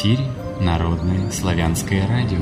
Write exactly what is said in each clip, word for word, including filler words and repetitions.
эфире Народное славянское радио.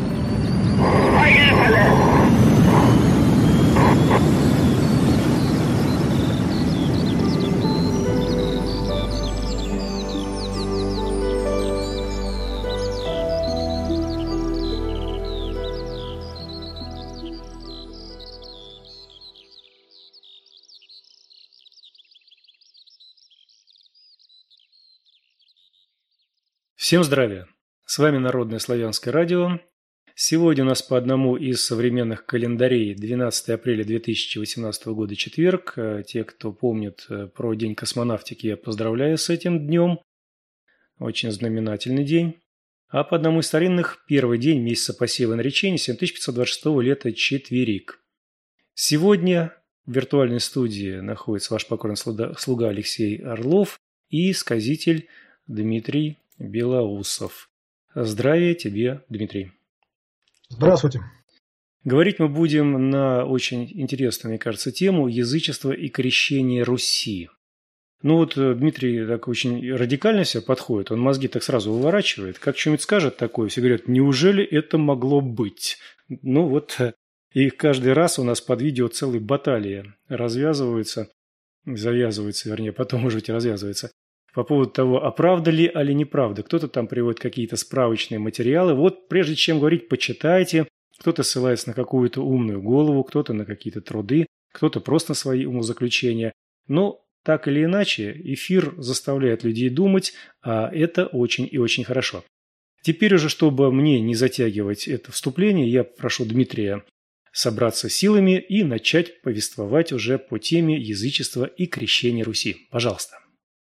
Всем здравия! С вами Народное славянское радио. Сегодня у нас по одному из современных календарей двенадцатое апреля две тысячи восемнадцатого года четверг. Те, кто помнит про День космонавтики, я поздравляю с этим днем. Очень знаменательный день. А по одному из старинных первый день месяца посева и наречения семь тысяч пятьсот двадцать шестого лета четверик. Сегодня в виртуальной студии находится ваш покорный слуга Алексей Орлов и сказитель Дмитрий Белоусов. Здравия тебе, Дмитрий. Здравствуйте. Говорить мы будем на очень интересную, мне кажется, тему язычество и крещение Руси. Ну вот Дмитрий так очень радикально себя подходит, он мозги так сразу выворачивает, как что-нибудь скажет такое, все говорят, неужели это могло быть? Ну вот, и каждый раз у нас под видео целые баталии развязываются, завязываются, вернее, потом, может быть, и развязываются. По поводу того, а правда ли, а ли неправда. Кто-то там приводит какие-то справочные материалы. Вот прежде чем говорить, почитайте. Кто-то ссылается на какую-то умную голову, кто-то на какие-то труды, кто-то просто на свои умозаключения. Но так или иначе, эфир заставляет людей думать, а это очень и очень хорошо. Теперь уже, чтобы мне не затягивать это вступление, я прошу Дмитрия собраться силами и начать повествовать уже по теме язычества и крещения Руси. Пожалуйста.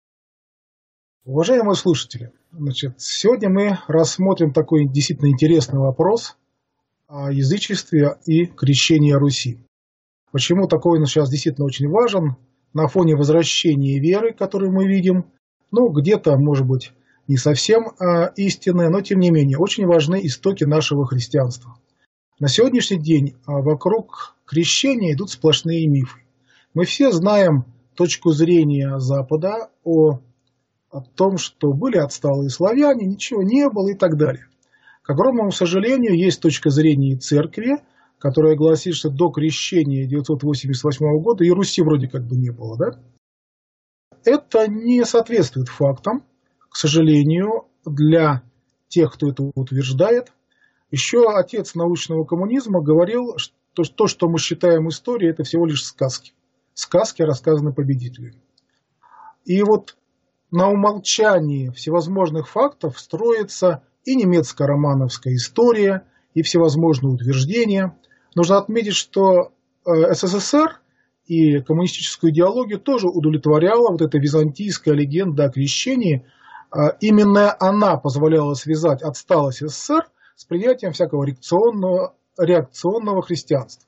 Уважаемые слушатели, значит, сегодня мы рассмотрим такой действительно интересный вопрос о язычестве и крещении Руси. Почему такой он сейчас действительно очень важен на фоне возвращения веры, которую мы видим, ну, где-то, может быть, не совсем а, истинная, но тем не менее, очень важны истоки нашего христианства. На сегодняшний день а, вокруг крещения идут сплошные мифы. Мы все знаем точку зрения Запада о о том, что были отсталые славяне, ничего не было и так далее. К огромному сожалению, есть точка зрения церкви, которая гласит, что до крещения девятьсот восемьдесят восьмого года и Руси вроде как бы не было. Да? Это не соответствует фактам, к сожалению, для тех, кто это утверждает. Еще отец научного коммунизма говорил, что то, что мы считаем историей, это всего лишь сказки. Сказки, рассказаны победителями. И вот на умолчании всевозможных фактов строится и немецко-романовская история, и всевозможные утверждения. Нужно отметить, что СССР и коммунистическую идеологию тоже удовлетворяла вот эта византийская легенда о крещении. Именно она позволяла связать отсталость СССР с принятием всякого реакционного, реакционного христианства.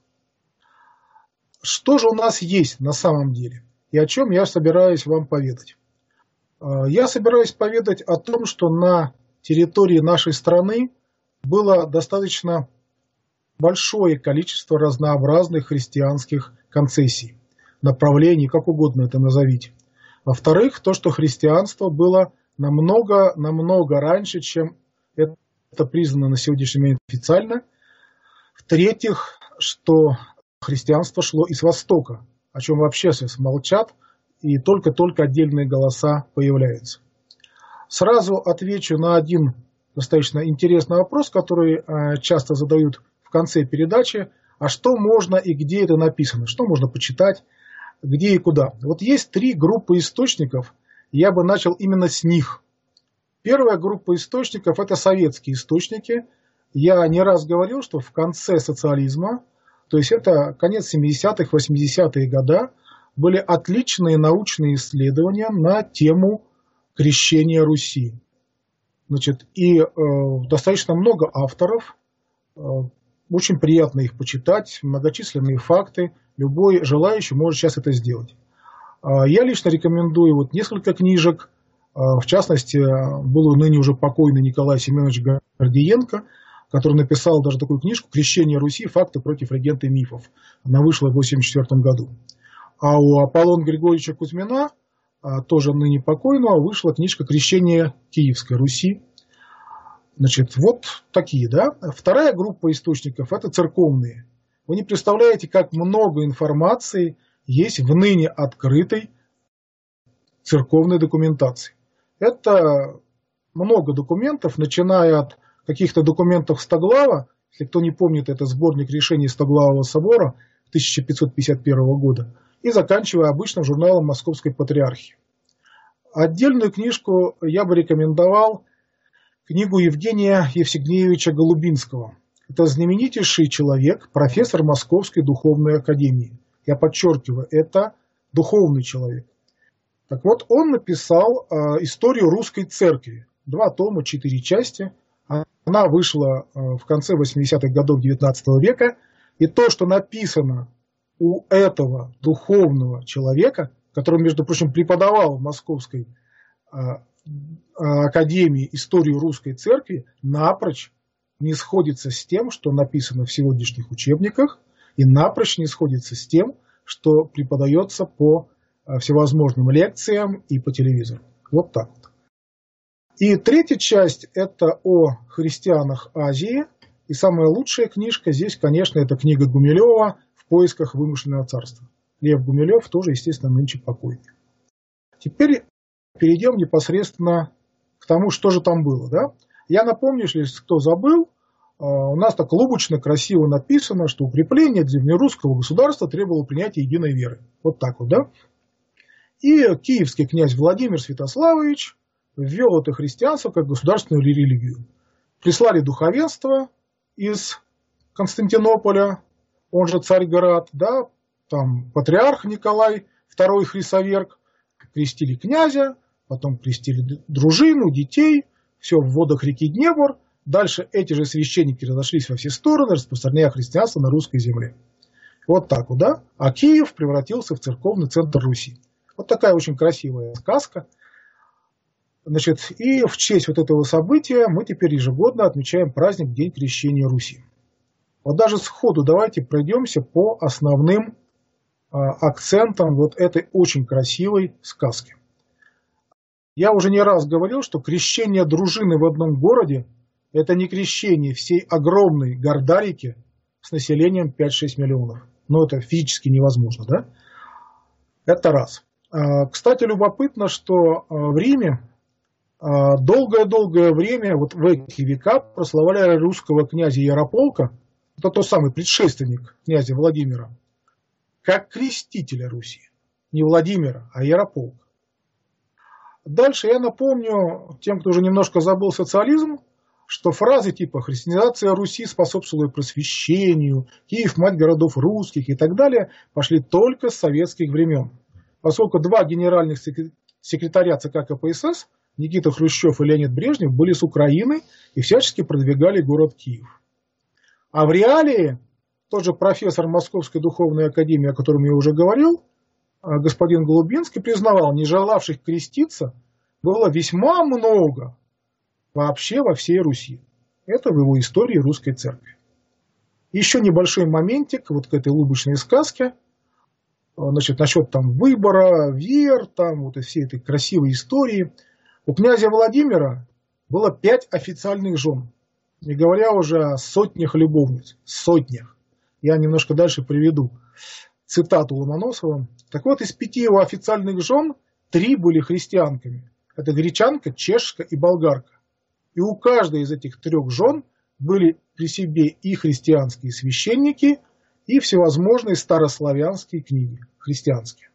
Что же у нас есть на самом деле? И о чем я собираюсь вам поведать? Я собираюсь поведать о том, что на территории нашей страны было достаточно большое количество разнообразных христианских концессий, направлений, как угодно это назовите. Во-вторых, то, что христианство было намного, намного раньше, чем это признано на сегодняшний момент официально. В-третьих, что христианство шло из Востока, о чем вообще сейчас молчат, и только-только отдельные голоса появляются. Сразу отвечу на один достаточно интересный вопрос, который э, часто задают в конце передачи. А что можно и где это написано? Что можно почитать, где и куда? Вот есть три группы источников, я бы начал именно с них. Первая группа источников – это советские источники. Я не раз говорил, что в конце социализма, то есть это конец семидесятых, восьмидесятые годы, были отличные научные исследования на тему крещения Руси. Значит, и э, достаточно много авторов, э, очень приятно их почитать, многочисленные факты, любой желающий может сейчас это сделать. Э, я лично рекомендую вот несколько книжек, э, в частности, был ныне уже покойный Николай Семенович Гордиенко, который написал даже такую книжку «Крещение Руси. Факты против легенд и мифов». Она вышла в восемьдесят четвёртом году. А у Аполлона Григорьевича Кузьмина, тоже ныне покойного, вышла книжка «Крещение Киевской Руси». Значит, вот такие, да. Вторая группа источников – это церковные. Вы не представляете, как много информации есть в ныне открытой церковной документации. Это много документов, начиная от каких-то документов Стоглава, если кто не помнит, это сборник решений Стоглавого собора тысяча пятьсот пятьдесят первого года, и заканчивая обычным журналом Московской Патриархии. Отдельную книжку я бы рекомендовал книгу Евгения Евсегнеевича Голубинского. Это знаменитейший человек, профессор Московской духовной академии. Я подчеркиваю, это духовный человек. Так вот, он написал э, историю русской церкви. Два тома, четыре части. Она вышла э, в конце восьмидесятых годов девятнадцатого века. И то, что написано у этого духовного человека, который, между прочим, преподавал в Московской э, академии историю русской церкви, напрочь не сходится с тем, что написано в сегодняшних учебниках, и напрочь не сходится с тем, что преподается по всевозможным лекциям и по телевизору. Вот так вот. И третья часть – это о христианах Азии. И самая лучшая книжка здесь, конечно, это книга Гумилева «В поисках вымышленного царства». Лев Гумилев тоже, естественно, нынче покойный. Теперь перейдем непосредственно к тому, что же там было. Да? Я напомню, если кто забыл, у нас так лубочно, красиво написано, что укрепление древнерусского государства требовало принятия единой веры. Вот так вот, да? И киевский князь Владимир Святославович ввел это христианство как государственную религию. Прислали духовенство из Константинополя, он же Царьград, да, там патриарх Николай второй Хрисоверг, крестили князя, потом крестили дружину, детей, все в водах реки Днепр. Дальше эти же священники разошлись во все стороны, распространяя христианство на русской земле. Вот так вот, да? А Киев превратился в церковный центр Руси. Вот такая очень красивая сказка. Значит, и в честь вот этого события мы теперь ежегодно отмечаем праздник День Крещения Руси. Вот даже сходу давайте пройдемся по основным а, акцентам вот этой очень красивой сказки. Я уже не раз говорил, что крещение дружины в одном городе – это не крещение всей огромной Гордарики с населением пять-шесть миллионов. Но это физически невозможно, да? Это раз. Кстати, любопытно, что в Риме долгое-долгое время, вот в эти века, прославляли русского князя Ярополка, это тот самый предшественник князя Владимира, как крестителя Руси. Не Владимира, а Ярополка. Дальше я напомню тем, кто уже немножко забыл социализм, что фразы типа «христианизация Руси способствовала просвещению», «Киев – мать городов русских» и так далее пошли только с советских времен. Поскольку два генеральных секретаря ЦК КПСС, Никита Хрущев и Леонид Брежнев, были с Украины и всячески продвигали город Киев. А в реалии тот же профессор Московской духовной академии, о котором я уже говорил, господин Голубинский, признавал, не желавших креститься было весьма много вообще во всей Руси. Это в его истории русской церкви. Еще небольшой моментик вот к этой лубочной сказке. Значит, насчет там выбора, вер, там вот и всей этой красивой истории. У князя Владимира было пять официальных жен, не говоря уже о сотнях любовниц. Сотнях. Я немножко дальше приведу цитату Ломоносова. Так вот, из пяти его официальных жен три были христианками. Это гречанка, чешка и болгарка. И у каждой из этих трех жен были при себе и христианские священники, и всевозможные старославянские книги, христианские.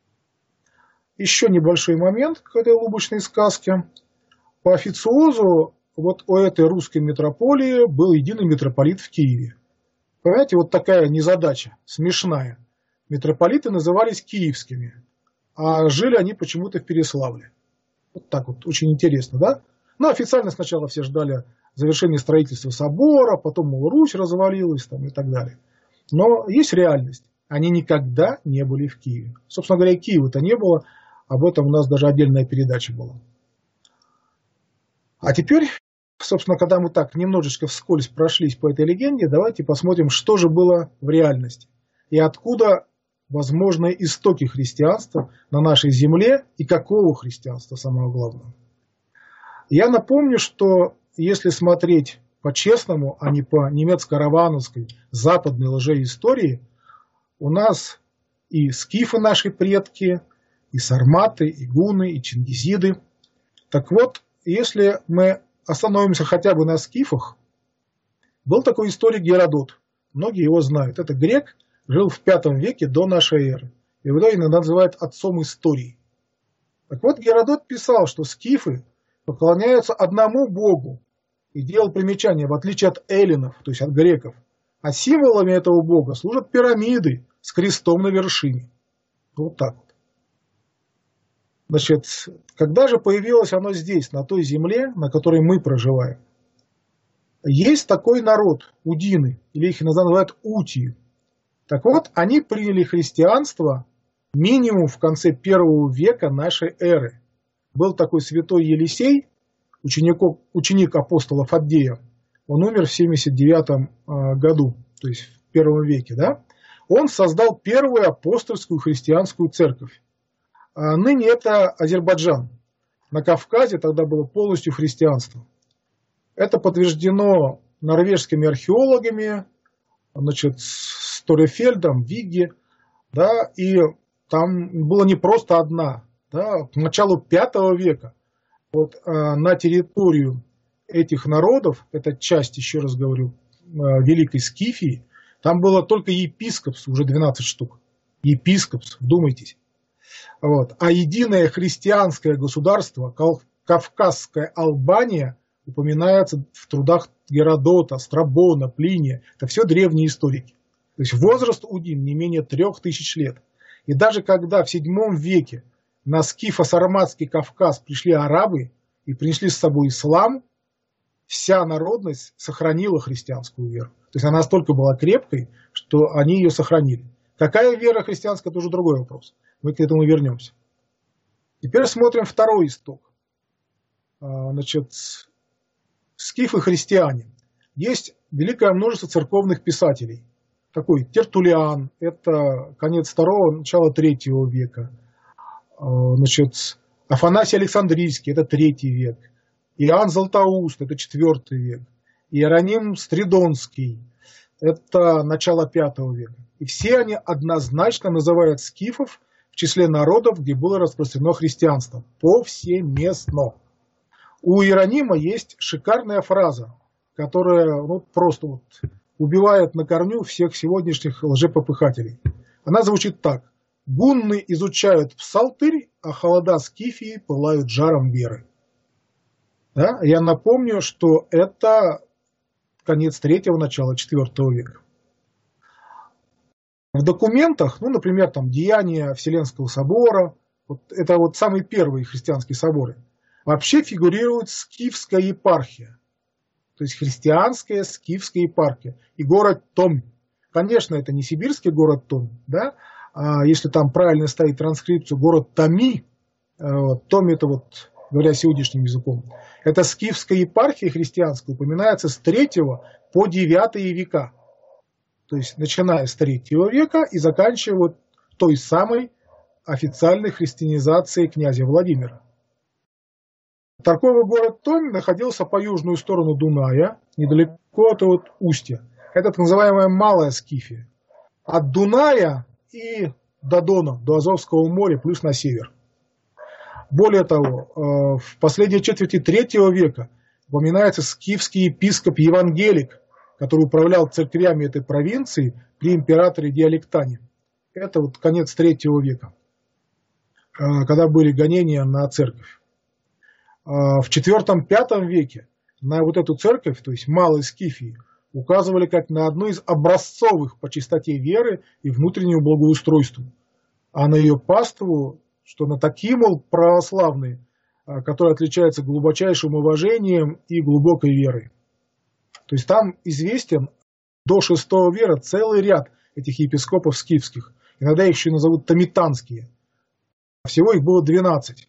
Еще небольшой момент к этой лубочной сказке. По официозу вот у этой русской митрополии был единый митрополит в Киеве. Понимаете, вот такая незадача, смешная. Митрополиты назывались киевскими, а жили они почему-то в Переславле. Вот так вот, очень интересно, да? Ну, официально сначала все ждали завершения строительства собора, потом, мол, Русь развалилась там, и так далее. Но есть реальность. Они никогда не были в Киеве. Собственно говоря, Киева-то не было, об этом у нас даже отдельная передача была. А теперь, собственно, когда мы так немножечко вскользь прошлись по этой легенде, давайте посмотрим, что же было в реальности. И откуда возможны истоки христианства на нашей земле и какого христианства, самого главного. Я напомню, что если смотреть по-честному, а не по немецко-равановской западной лжеистории, у нас и скифы наши предки, и сарматы, и гуны, и чингизиды. Так вот, если мы остановимся хотя бы на скифах, был такой историк Геродот, многие его знают. Это грек, жил в пятом веке до нашей эры. Его иногда называют отцом истории. Так вот, Геродот писал, что скифы поклоняются одному богу и делал примечание, в отличие от эллинов, то есть от греков. А символами этого бога служат пирамиды с крестом на вершине. Вот так вот. Значит, когда же появилось оно здесь, на той земле, на которой мы проживаем? Есть такой народ, удины, или их называют утии. Так вот, они приняли христианство минимум в конце первого века нашей эры. Был такой святой Елисей, учеников, ученик апостола Фаддея. Он умер в семьдесят девятом году, то есть в первом веке. Да? Он создал первую апостольскую христианскую церковь. А ныне это Азербайджан. На Кавказе тогда было полностью христианство. Это подтверждено норвежскими археологами, значит, с Торефельдом, Вигги, да, и там было не просто одна, да, к началу пятого века вот, а, на территорию этих народов, это часть, еще раз говорю, Великой Скифии, там было только епископс, уже двенадцать штук, епископс, вдумайтесь. Вот. А единое христианское государство, Кавказская Албания, упоминается в трудах Геродота, Страбона, Плиния. Это все древние историки. То есть возраст удин не менее трех тысяч лет. И даже когда в седьмом веке на скифо-сарматский Кавказ пришли арабы и принесли с собой ислам, вся народность сохранила христианскую веру. То есть она настолько была крепкой, что они ее сохранили. Какая вера христианская, это уже другой вопрос. Мы к этому вернемся. Теперь смотрим второй исток. Значит, скифы-христиане. Есть великое множество церковных писателей. Такой Тертуллиан, это конец второго, начало третьего века. Значит, Афанасий Александрийский, это третий век. Иоанн Златоуст, это четвертый век. Иероним Стридонский, это начало пятого века. И все они однозначно называют скифов в числе народов, где было распространено христианство. Повсеместно. У Иеронима есть шикарная фраза, которая ну, просто вот убивает на корню всех сегодняшних лжепопыхателей. Она звучит так. Гунны изучают псалтырь, а холода Скифии пылают жаром веры. Да? Я напомню, что это конец третьего, начало четвертого века. В документах, ну, например, там Деяния Вселенского собора, вот это вот самые первые христианские соборы, вообще фигурирует скифская епархия. То есть христианская скифская епархия. И город Томь. Конечно, это не сибирский город Томь, да? А если там правильно ставить транскрипцию, город Томи, вот, Томь это вот, говоря сегодняшним языком, это скифская епархия христианская упоминается с третьего по девятый века. То есть начиная с третьего века и заканчивая вот той самой официальной христианизацией князя Владимира. Торговый город Томь находился по южную сторону Дуная, недалеко от вот устья. Это так называемая Малая Скифия. От Дуная и до Дона, до Азовского моря, плюс на север. Более того, в последней четверти третьего века упоминается скифский епископ Евангелик, который управлял церквями этой провинции при императоре Диалектане. Это вот конец третьего века, когда были гонения на церковь. В четвёртом-пятом веке на вот эту церковь, то есть Малой Скифии, указывали как на одну из образцовых по чистоте веры и внутреннему благоустройству. А на ее паству, что на такие, мол, православные, которые отличаются глубочайшим уважением и глубокой верой. То есть там известен до шестого века целый ряд этих епископов скифских. Иногда их еще назовут томитанские. Всего их было двенадцать.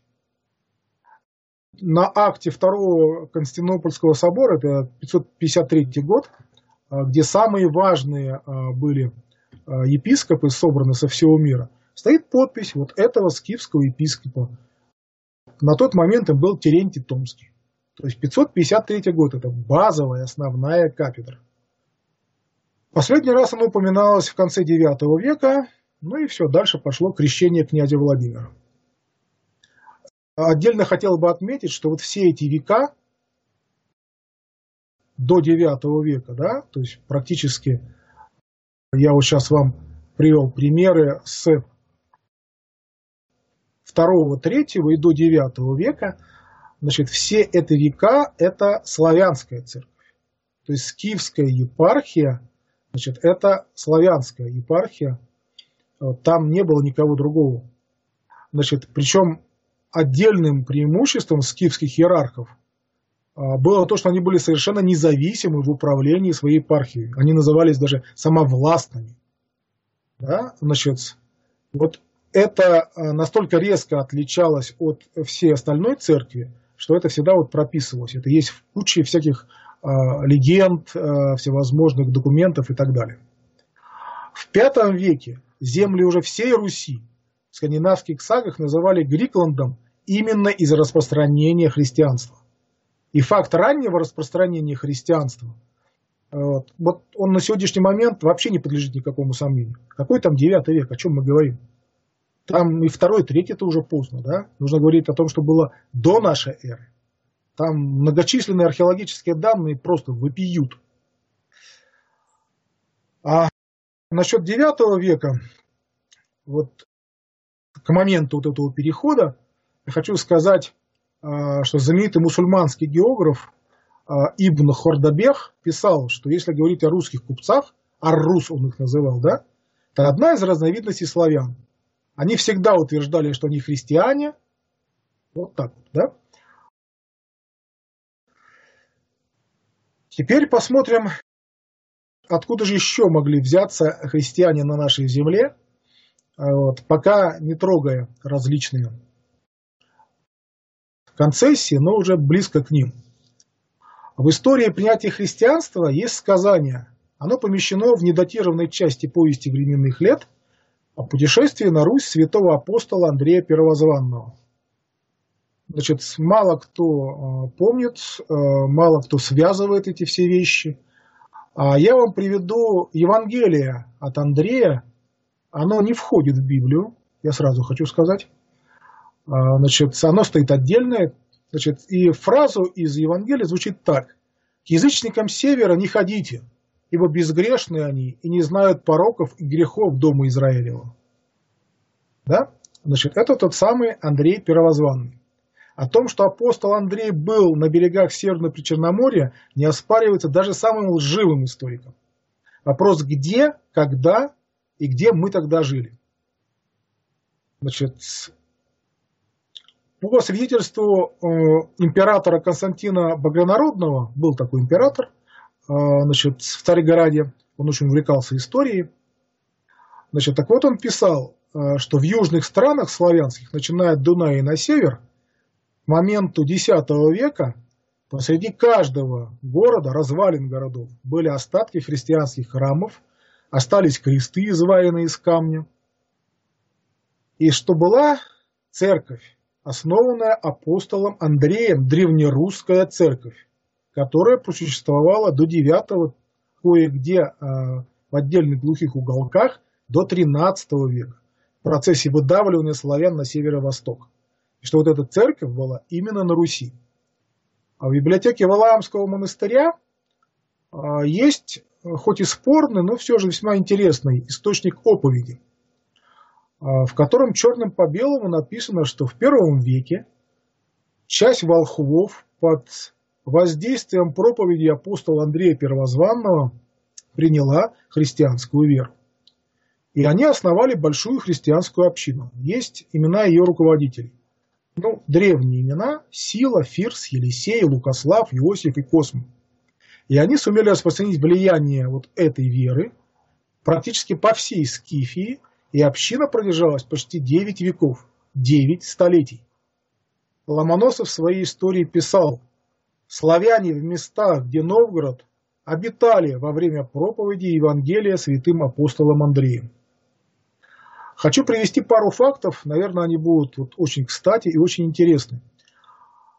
На акте второго Константинопольского собора, это пятьсот пятьдесят третий год, где самые важные были епископы собраны со всего мира, стоит подпись вот этого скифского епископа. На тот момент им был Терентий Томский. То есть пятьсот пятьдесят третий год – это базовая, основная кафедра. Последний раз она упоминалась в конце девятого века, ну и все, дальше пошло крещение князя Владимира. Отдельно хотел бы отметить, что вот все эти века до девятого века, да, то есть практически, я вот сейчас вам привел примеры с второго, третьего и до девятого века, значит, все эти века – это славянская церковь. То есть Киевская епархия, значит, это славянская епархия, там не было никого другого. Значит, причем отдельным преимуществом скифских иерархов было то, что они были совершенно независимы в управлении своей епархией. Они назывались даже самовластными. Да? Значит, вот это настолько резко отличалось от всей остальной церкви, что это всегда вот прописывалось. Это есть в куче всяких э, легенд, э, всевозможных документов и так далее. В пятом веке земли уже всей Руси в скандинавских сагах называли Грикландом именно из-за распространения христианства. И факт раннего распространения христианства, вот, вот он на сегодняшний момент вообще не подлежит никакому сомнению. Какой там девятый век, о чем мы говорим? Там и второй, третий это уже поздно, да? Нужно говорить о том, что было до нашей эры. Там многочисленные археологические данные просто вопиют. А насчет девятого века, вот к моменту вот этого перехода, я хочу сказать, что знаменитый мусульманский географ Ибн Хордабех писал, что если говорить о русских купцах, ар-рус он их называл, да, это одна из разновидностей славян. Они всегда утверждали, что они христиане. Вот так вот, да. Теперь посмотрим, откуда же еще могли взяться христиане на нашей земле, вот, пока не трогая различные концессии, но уже близко к ним. В истории принятия христианства есть сказание. Оно помещено в недатированной части повести временных лет о путешествии на Русь святого апостола Андрея Первозванного. Значит, мало кто помнит, мало кто связывает эти все вещи. А я вам приведу Евангелие от Андрея. Оно не входит в Библию, я сразу хочу сказать. Значит, оно стоит отдельно. Значит, и фразу из Евангелия звучит так. «К язычникам севера не ходите, ибо безгрешны они и не знают пороков и грехов дома Израилева». Да? Значит, это тот самый Андрей Первозванный. О том, что апостол Андрей был на берегах Северного Причерноморья, не оспаривается даже самым лживым историком. Вопрос, где, когда и где мы тогда жили. Значит, по свидетельству э, императора Константина Багрянародного, был такой император, э, значит, в Царьграде, он очень увлекался историей. Значит, так вот он писал, э, что в южных странах славянских, начиная от Дуная и на север, к моменту десятого века посреди каждого города, развалин городов, были остатки христианских храмов, остались кресты, изваянные из камня. И что была церковь, основанная апостолом Андреем, древнерусская церковь, которая просуществовала до девятого, кое-где э, в отдельных глухих уголках, до тринадцатого века, в процессе выдавливания славян на северо-восток. И что вот эта церковь была именно на Руси. А в библиотеке Валаамского монастыря э, есть, хоть и спорный, но все же весьма интересный источник оповеди, в котором черным по белому написано, что в первом веке часть волхвов под воздействием проповеди апостола Андрея Первозванного приняла христианскую веру. И они основали большую христианскую общину. Есть имена ее руководителей. Ну, древние имена: Сила, Фирс, Елисей, Лукослав, Иосиф и Косм. И они сумели распространить влияние вот этой веры практически по всей Скифии, и община продержалась почти девять веков, девять столетий. Ломоносов в своей истории писал: «Славяне в местах, где Новгород, обитали во время проповеди Евангелия святым апостолом Андреем». Хочу привести пару фактов, наверное, они будут вот очень кстати и очень интересны.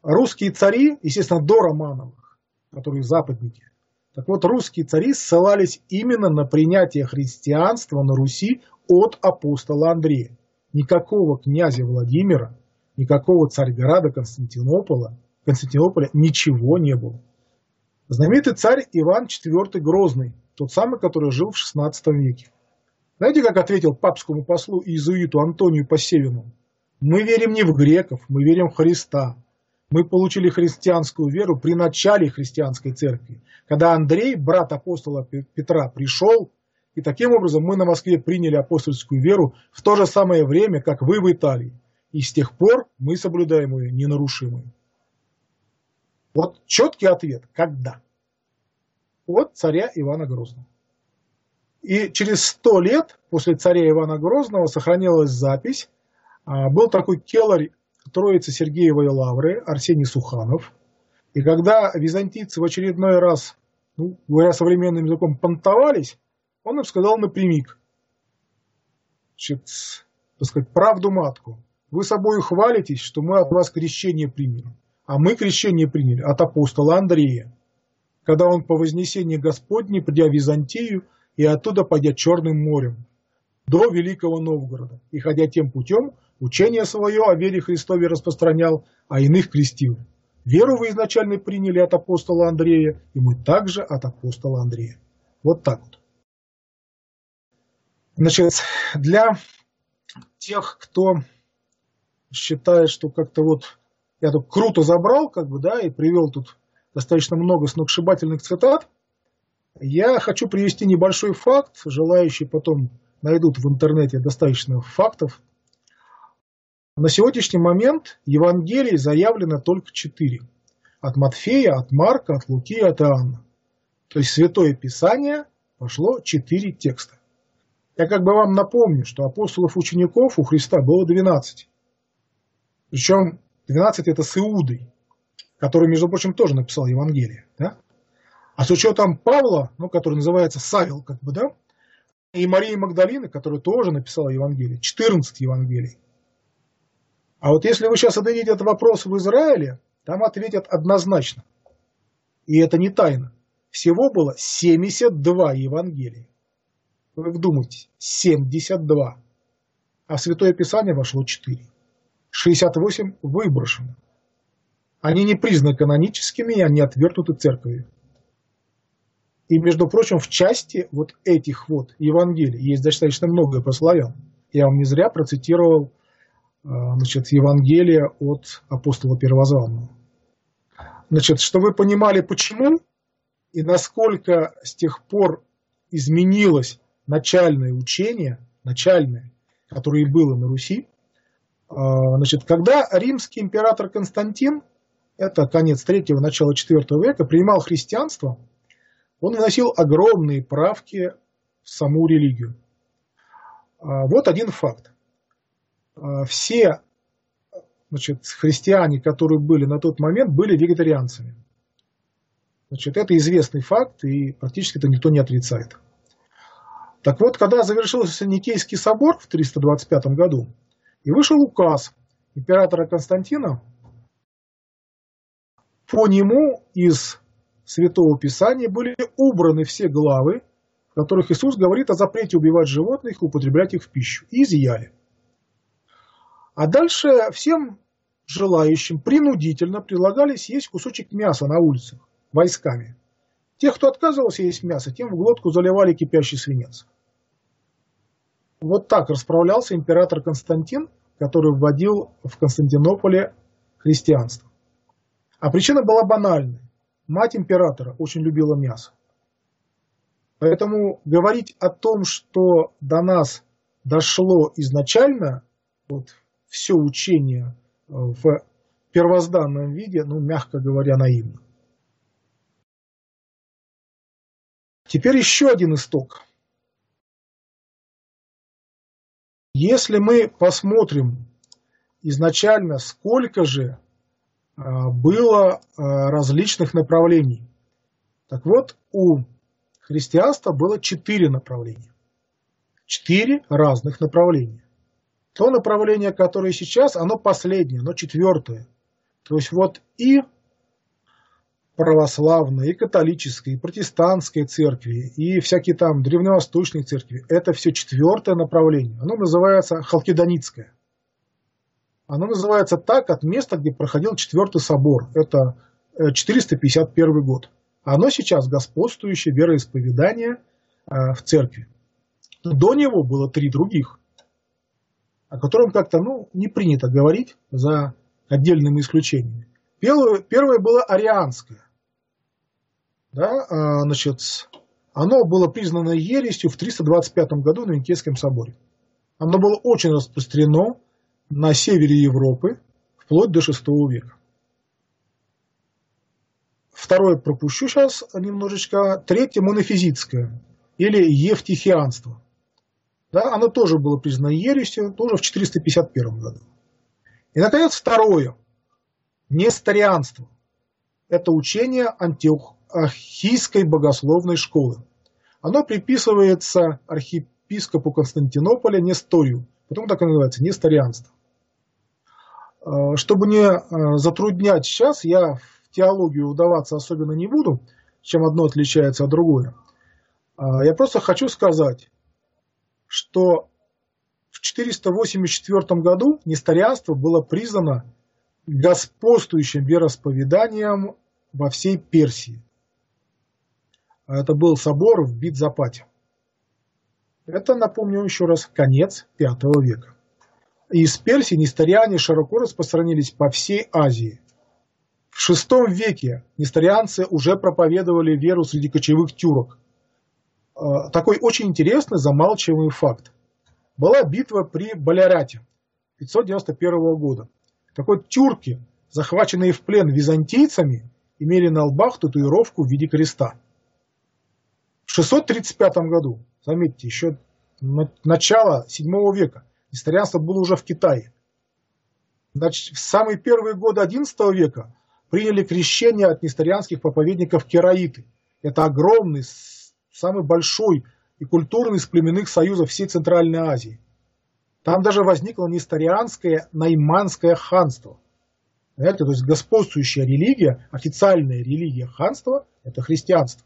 русские цари, естественно, до Романовых, которые западники, так вот, русские цари ссылались именно на принятие христианства на Руси от апостола Андрея. Никакого князя Владимира, никакого Царьграда Константинополя, Константинополя ничего не было. Знаменитый царь Иван четвёртый Грозный, тот самый, который жил в шестнадцатом веке. Знаете, как ответил папскому послу иезуиту Антонию Посевину? Мы верим не в греков, мы верим в Христа. Мы получили христианскую веру при начале христианской церкви, когда Андрей, брат апостола Петра, пришел, и таким образом мы на Москве приняли апостольскую веру в то же самое время, как вы в Италии. И с тех пор мы соблюдаем ее ненарушимую. Вот четкий ответ. Когда? От царя Ивана Грозного. И через сто лет после царя Ивана Грозного сохранилась запись. Был такой келарь Троицы Сергиевой Лавры Арсений Суханов. И когда византийцы в очередной раз, ну, говоря современным языком, понтовались, он им сказал напрямик. Значит, так сказать, правду матку. Вы собой хвалитесь, что мы от вас крещение приняли. А мы крещение приняли от апостола Андрея, когда он по вознесении Господне, придя в Византию и оттуда пойдя Черным морем до Великого Новгорода, и ходя тем путем, учение свое о вере Христове распространял, а иных крестил. Веру вы изначально приняли от апостола Андрея, и мы также от апостола Андрея. Вот так вот. Значит, для тех, кто считает, что как-то вот я тут круто забрал, как бы, да, и привел тут достаточно много сногсшибательных цитат, я хочу привести небольшой факт, желающие потом найдут в интернете достаточно фактов. На сегодняшний момент Евангелий заявлено только четыре. От Матфея, от Марка, от Луки и от Иоанна. То есть Святое Писание пошло четыре текста. Я как бы вам напомню, что апостолов-учеников у Христа было двенадцать. Причем двенадцать это с Иудой, который, между прочим, тоже написал Евангелие. Да? А с учетом Павла, ну, который называется Савел, как бы, да, и Марии Магдалины, которая тоже написала Евангелие, четырнадцать Евангелий. А вот если вы сейчас зададите этот вопрос в Израиле, там ответят однозначно. И это не тайна. Всего было семьдесят два Евангелия. Вы вдумайтесь, семьдесят два. А в Святое Писание вошло четыре. шестьдесят восемь выброшено. Они не признаны каноническими, они отвергнуты церковью. И, между прочим, в части вот этих вот Евангелий есть достаточно многое про славян. Я вам не зря процитировал, значит, Евангелие от апостола Первозванного. Значит, чтобы вы понимали, почему и насколько с тех пор изменилось начальное учение, начальное, которое и было на Руси. Значит, когда римский император Константин, это конец третьего, начало четвёртого века, принимал христианство, он вносил огромные правки в саму религию. Вот один факт. Все, значит, христиане, которые были на тот момент, были вегетарианцами. Значит, это известный факт, и практически это никто не отрицает. Так вот, когда завершился Никейский собор в триста двадцать пятом году, и вышел указ императора Константина, по нему из Святого Писания были убраны все главы, в которых Иисус говорит о запрете убивать животных и употреблять их в пищу, и изъяли. А дальше всем желающим принудительно предлагали съесть кусочек мяса на улицах войсками. Тех, кто отказывался есть мясо, тем в глотку заливали кипящий свинец. Вот так расправлялся император Константин, который вводил в Константинополе христианство. А причина была банальной. Мать императора очень любила мясо. Поэтому говорить о том, что до нас дошло изначально вот, все учение в первозданном виде, ну, мягко говоря, наивно. Теперь еще один исток. Если мы посмотрим изначально, сколько же было различных направлений. Так вот, у христианства было четыре направления. Четыре разных направления. То направление, которое сейчас, оно последнее, оно четвертое. То есть вот и православная, и католическая, и протестантская церкви, и всякие там древневосточные церкви, это все четвертое направление. Оно называется халкидонитское. Оно называется так от места, где проходил четвертый собор. Это четыреста пятьдесят первый год. Оно сейчас господствующее вероисповедание в церкви. До него было три других, о котором как-то ну, не принято говорить за отдельными исключениями. Первое, первое было арианское. Да, значит, оно было признано ересью в триста двадцать пятом году на Никейском соборе. Оно было очень распространено на севере Европы вплоть до шестого века. Второе пропущу сейчас немножечко. Третье монофизитское или евтихианство. Да, оно тоже было признано ересью, тоже в четыреста пятьдесят первом году. И, наконец, второе. Несторианство. Это учение антиохийской богословной школы. Оно приписывается архиепископу Константинополя Несторию. Потому так и называется несторианство. Чтобы не затруднять сейчас, я в теологию удаваться особенно не буду, чем одно отличается от другого. Я просто хочу сказать, что в четыреста восемьдесят четвёртом году несторианство было признано господствующим вероисповеданием во всей Персии. Это был собор в Бидзапате. Это, напомню еще раз, конец пятого века. Из Персии несториане широко распространились по всей Азии. В шестом веке несторианцы уже проповедовали веру среди кочевых тюрок. Такой очень интересный замалчиваемый факт. Была битва при Балярате пятьсот девяносто первого года. Так вот, тюрки, захваченные в плен византийцами, имели на лбах татуировку в виде креста. В шестьсот тридцать пятом году, заметьте, еще начало седьмого века, несторианство было уже в Китае. Значит, в самые первые годы одиннадцатого века приняли крещение от несторианских проповедников кераиты. Это огромный, самый большой и культурный из племенных союзов всей Центральной Азии. Там даже возникло несторианское найманское ханство. Знаете, то есть господствующая религия, официальная религия ханства – это христианство.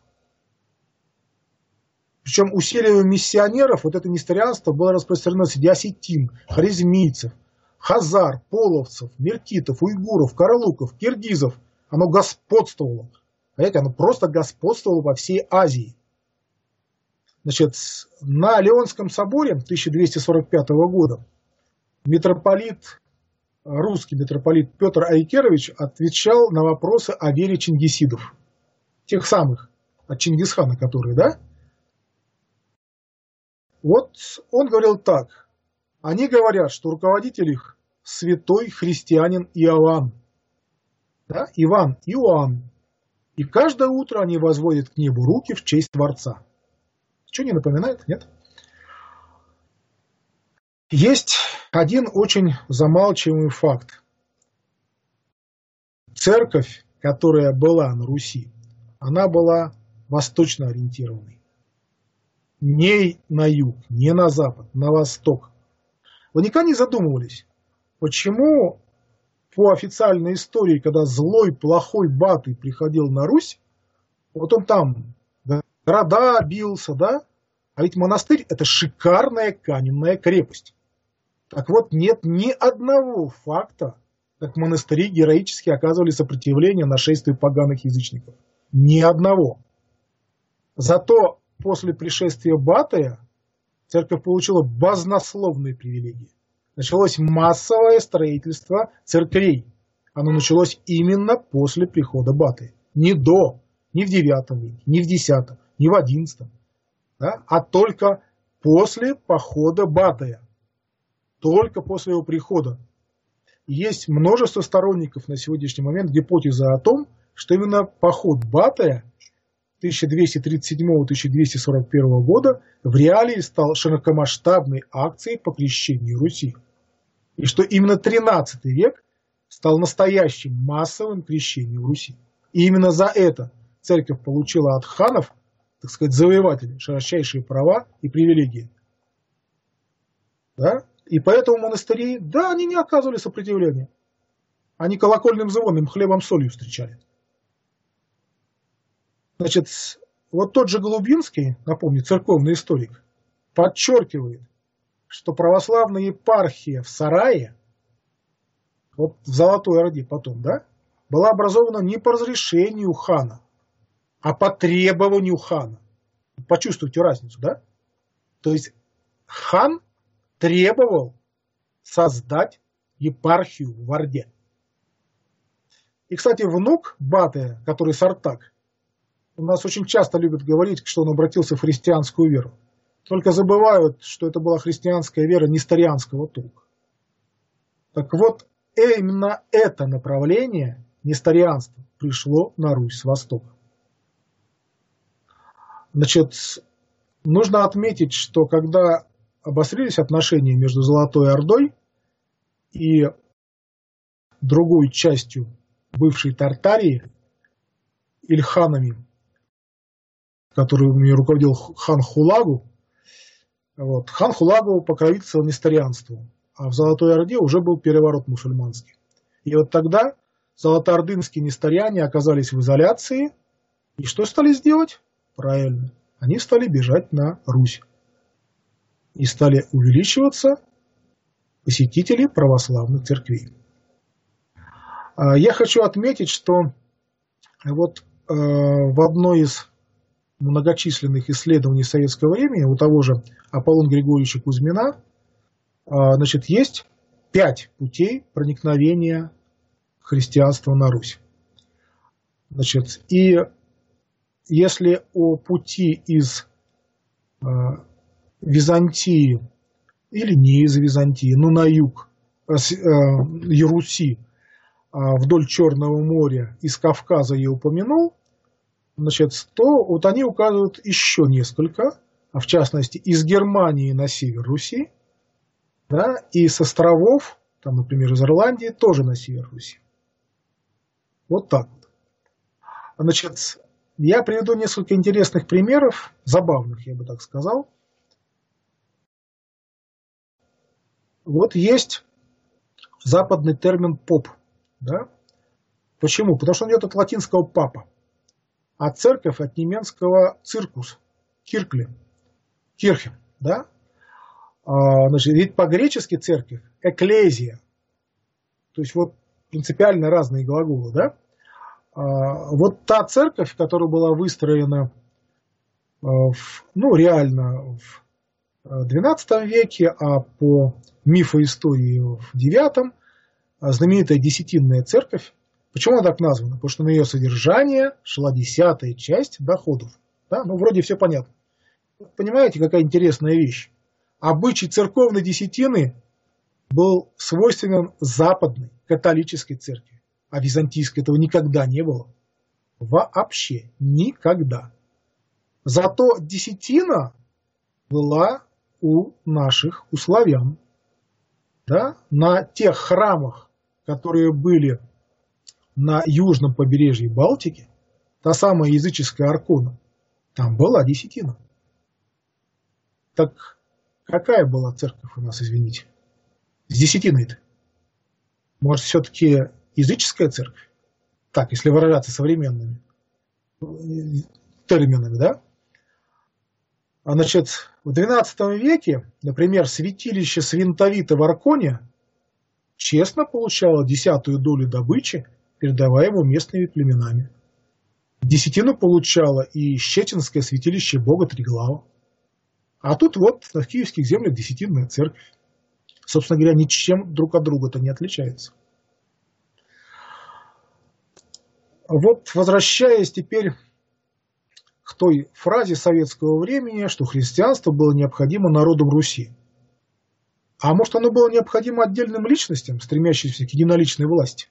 Причем усилием миссионеров вот это несторианство было распространено среди осетин, харизмийцев, хазар, половцев, меркитов, уйгуров, каралуков, киргизов. Оно господствовало. Понимаете, оно просто господствовало во всей Азии. Значит, на Леонском соборе тысяча двести сорок пятого года митрополит, русский митрополит Петр Айкерович отвечал на вопросы о вере чингисидов. Тех самых, от Чингисхана, которые, да? Вот он говорил так. Они говорят, что руководитель их святой христианин Иоанн. Да? Иван, Иоанн. И каждое утро они возводят к небу руки в честь Творца. Что не напоминает? Нет? Есть один очень замалчиваемый факт. Церковь, которая была на Руси, она была восточно ориентированной. Не на юг, не на запад, на восток. Вы никогда не задумывались, почему по официальной истории, когда злой, плохой Батый приходил на Русь, вот он там города бился, да? А ведь монастырь – это шикарная каменная крепость. Так вот, нет ни одного факта, как монастыри героически оказывали сопротивление нашествию поганых язычников. Ни одного. Зато после пришествия Батыя церковь получила баснословные привилегии. Началось массовое строительство церквей. Оно началось именно после прихода Батыя. Не до, не в девятом веке, не в десятом, не в одиннадцатом, да, а только после похода Батыя. Только после его прихода. Есть множество сторонников на сегодняшний момент гипотезы о том, что именно поход Батыя тысяча двести тридцать седьмого — тысяча двести сорок первого года в реалии стал широкомасштабной акцией по крещению Руси. И что именно тринадцатый век стал настоящим массовым крещением Руси. И именно за это церковь получила от ханов, так сказать, завоевателей, широчайшие права и привилегии. Да? И поэтому монастыри, да, они не оказывали сопротивления. Они колокольным звоном, хлебом солью встречали. Значит, вот тот же Голубинский, напомню, церковный историк, подчеркивает, что православная епархия в Сарае, вот в Золотой Орде потом, да, была образована не по разрешению хана, а по требованию хана. Почувствуйте разницу, да? То есть хан требовал создать епархию в Орде. И, кстати, внук Батыя, который Сартак, у нас очень часто любят говорить, что он обратился в христианскую веру. Только забывают, что это была христианская вера несторианского толка. Так вот, именно это направление, несторианство, пришло на Русь с востока. Значит, нужно отметить, что когда обострились отношения между Золотой Ордой и другой частью бывшей Тартарии, Ильханами, которыми руководил хан Хулагу, вот, хан Хулагу покровительствовал несторианству, а в Золотой Орде уже был переворот мусульманский. И вот тогда золотоордынские несториане оказались в изоляции, и что стали сделать? Правильно, они стали бежать на Русь. И стали увеличиваться посетители православных церквей. Я хочу отметить, что вот в одной из многочисленных исследований советского времени у того же Аполлона Григорьевича Кузьмина, значит, есть пять путей проникновения христианства на Русь. Значит, и если о пути из Византии или не из Византии, но на юг Руси вдоль Черного моря, из Кавказа я упомянул, значит, то вот они указывают еще несколько, а в частности из Германии на север Руси, да, и с островов, там, например, из Ирландии, тоже на север Руси. Вот так вот. Значит, я приведу несколько интересных примеров, забавных, я бы так сказал. Вот есть западный термин «поп». Да? Почему? Потому что он идет от латинского «папа», а церковь от немецкого «циркус», «киркле», «кирхе». Да? А, значит, ведь по-гречески церковь – «экклезия». То есть вот принципиально разные глаголы. Да? А, вот та церковь, которая была выстроена в, ну, реально в двенадцатом веке, а по мифоистории в девятом, знаменитая Десятинная церковь. Почему она так названа? Потому что на ее содержание шла десятая часть доходов. Да? Ну, вроде все понятно. Понимаете, какая интересная вещь? Обычай церковной десятины был свойственен западной католической церкви, а византийской этого никогда не было. Вообще никогда. Зато десятина была у наших, у славян. Да? На тех храмах, которые были на южном побережье Балтики, та самая языческая Аркона, там была десятина. Так какая была церковь у нас, извините? С десятиной-то? Может, все-таки языческая церковь? Так, если выражаться современными терминами, да? А, значит, в двенадцатом веке, например, святилище Свинтовита в Арконе честно получало десятую долю добычи, передаваемую местными племенами. Десятину получало и Щетинское святилище бога Триглава. А тут вот на киевских землях десятинная церковь. Собственно говоря, ничем друг от друга-то не отличается. Вот, возвращаясь теперь к той фразе советского времени, что христианство было необходимо народам Руси. А может, оно было необходимо отдельным личностям, стремящимся к единоличной власти?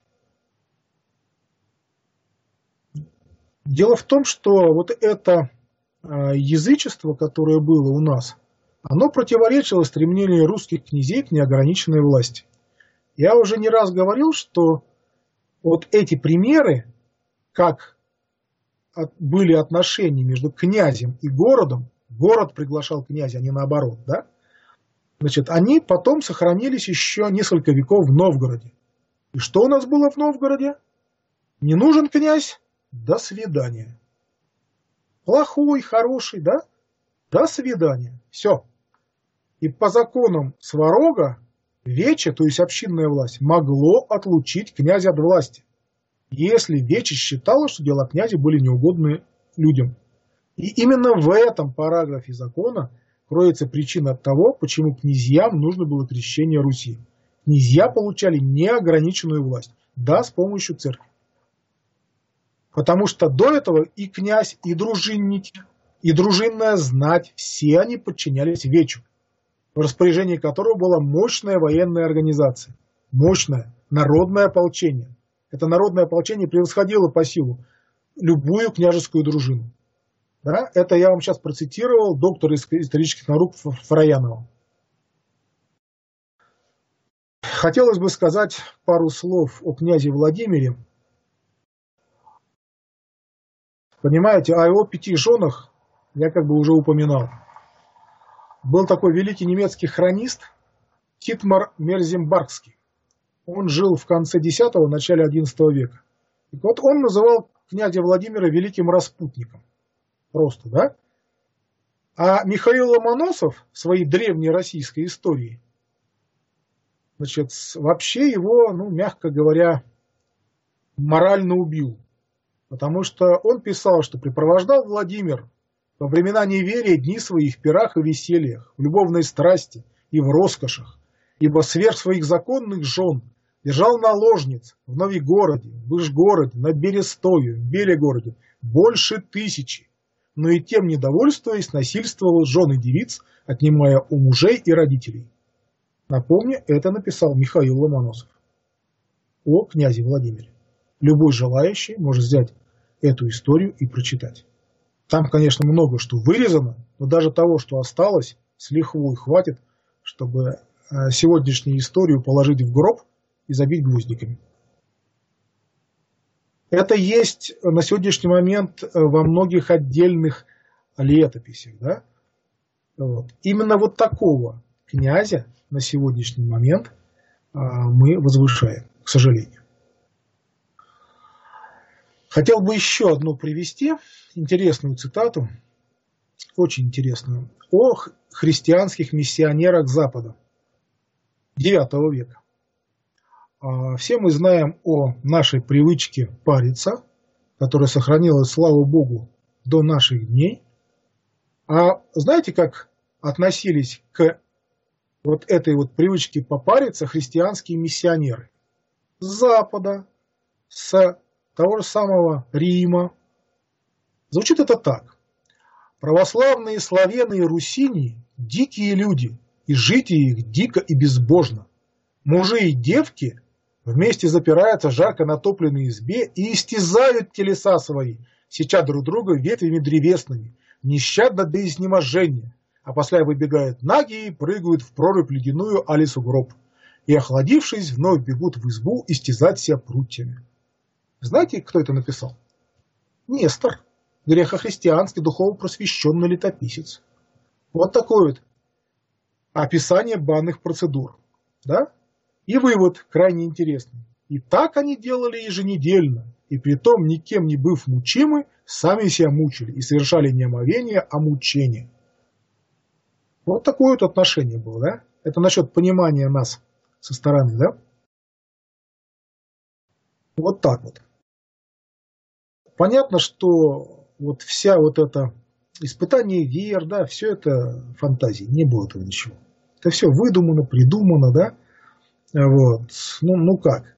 Дело в том, что вот это язычество, которое было у нас, оно противоречило стремлению русских князей к неограниченной власти. Я уже не раз говорил, что вот эти примеры, как были отношения между князем и городом, город приглашал князя, а не наоборот, да? Значит, они потом сохранились еще несколько веков в Новгороде. И что у нас было в Новгороде? Не нужен князь? До свидания. Плохой, хороший, да? До свидания. Все. И по законам Сварога вече, то есть общинная власть, могло отлучить князя от власти, если вече считала, что дела князя были неугодны людям. И именно в этом параграфе закона кроется причина того, почему князьям нужно было крещение Руси. Князья получали неограниченную власть, да, с помощью церкви. Потому что до этого и князь, и дружинники, и дружинная знать, все они подчинялись вечу, в распоряжении которого была мощная военная организация, мощное народное ополчение. Это народное ополчение превосходило по силу любую княжескую дружину. Да? Это я вам сейчас процитировал доктора исторических наук Фраянова. Хотелось бы сказать пару слов о князе Владимире. Понимаете, о его пяти женах я как бы уже упоминал. Был такой великий немецкий хронист Титмар Мерзембаргский. Он жил в конце десятого, начале одиннадцатого века. И вот он называл князя Владимира великим распутником. Просто, да? А Михаил Ломоносов в своей древней российской истории, значит, вообще его, ну, мягко говоря, морально убил. Потому что он писал, что препровождал Владимир во времена неверия дни свои в пирах и весельях, в любовной страсти и в роскошах, ибо сверх своих законных жен держал наложниц в Новигороде, в Вышгороде, на Берестове, в Белегороде больше тысячи, но и тем недовольствуясь, насильствовал жен и девиц, отнимая у мужей и родителей. Напомню, это написал Михаил Ломоносов о князе Владимире. Любой желающий может взять эту историю и прочитать. Там, конечно, много что вырезано, но даже того, что осталось, с лихвой хватит, чтобы сегодняшнюю историю положить в гроб и забить гвоздиками. Это есть на сегодняшний момент во многих отдельных летописях. Да? Вот. Именно вот такого князя на сегодняшний момент мы возвышаем, к сожалению. Хотел бы еще одну привести интересную цитату, очень интересную, о христианских миссионерах Запада девятого века. Все мы знаем о нашей привычке париться, которая сохранилась, слава Богу, до наших дней. А знаете, как относились к вот этой вот привычке попариться христианские миссионеры? С Запада, с того же самого Рима. Звучит это так. Православные славяне и русини – дикие люди, и житие их дико и безбожно. Мужи и девки вместе запираются в жарко натопленной избе и истязают телеса свои, сеча друг друга ветвями древесными, нещадно до изнеможения, а после выбегают наги и прыгают в прорубь ледяную али сугроб, и, охладившись, вновь бегут в избу истязать себя прутьями. Знаете, кто это написал? Нестор, грехохристианский, духовно просвещенный летописец. Вот такое вот описание банных процедур. Да? И вывод крайне интересный. И так они делали еженедельно, и притом никем не быв мучимы, сами себя мучили и совершали не омовение, а мучение. Вот такое вот отношение было, да? Это насчет понимания нас со стороны, да? Вот так вот. Понятно, что вот вся вот это испытание вер, да, все это фантазии, не было этого ничего. Это все выдумано, придумано, да? Вот. Ну, ну как?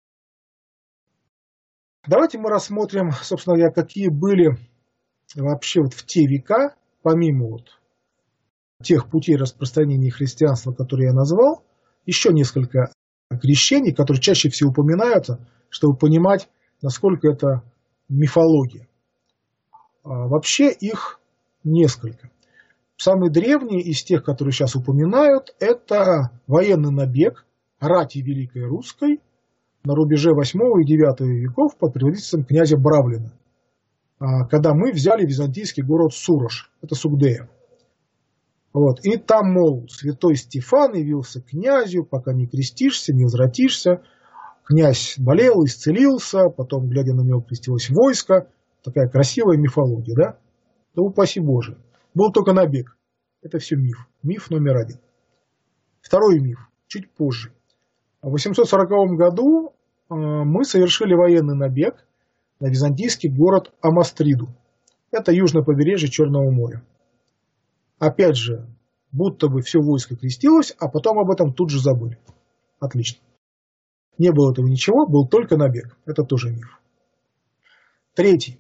Давайте мы рассмотрим, собственно говоря, какие были вообще вот в те века, помимо вот тех путей распространения христианства, которые я назвал, еще несколько крещений, которые чаще всего упоминаются, чтобы понимать, насколько это мифология. А вообще их несколько. Самый древний из тех, которые сейчас упоминают, это военный набег рати Великой Русской на рубеже восьмого и девятого веков под предводительством князя Бравлина, когда мы взяли византийский город Сурош, это Сугдея. Вот. И там, мол, святой Стефан явился князю, пока не крестишься, не возвратишься к князь болел, исцелился, потом, глядя на него, крестилось войско. Такая красивая мифология, да? Да упаси Боже. Был только набег. Это все миф. Миф номер один. Второй миф. Чуть позже. В восемьсот сороковом году мы совершили военный набег на византийский город Амастриду. Это южное побережье Черного моря. Опять же, будто бы все войско крестилось, а потом об этом тут же забыли. Отлично. Не было этого ничего, был только набег. Это тоже миф. Третий.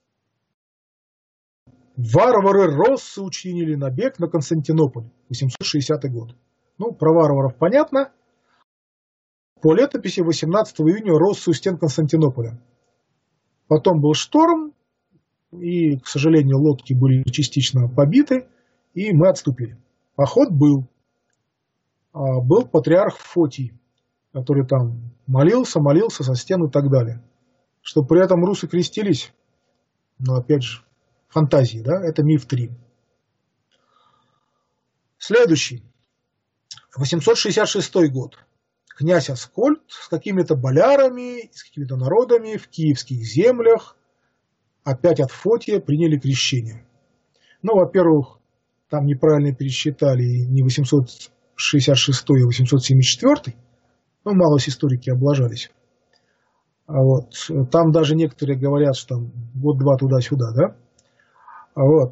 Варвары россы учинили набег на Константинополь. восемьсот шестидесятый год. Ну, про варваров понятно. По летописи восемнадцатого июня россы у стен Константинополя. Потом был шторм, и, к сожалению, лодки были частично побиты, и мы отступили. Поход был. Был патриарх Фотий, который там молился, молился со стен и так далее. Что при этом русы крестились, но опять же, фантазии, да, это миф три. Следующий. восемьсот шестьдесят шестой год. Князь Аскольд с какими-то болярами, с какими-то народами в киевских землях опять от Фотия приняли крещение. Ну, во-первых, там неправильно пересчитали не восемьсот шестьдесят шестой, а восемьсот семьдесят четвёртый. Ну, малость историки облажались. А вот. Там даже некоторые говорят, что там год-два туда-сюда, да? А вот.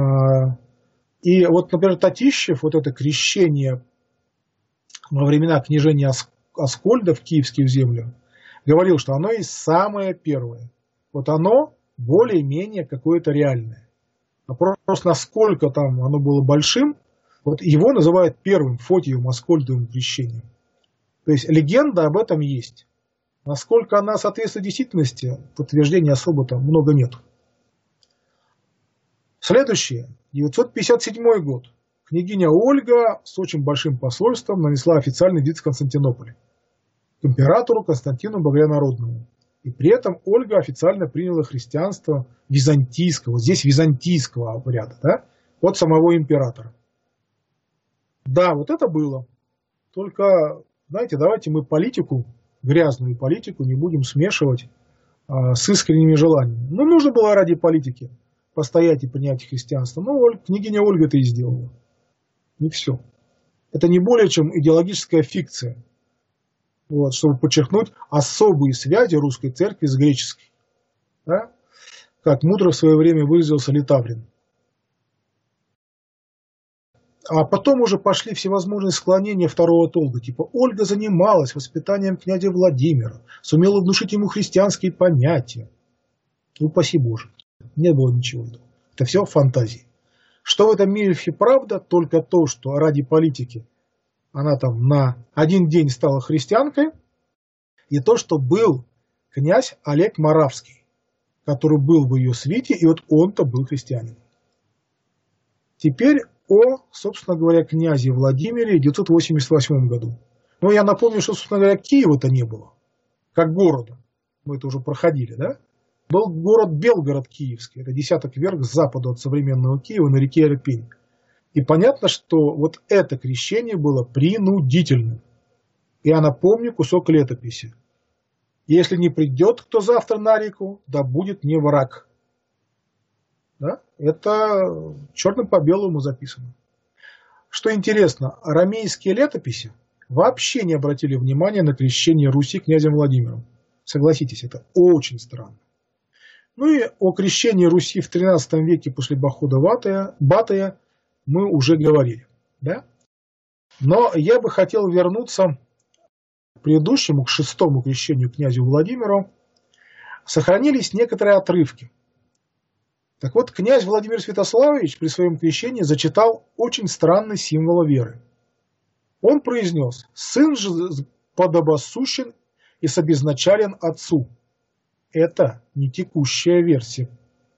И вот, например, Татищев, вот это крещение во времена княжения Аскольда в киевских землях, говорил, что оно и самое первое. Вот оно более-менее какое-то реальное. Вопрос, насколько там оно было большим, вот его называют первым Фотиевым Аскольдовым крещением. То есть легенда об этом есть. Насколько она соответствует действительности, подтверждения особо там много нет. Следующее. девятьсот пятьдесят седьмой год. Княгиня Ольга с очень большим посольством нанесла официальный визит в Константинополь к императору Константину Богородному. И при этом Ольга официально приняла христианство византийского, здесь византийского обряда, да, от самого императора. Да, вот это было. Только, знаете, давайте мы политику, грязную политику, не будем смешивать а, с искренними желаниями. Ну, нужно было ради политики постоять и принять христианство. Ну, Оль, княгиня Ольга это и сделала. И все. Это не более чем идеологическая фикция. Вот, чтобы подчеркнуть особые связи русской церкви с греческой. Да? Как мудро в свое время выразился Литаврин. А потом уже пошли всевозможные склонения второго толка. Типа Ольга занималась воспитанием князя Владимира, сумела внушить ему христианские понятия. Ну, упаси Боже. Не было ничего этого. Это все фантазии. Что в этом мифе правда? Только то, что ради политики она там на один день стала христианкой. И то, что был князь Олег Моравский, который был в ее свите, и вот он-то был христианином. Теперь о, собственно говоря, князе Владимире в девятьсот восемьдесят восьмом году. Но я напомню, что, собственно говоря, Киева-то не было, как города. Мы это уже проходили, да? Был город Белгород Киевский, это десяток верст к западу от современного Киева на реке Ирпень. И понятно, что вот это крещение было принудительным. Я напомню кусок летописи. Если не придет кто завтра на реку, да будет не враг. Да? Это черным по белому записано. Что интересно, арамейские летописи вообще не обратили внимания на крещение Руси князем Владимиром. Согласитесь, это очень странно. Ну и о крещении Руси в тринадцатом веке после похода Батыя, Батыя мы уже говорили. Да? Но я бы хотел вернуться к предыдущему, к шестому крещению князю Владимиру. Сохранились некоторые отрывки. Так вот, князь Владимир Святославович при своем крещении зачитал очень странный символ веры. Он произнес: «Сын же подобосущен и собезначален отцу». Это не текущая версия.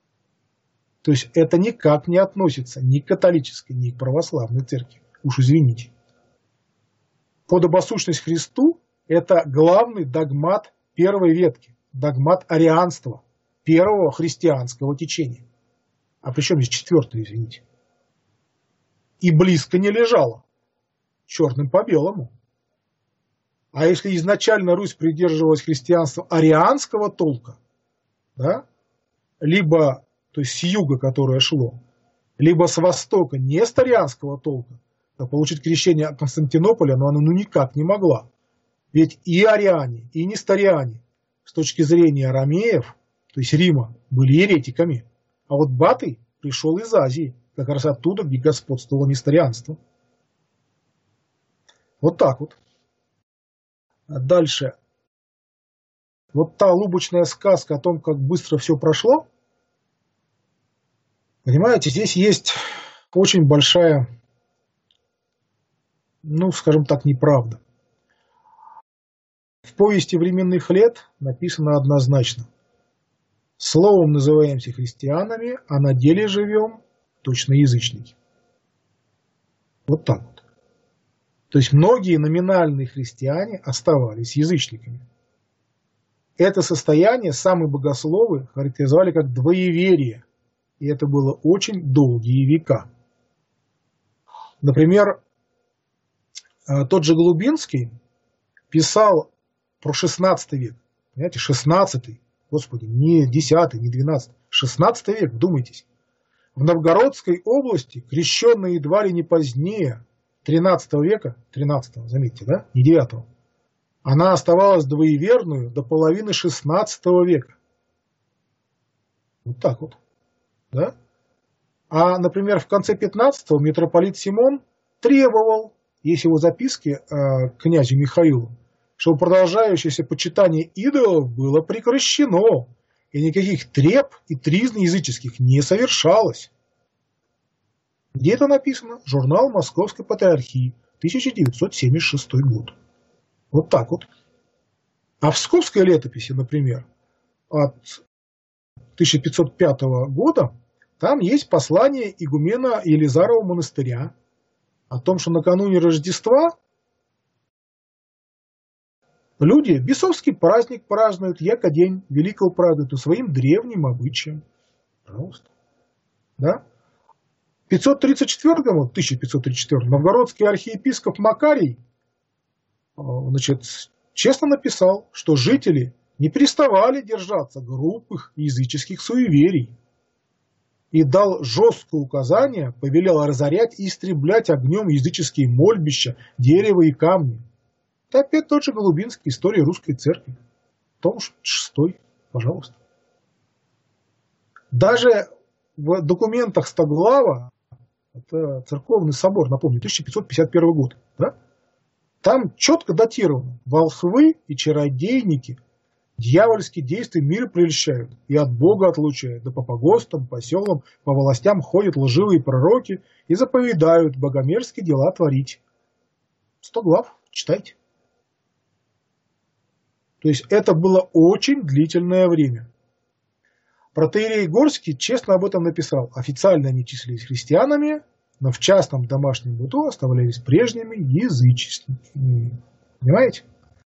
То есть это никак не относится ни к католической, ни к православной церкви. Уж извините. Подобосущность Христу – это главный догмат первой ветки, догмат арианства, первого христианского течения. А при чем здесь четвертое, извините? И близко не лежало. Черным по белому. А если изначально Русь придерживалась христианства арианского толка, да, либо, то есть с юга, которое шло, либо с востока несторианского толка, то получить крещение Константинополя, но она ну никак не могла. Ведь и ариане, и несториане с точки зрения ромеев, то есть Рима, были еретиками. А вот Батый пришел из Азии, как раз оттуда, где господствовало несторианство. Вот так вот. А дальше. Вот та лубочная сказка о том, как быстро все прошло. Понимаете, здесь есть очень большая, ну, скажем так, неправда. В повести временных лет написано однозначно. Словом называемся христианами, а на деле живем точно язычники. Вот так вот. То есть многие номинальные христиане оставались язычниками. Это состояние самые богословы характеризовали как двоеверие. И это было очень долгие века. Например, тот же Голубинский писал про шестнадцатый век. Понимаете, шестнадцатый, господи, не десятый, не двенадцатый, шестнадцатый век, вдумайтесь. В Новгородской области, крещенные едва ли не позднее тринадцатого века, тринадцатого, заметьте, да, не девятого, она оставалась двоеверную до половины шестнадцатого века. Вот так вот. Да? А, например, в конце пятнадцатого митрополит Симон требовал, есть его записки э, князю Михаилу, чтобы продолжающееся почитание идолов было прекращено, и никаких треб и тризн языческих не совершалось. Где это написано? Журнал Московской Патриархии, тысяча девятьсот семьдесят шестой год. Вот так вот. А в Псковской летописи, например, от тысяча пятьсот пятого года, там есть послание игумена Елизарова монастыря о том, что накануне Рождества люди бесовский праздник празднуют, яко день великого празднуют, своим древним обычаем. Пожалуйста. Да? В пятьсот тридцать четвёртом, тысяча пятьсот тридцать четвёртом новгородский архиепископ Макарий, значит, честно написал, что жители не переставали держаться грубых языческих суеверий и дал жесткое указание, повелел разорять и истреблять огнем языческие мольбища, дерево и камни. Это опять тот же Голубинский, история русской церкви. Том шестой, пожалуйста. Даже в документах Стоглава, это церковный собор, напомню, тысяча пятьсот пятьдесят первый год, да? Там четко датировано: волхвы и чародейники дьявольские действия мир прельщают и от Бога отлучают, да по погостам, по селам, по властям ходят лживые пророки и заповедают богомерзкие дела творить. Сто глав, читайте. То есть это было очень длительное время. Протоиерей Горский честно об этом написал. Официально они числились христианами, но в частном домашнем быту оставались прежними язычниками. Понимаете?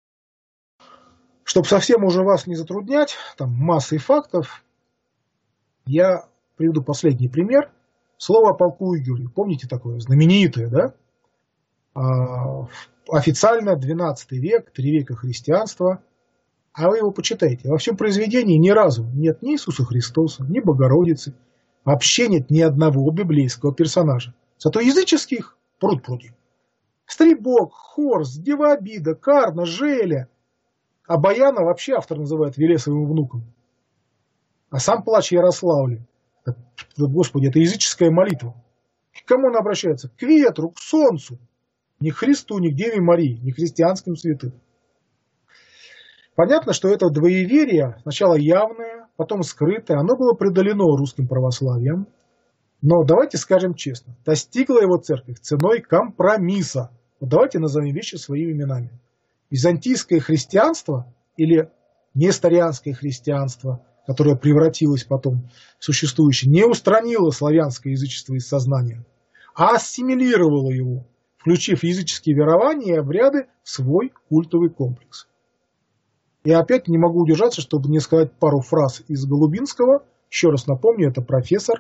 Чтобы совсем уже вас не затруднять, там массой фактов, я приведу последний пример. Слово о полку Игорю. Помните такое знаменитое, да? А, официально двенадцатый век, три века христианства. А вы его почитайте. Во всем произведении ни разу нет ни Иисуса Христоса, ни Богородицы. Вообще нет ни одного библейского персонажа. Зато языческих пруд-пруди. Стребок, Хорс, Девообида, Карна, Желя. А Баяна вообще автор называет Велесовым внуком. А сам плач Ярославля. Господи, это языческая молитва. К кому она обращается? К ветру, к солнцу. Не к Христу, не к Деве Марии, не к христианским святым. Понятно, что это двоеверие, сначала явное, потом скрытое, оно было преодолено русским православием. Но давайте скажем честно, достигла его церковь ценой компромисса. Вот давайте назовем вещи своими именами. Византийское христианство или несторианское христианство, которое превратилось потом в существующее, не устранило славянское язычество из сознания, а ассимилировало его, включив языческие верования и обряды в свой культовый комплекс. Я опять не могу удержаться, чтобы не сказать пару фраз из Голубинского. Еще раз напомню, это профессор,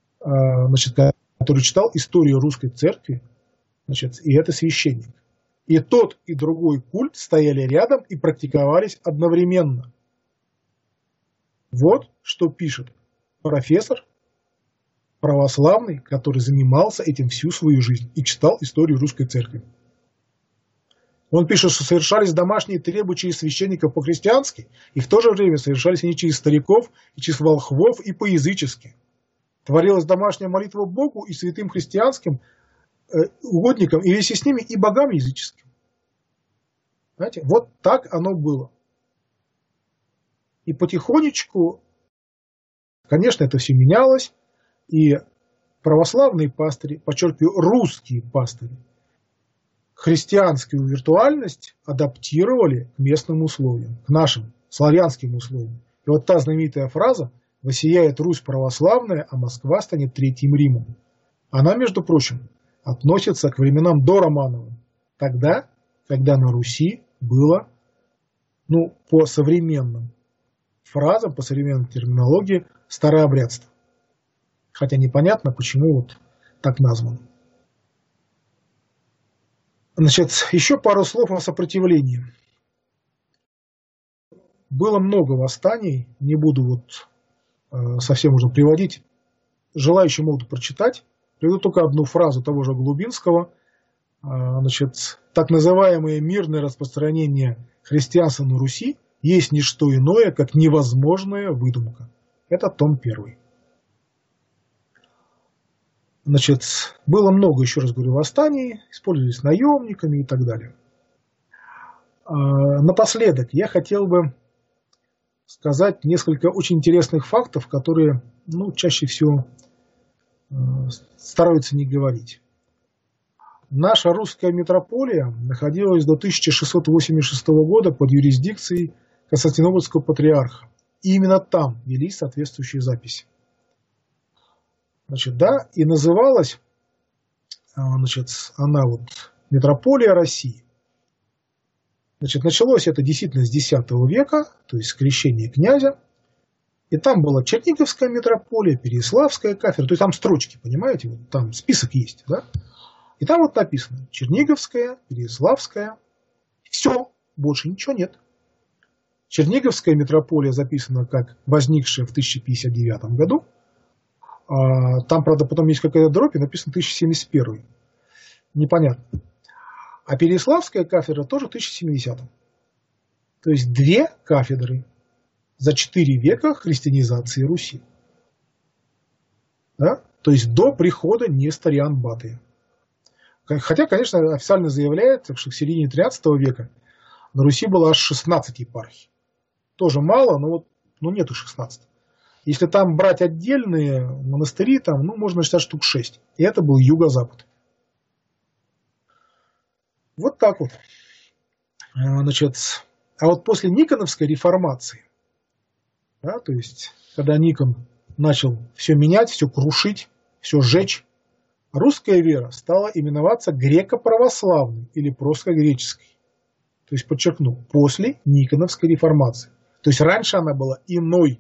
значит, который читал историю русской церкви, значит, и это священник. И тот, и другой культ стояли рядом и практиковались одновременно. Вот что пишет профессор православный, который занимался этим всю свою жизнь и читал историю русской церкви. Он пишет, что совершались домашние требы через священников по-христиански, и в то же время совершались они через стариков, и через волхвов, и по-язычески. Творилась домашняя молитва Богу и святым христианским э, угодникам, и вместе с ними и богам языческим. Знаете, вот так оно было. И потихонечку, конечно, это все менялось, и православные пастыри, подчеркиваю, русские пастыри, христианскую виртуальность адаптировали к местным условиям, к нашим славянским условиям. И вот та знаменитая фраза «Воссияет Русь православная, а Москва станет Третьим Римом». Она, между прочим, относится к временам доромановым, тогда, когда на Руси было, ну, по современным фразам, по современной терминологии, старообрядство. Хотя непонятно, почему вот так названо. Значит, еще пару слов о сопротивлении. Было много восстаний, не буду вот э, совсем уже приводить. Желающие могут прочитать. Приведу только одну фразу того же Голубинского. Э, значит, так называемое мирное распространение христианства на Руси есть не что иное, как невозможная выдумка. Это том первый. Значит, было много, еще раз говорю, восстаний, использовались наемниками и так далее. Напоследок я хотел бы сказать несколько очень интересных фактов, которые, ну, чаще всего стараются не говорить. Наша русская митрополия находилась до тысяча шестьсот восемьдесят шестого года под юрисдикцией Константинопольского патриарха. И именно там велись соответствующие записи. Значит, да, и называлась, значит, она вот митрополия России. Значит, началось это действительно с десятого века, то есть с крещения князя. И там была Черниговская митрополия, Переяславская кафедра, то есть там строчки, понимаете, вот там список есть, да? И там вот написано Черниговская, Переяславская, все, больше ничего нет. Черниговская митрополия записана как возникшая в тысяча пятьдесят девятом году. Там, правда, потом есть какая-то дробь, и написано тысяча семьдесят первый. Непонятно. А Переяславская кафедра тоже в тысяча семидесятом. То есть две кафедры за четыре века христианизации Руси. Да? То есть до прихода Нестора Батыя. Хотя, конечно, официально заявляется, что к середине тринадцатого века на Руси было аж шестнадцать епархий. Тоже мало, но вот ну, нету шестнадцати. Если там брать отдельные монастыри, там, ну, можно считать штук шесть. И это был юго-запад. Вот так вот. Значит, а вот после Никоновской реформации, да, то есть, когда Никон начал все менять, все крушить, все сжечь, русская вера стала именоваться греко-православной или просто греческой. То есть, подчеркну, после Никоновской реформации. То есть, раньше она была иной.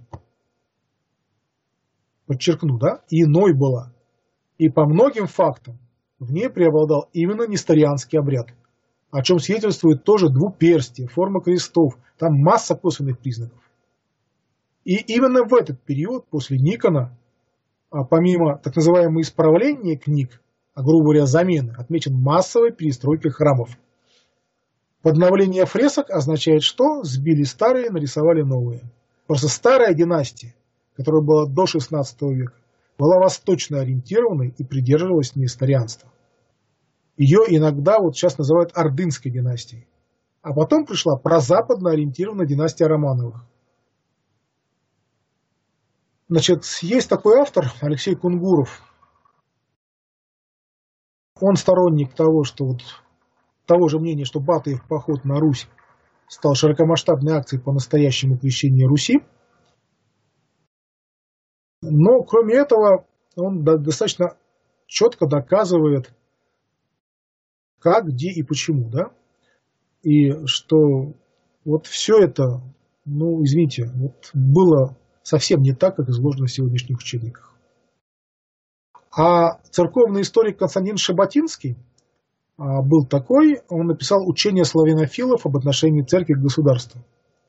Подчеркну, да, иной была. И по многим фактам в ней преобладал именно несторианский обряд, о чем свидетельствует тоже двуперстие, форма крестов, там масса косвенных признаков. И именно в этот период, после Никона, помимо так называемого исправления книг, а грубо говоря замены, отмечен массовой перестройкой храмов. Подновление фресок означает, что сбили старые, нарисовали новые. Просто старая династия, которая была до шестнадцатого века, была восточно ориентированной и придерживалась несторианства. Ее иногда вот сейчас называют Ордынской династией. А потом пришла прозападно ориентированная династия Романовых. Значит, есть такой автор, Алексей Кунгуров. Он сторонник того, что вот того же мнения, что Батыев поход на Русь стал широкомасштабной акцией по настоящему крещению Руси. Но, кроме этого, он достаточно четко доказывает, как, где и почему, да? И что вот все это, ну, извините, вот было совсем не так, как изложено в сегодняшних учебниках. А церковный историк Константин Шаботинский был такой, он написал «Учение славянофилов об отношении церкви к государству».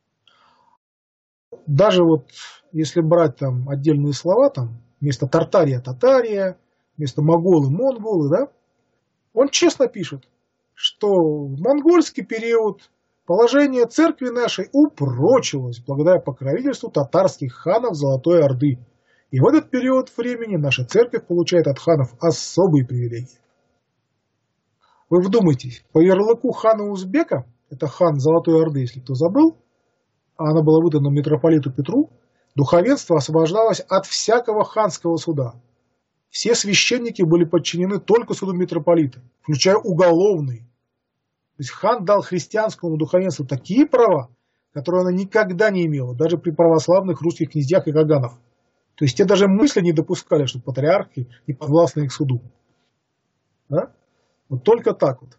Даже вот если брать там отдельные слова, там вместо Тартария – Татария, вместо Моголы – Монголы, да, он честно пишет, что в монгольский период положение церкви нашей упрочилось благодаря покровительству татарских ханов Золотой Орды. И в этот период времени наша церковь получает от ханов особые привилегии. Вы вдумайтесь, по ярлыку хана Узбека, это хан Золотой Орды, если кто забыл, а она была выдана митрополиту Петру, духовенство освобождалось от всякого ханского суда. Все священники были подчинены только суду митрополита, включая уголовный. То есть хан дал христианскому духовенству такие права, которые она никогда не имела, даже при православных русских князьях и каганах. То есть те даже мысли не допускали, что патриархи не подвластны их суду. Да? Вот только так вот.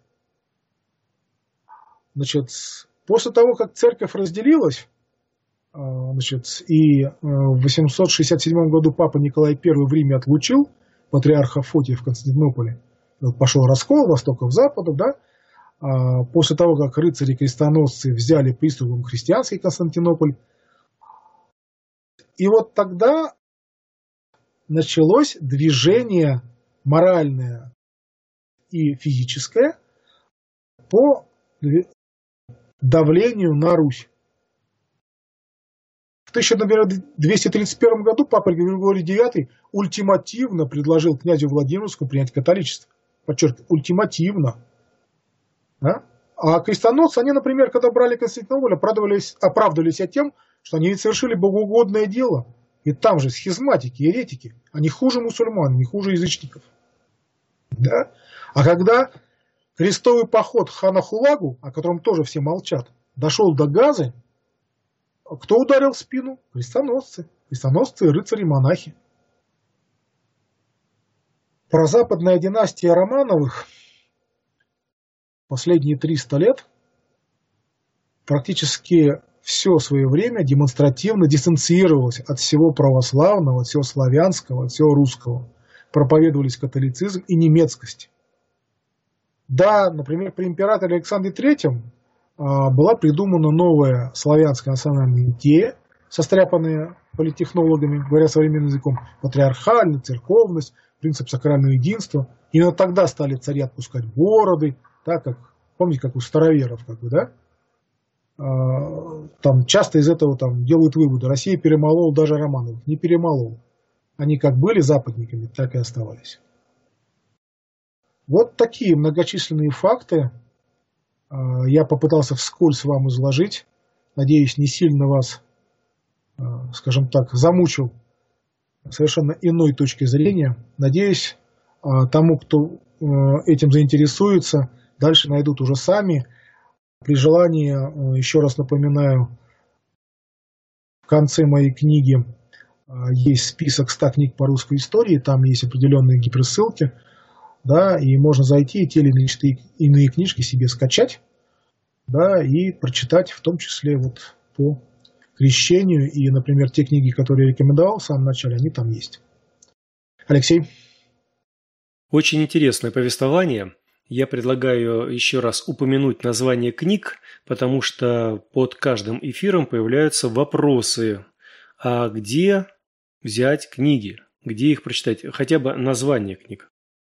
Значит, после того, как церковь разделилась, значит, и в восемьсот шестьдесят седьмом году папа Николай Первый в Риме отлучил патриарха Фотия в Константинополе, пошел раскол востоков западов, да, после того, как рыцари-крестоносцы взяли приступом христианский Константинополь. И вот тогда началось движение моральное и физическое по давлению на Русь. В тысяча двести тридцать первом году папа Григорий Девятый ультимативно предложил князю Владимирскому принять католичество. Подчеркиваю, ультимативно. Да? А крестоносцы, они, например, когда брали Константинополь, оправдывались, оправдывались тем, что они ведь совершили богоугодное дело. И там же схизматики, еретики. Они хуже мусульман, не хуже язычников. Да? А когда крестовый поход хана Хулагу, о котором тоже все молчат, дошел до Газы, кто ударил в спину? Крестоносцы. Крестоносцы, рыцари-монахи. Прозападная династия Романовых последние триста лет практически все свое время демонстративно дистанцировалась от всего православного, от всего славянского, от всего русского. Проповедовались католицизм и немецкость. Да, например, при императоре Александре Третьем была придумана новая славянская национальная идея, состряпанная политтехнологами, говоря современным языком, патриархальность, церковность, принцип сакрального единства. Именно тогда стали цари отпускать бороды, так как, помните, как у староверов, как бы, да? Там часто из этого там делают выводы. Россия перемолол даже Романовых. Не перемолол. Они как были западниками, так и оставались. Вот такие многочисленные факты я попытался вскользь вам изложить. Надеюсь, не сильно вас, скажем так, замучил совершенно иной точки зрения. Надеюсь, тому, кто этим заинтересуется, дальше найдут уже сами. При желании, еще раз напоминаю, в конце моей книги есть список ста книг по русской истории, там есть определенные гиперссылки, да, и можно зайти и те или иные книжки себе скачать, да, и прочитать, в том числе вот по крещению, и, например, те книги, которые я рекомендовал в самом начале, они там есть. Алексей? Очень интересное повествование. Я предлагаю еще раз упомянуть название книг, потому что под каждым эфиром появляются вопросы. А где взять книги? Где их прочитать? Хотя бы название книг.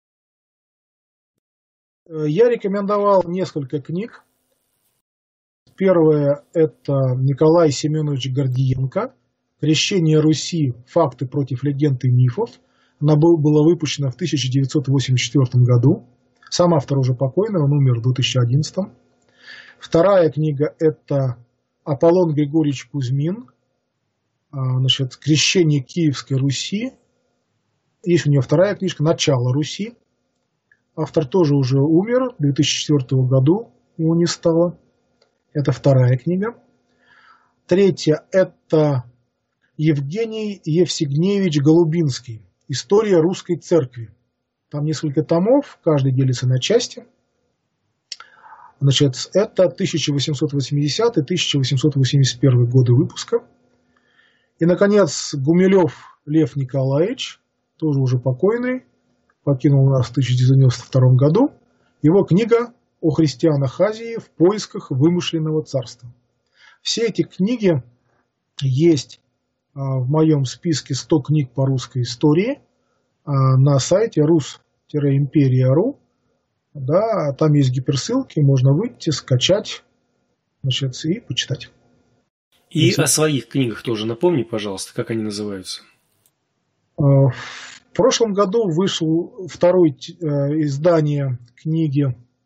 Я рекомендовал несколько книг. Первое – это Николай Семенович Гордиенко «Крещение Руси. Факты против легенд и мифов». Она была выпущена в тысяча девятьсот восемьдесят четвёртом году. Сам автор уже покойный, он умер в две тысячи одиннадцатом. Вторая книга – это Аполлон Григорьевич Кузьмин, значит, «Крещение Киевской Руси». Есть у нее вторая книжка «Начало Руси». Автор тоже уже умер, в две тысячи четвёртом году его не стало. Это вторая книга. Третья – это Евгений Евсигнеевич Голубинский «История русской церкви». Там несколько томов, каждый делится на части. Значит, это тысяча восемьсот восьмидесятый — тысяча восемьсот восемьдесят первый годы выпуска. И, наконец, Гумилев Лев Николаевич, тоже уже покойный, покинул нас в тысяча девятьсот девяносто втором году. Его книга о христианах Азии в поисках вымышленного царства. Все эти книги есть в моем списке сто книг по русской истории на сайте рус империя точка ру. Да, там есть гиперссылки, можно выйти, скачать, значит, и почитать. И Если... о своих книгах тоже напомни, пожалуйста, как они называются. В прошлом году вышло второе издание книги,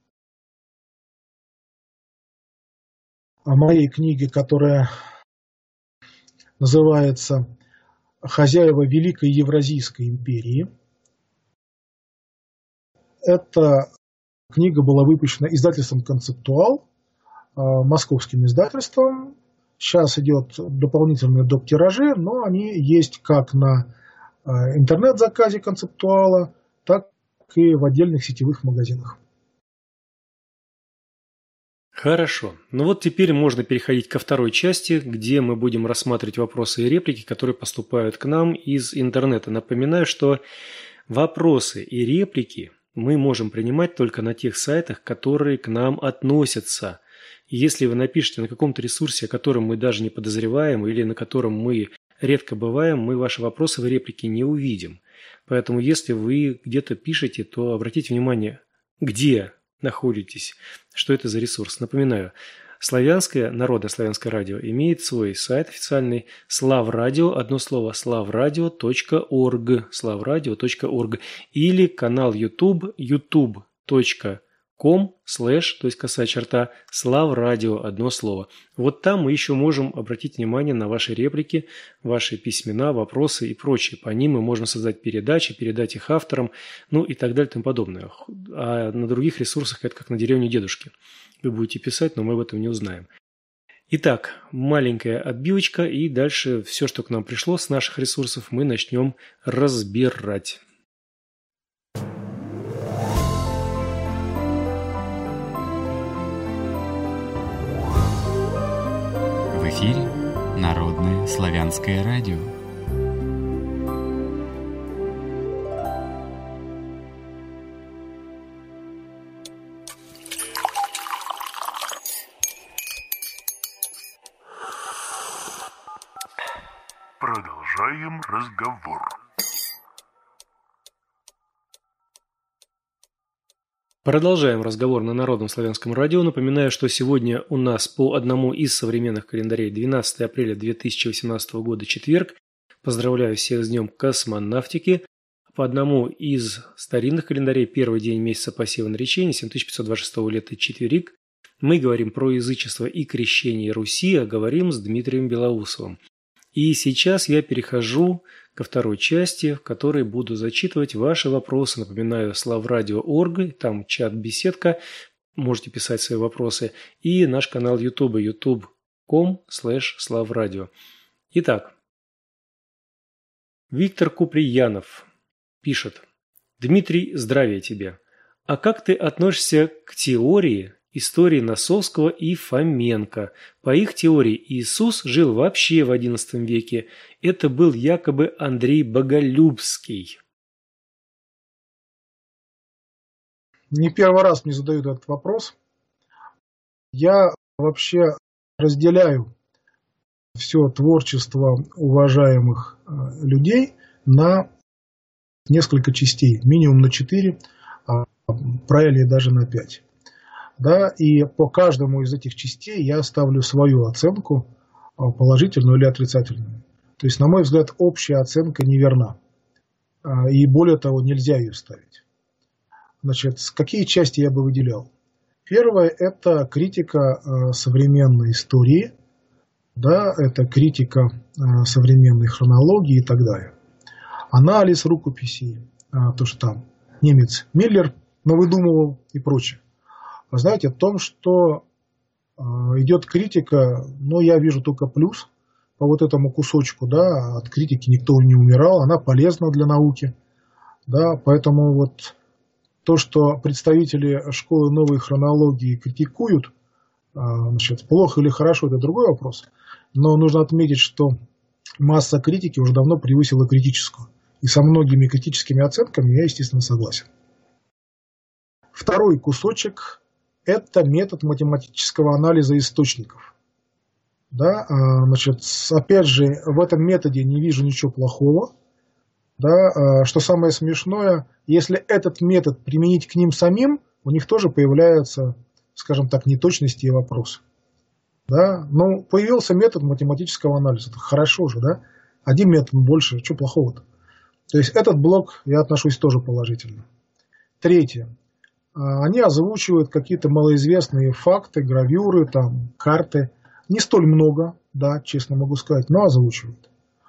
о моей книге, которая называется «Хозяева Великой Евразийской империи». Эта книга была выпущена издательством «Концептуал», московским издательством. Сейчас идет дополнительные доп. Тиражи, но они есть как на интернет-заказе «Концептуала», так и в отдельных сетевых магазинах. Хорошо. Ну вот теперь можно переходить ко второй части, где мы будем рассматривать вопросы и реплики, которые поступают к нам из интернета. Напоминаю, что вопросы и реплики мы можем принимать только на тех сайтах, которые к нам относятся. Если вы напишете на каком-то ресурсе, о котором мы даже не подозреваем или на котором мы редко бываем, мы ваши вопросы и реплики не увидим. Поэтому если вы где-то пишете, то обратите внимание, где находитесь, что это за ресурс. Напоминаю, славянское, народное славянское радио имеет свой сайт официальный славрадио, одно слово, славрадио точка орг, славрадио точка орг, или канал YouTube, ютуб точка ком слэш, то есть косая черта, славрадио, одно слово. Вот там мы еще можем обратить внимание на ваши реплики, ваши письмена, вопросы и прочее. По ним мы можем создать передачи, передать их авторам, ну и так далее и тому подобное. А на других ресурсах это как на деревне дедушки. Вы будете писать, но мы об этом не узнаем. Итак, маленькая отбивочка, и дальше все, что к нам пришло с наших ресурсов, мы начнем разбирать. В эфире Народное славянское радио. Продолжаем разговор. Продолжаем разговор на Народном славянском радио. Напоминаю, что сегодня у нас по одному из современных календарей двенадцатое апреля две тысячи восемнадцатого года четверг. Поздравляю всех с Днем космонавтики. По одному из старинных календарей первый день месяца посева наречения семь тысяч пятьсот двадцать шестого лета четверик. Мы говорим про язычество и крещение Руси, а говорим с Дмитрием Белоусовым. И сейчас я перехожу ко второй части, в которой буду зачитывать ваши вопросы. Напоминаю, славрадио точка орг, там чат-беседка, можете писать свои вопросы, и наш канал YouTube, ютуб точка ком слэш славрадио. Итак, Виктор Куприянов пишет: Дмитрий, здравия тебе. А как ты относишься к теории истории Носовского и Фоменко? По их теории, Иисус жил вообще в одиннадцатом веке. Это был якобы Андрей Боголюбский. Не первый раз мне задают этот вопрос. Я вообще разделяю все творчество уважаемых людей на несколько частей, минимум на четыре, а правильнее даже на пять. Да, и по каждому из этих частей я ставлю свою оценку, положительную или отрицательную. То есть, на мой взгляд, общая оценка неверна. И более того, нельзя ее ставить. Значит, какие части я бы выделял? Первое – это критика современной истории, да, это критика современной хронологии и так далее. Анализ рукописей, то, что там немец Миллер навыдумывал и прочее. Вы знаете, о том, что э, идет критика, но я вижу только плюс по вот этому кусочку, да, от критики никто не умирал, она полезна для науки, да, поэтому вот то, что представители школы новой хронологии критикуют, э, значит, плохо или хорошо, это другой вопрос, но нужно отметить, что масса критики уже давно превысила критическую, и со многими критическими оценками я, естественно, согласен. Второй кусочек – это метод математического анализа источников. Да, значит, опять же, в этом методе не вижу ничего плохого. Да, что самое смешное, если этот метод применить к ним самим, у них тоже появляются, скажем так, неточности и вопросы. Да? Но появился метод математического анализа. Это хорошо же, да? Один метод больше, что плохого-то? То есть этот блок я отношусь тоже положительно. Третье. Они озвучивают какие-то малоизвестные факты, гравюры, там, карты. Не столь много, да, честно могу сказать, но озвучивают.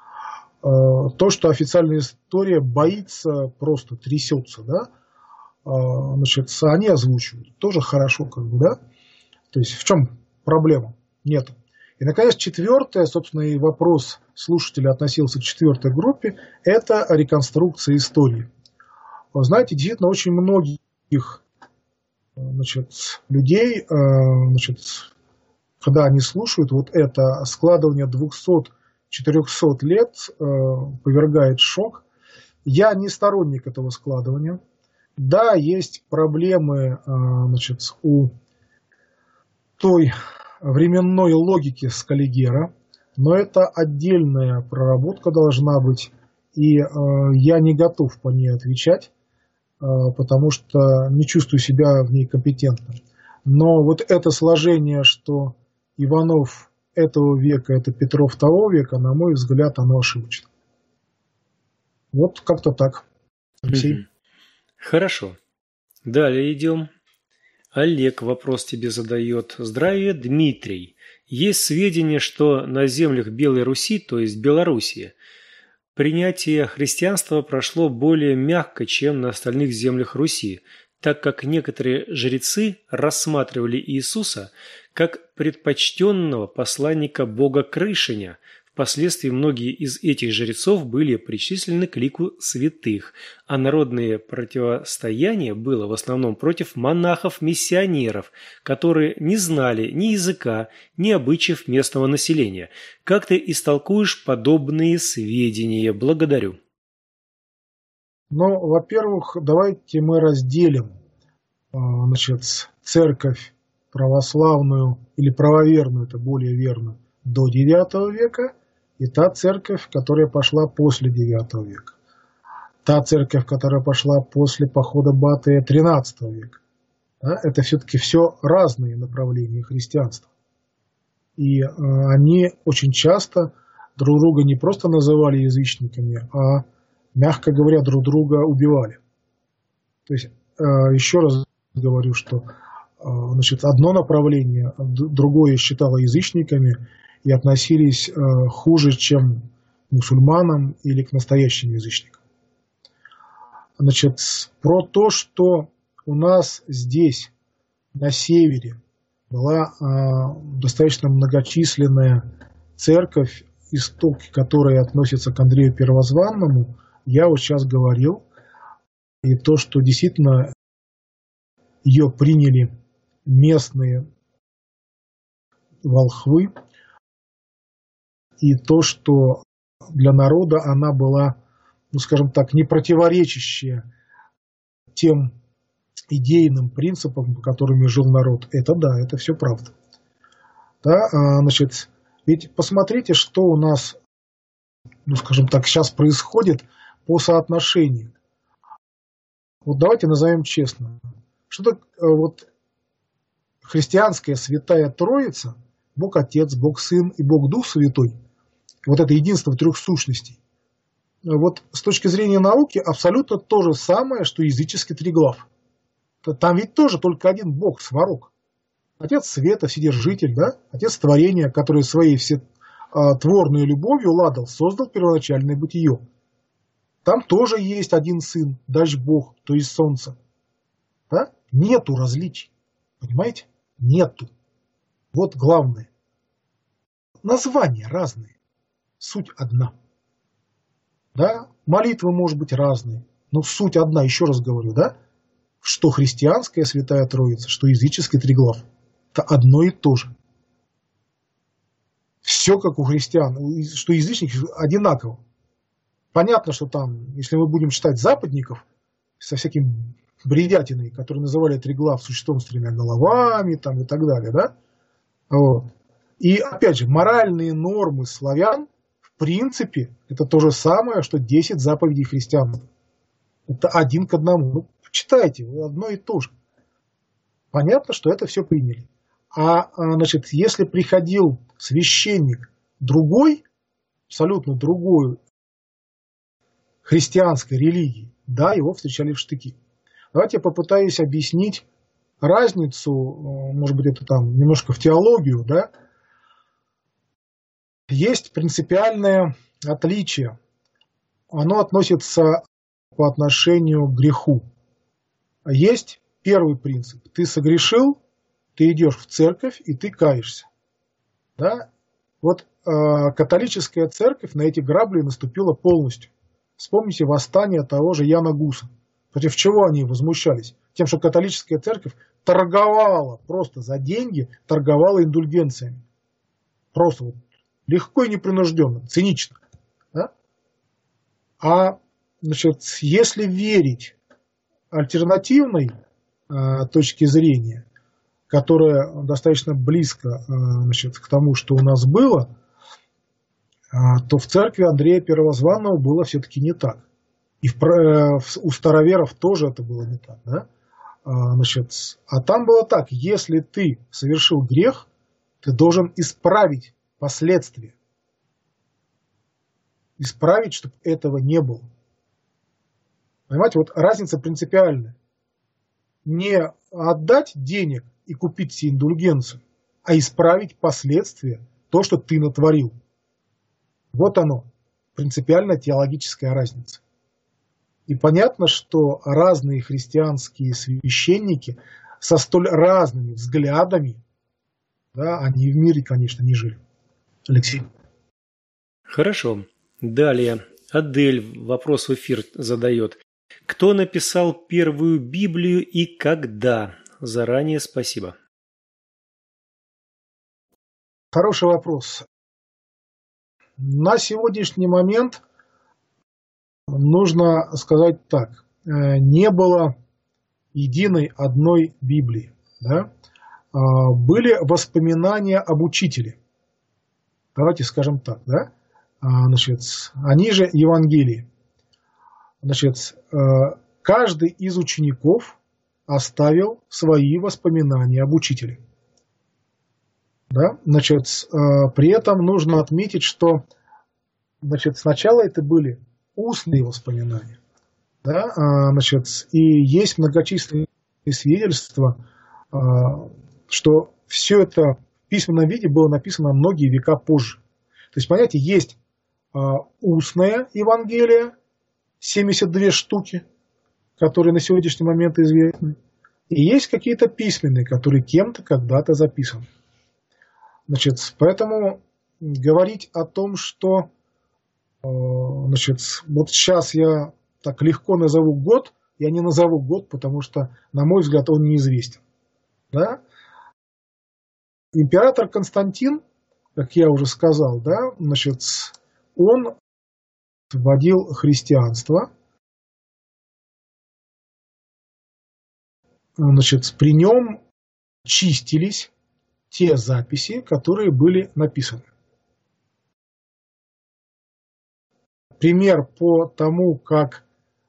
То, что официальная история боится, просто трясется, да, значит, они озвучивают. Тоже хорошо, как бы, да. То есть в чем проблема? Нет. И, наконец, четвертое, собственно, и вопрос слушателя относился к четвертой группе, это реконструкция истории. Вы знаете, действительно, очень многих, значит, людей, значит, когда они слушают вот это складывание двухсот-четырехсот лет, повергает в шок. Я не сторонник этого складывания. Да, есть проблемы, значит, у той временной логики Скаллигера, но это отдельная проработка должна быть, и я не готов по ней отвечать, потому что не чувствую себя в ней компетентным. Но вот это сложение, что Иванов этого века, это Петров того века, на мой взгляд, оно ошибочно. Вот как-то так. Алексей. Хорошо. Далее идем. Олег вопрос тебе задает. Здравия, Дмитрий. Есть сведения, что на землях Белой Руси, то есть Белоруссии, принятие христианства прошло более мягко, чем на остальных землях Руси, так как некоторые жрецы рассматривали Иисуса как предпочтенного посланника Бога Крышиня. Впоследствии многие из этих жрецов были причислены к лику святых, а народное противостояние было в основном против монахов-миссионеров, которые не знали ни языка, ни обычаев местного населения. Как ты истолкуешь подобные сведения? Благодарю. Ну, во-первых, давайте мы разделим, значит, церковь православную или правоверную, это более верно, до девятого века, и та церковь, которая пошла после девятого века. Та церковь, которая пошла после похода Батыя тринадцатого века. Да, это все-таки все разные направления христианства. И э, они очень часто друг друга не просто называли язычниками, а, мягко говоря, друг друга убивали. То есть, э, еще раз говорю, что э, значит, одно направление, другое считало язычниками и относились э, хуже, чем к мусульманам или к настоящим язычникам. Значит, про то, что у нас здесь, на севере, была э, достаточно многочисленная церковь, истоки которой относятся к Андрею Первозванному, я вот сейчас говорил. И то, что действительно ее приняли местные волхвы, и то, что для народа она была, ну скажем так, не противоречащая тем идейным принципам, по которым жил народ. Это да, это все правда. Да, значит, ведь посмотрите, что у нас, ну скажем так, сейчас происходит по соотношению. Вот давайте назовем честно. Что такое вот христианская святая Троица, Бог Отец, Бог Сын и Бог Дух Святой, вот это единство трех сущностей, вот с точки зрения науки абсолютно то же самое, что языческий триглав. Там ведь тоже только один Бог, Сварог. Отец света, Вседержитель, да? Отец творения, который своей всетворной любовью ладал, создал первоначальное бытие. Там тоже есть один сын, Дач Бог, то есть солнце. Да? Нету различий. Понимаете? Нету. Вот главное. Названия разные. Суть одна. Да? Молитвы, может быть, разные. Но суть одна, еще раз говорю, да? Что христианская Святая Троица, что языческий триглав. Это одно и то же. Все как у христиан, что язычник одинаково. Понятно, что там, если мы будем читать западников со всяким бредятиной, которую называли триглав существом с тремя головами там, и так далее. Да? Вот. И опять же, моральные нормы славян, в принципе, это то же самое, что десять заповедей христиан. Это один к одному. Ну, читайте, одно и то же. Понятно, что это все приняли. А, значит, если приходил священник другой, абсолютно другой христианской религии, да, его встречали в штыки. Давайте я попытаюсь объяснить разницу, может быть, это там немножко в теологию, да. Есть принципиальное отличие. Оно относится по отношению к греху. Есть первый принцип. Ты согрешил, ты идешь в церковь и ты каешься. Да? Вот э, католическая церковь на эти грабли наступила полностью. Вспомните восстание того же Яна Гуса. Против чего они возмущались? Тем, что католическая церковь торговала просто за деньги, торговала индульгенциями. Просто вот легко и непринужденно, цинично. Да? А значит, если верить альтернативной э, точке зрения, которая достаточно близко э, значит, к тому, что у нас было, э, то в церкви Андрея Первозванного было все-таки не так. И в, э, у староверов тоже это было не так. Да? А, значит, а там было так, если ты совершил грех, ты должен исправить последствия. Исправить, чтобы этого не было. Понимаете, вот разница принципиальная. Не отдать денег и купить себе индульгенцию, а исправить последствия, то, что ты натворил. Вот оно, принципиальная теологическая разница. И понятно, что разные христианские священники со столь разными взглядами, да, они в мире, конечно, не жили. Алексей. Хорошо. Далее. Адель вопрос в эфир задает. Кто написал первую Библию и когда? Заранее спасибо. Хороший вопрос. На сегодняшний момент нужно сказать так. Не было единой одной Библии. Да? Были воспоминания об учителе. Давайте скажем так. Да? Значит, они же Евангелии. Значит, каждый из учеников оставил свои воспоминания об учителе. Да? Значит, при этом нужно отметить, что значит, сначала это были устные воспоминания. Да? Значит, и есть многочисленные свидетельства, что все это в письменном виде было написано многие века позже. То есть, понимаете, есть устное Евангелие, семьдесят две штуки, которые на сегодняшний момент известны. И есть какие-то письменные, которые кем-то когда-то записаны. Значит, поэтому говорить о том, что значит, вот сейчас я так легко назову год, я не назову год, потому что, на мой взгляд, он неизвестен. Да? Император Константин, как я уже сказал, да, значит, он вводил христианство. Значит, при нем чистились те записи, которые были написаны. Пример по тому, как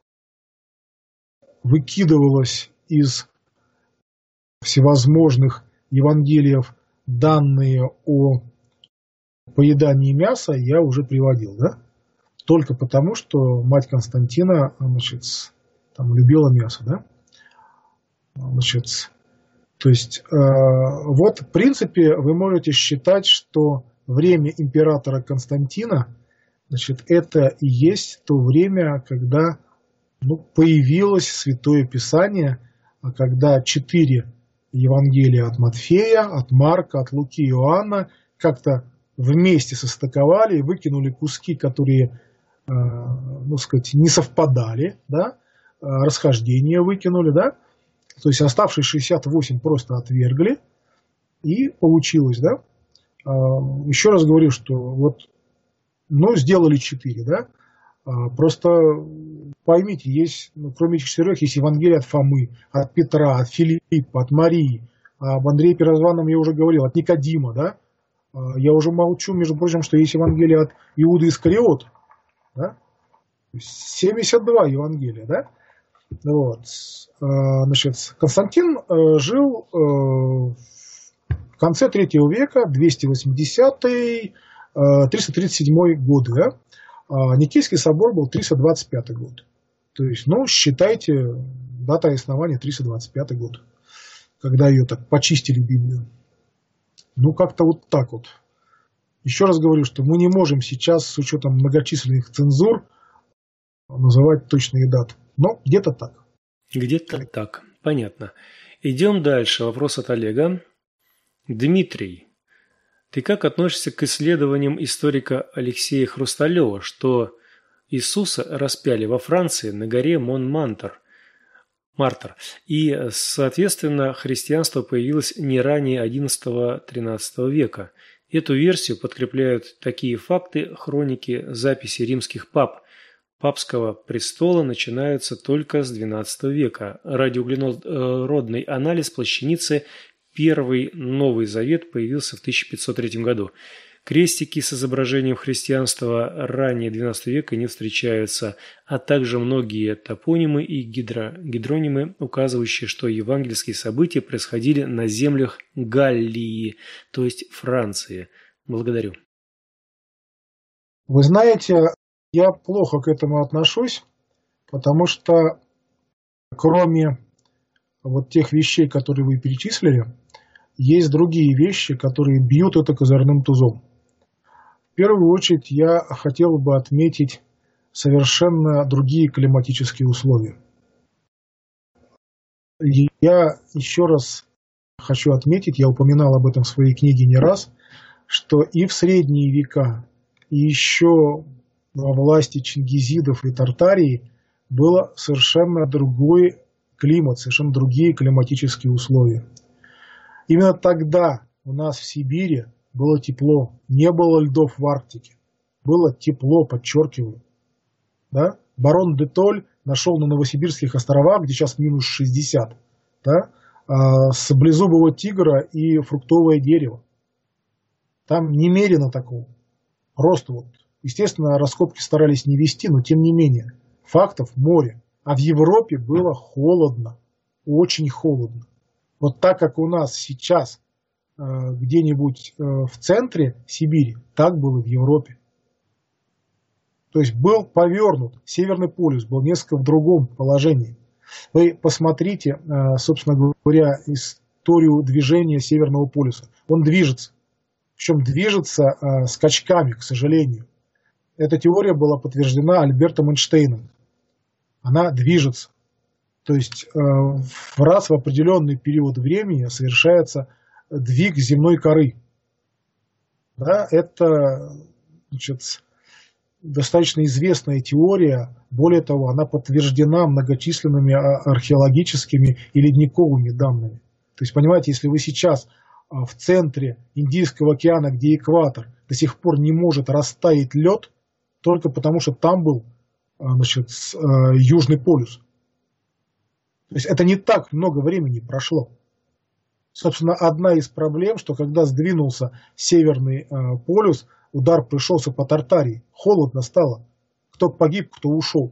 выкидывалось из всевозможных Евангелиев данные о поедании мяса, я уже приводил, да? Только потому, что мать Константина, значит, там, любила мясо, да? Значит, то есть, э, вот, в принципе, вы можете считать, что время императора Константина, значит, это и есть то время, когда ну, появилось Святое Писание, когда четыре Евангелия от Матфея, от Марка, от Луки и Иоанна как-то вместе состыковали и выкинули куски, которые, э, ну, сказать, не совпадали, да, расхождения выкинули, да, то есть оставшиеся шестьдесят восемь просто отвергли, и получилось, да. Еще раз говорю, что вот, ну, сделали четыре, да. Просто поймите, есть, ну, кроме этих четырех, есть Евангелие от Фомы, от Петра, от Филиппа, от Марии. Об Андрее Первозванном я уже говорил, от Никодима, да? Я уже молчу, между прочим, что есть Евангелие от Иуды Искариота, да? семьдесят два Евангелия, да? Вот. Значит, Константин жил в конце третьего века, двести восьмидесятый — триста тридцать седьмой годы, да? А Никейский собор был триста двадцать пятый год. То есть, ну, считайте, дата основания триста двадцать пятый год, когда ее так почистили Библию. Ну, как-то вот так вот. Еще раз говорю, что мы не можем сейчас, с учетом многочисленных цензур, называть точные даты. Но где-то так. Где-то так. Понятно. Идем дальше. Вопрос от Олега. Дмитрий, ты как относишься к исследованиям историка Алексея Хрусталева, что Иисуса распяли во Франции на горе Монмартр, Мартр, и, соответственно, христианство появилось не ранее одиннадцатого-тринадцатого века? Эту версию подкрепляют такие факты, хроники, записи римских пап. Папского престола начинаются только с двенадцатого века. Радиоуглеродный анализ плащаницы, первый Новый Завет, появился в тысяча пятьсот третьем году. Крестики с изображением христианства ранее двенадцатого века не встречаются, а также многие топонимы и гидро, гидронимы, указывающие, что евангельские события происходили на землях Галлии, то есть Франции. Благодарю. Вы знаете, я плохо к этому отношусь, потому что кроме вот тех вещей, которые вы перечислили, есть другие вещи, которые бьют это козырным тузом. В первую очередь я хотел бы отметить совершенно другие климатические условия. Я еще раз хочу отметить, я упоминал об этом в своей книге не раз, что и в средние века, и еще во власти чингизидов и Тартарии было совершенно другой климат, совершенно другие климатические условия. Именно тогда у нас в Сибири было тепло, не было льдов в Арктике, было тепло, подчеркиваю. Да? Барон де Толь нашел на Новосибирских островах, где сейчас минус шестьдесят, да, саблезубого тигра и фруктовое дерево. Там немерено такого. Просто вот. Естественно, раскопки старались не вести, но тем не менее. Фактов море. А в Европе было холодно. Очень холодно. Вот так, как у нас сейчас э, где-нибудь э, в центре Сибири, так было в Европе. То есть был повернут. Северный полюс был несколько в другом положении. Вы посмотрите, э, собственно говоря, историю движения Северного полюса. Он движется. Причем движется э, скачками, к сожалению. Эта теория была подтверждена Альбертом Эйнштейном. Она движется. То есть э, в раз в определенный период времени совершается двиг земной коры. Да, это, значит, достаточно известная теория. Более того, она подтверждена многочисленными археологическими и ледниковыми данными. То есть, понимаете, если вы сейчас в центре Индийского океана, где экватор, до сих пор не может растаять лед, только потому что там был, значит, Южный полюс. То есть это не так много времени прошло. Собственно, одна из проблем, что когда сдвинулся Северный полюс, удар пришелся по Тартарии. Холодно стало. Кто погиб, кто ушел.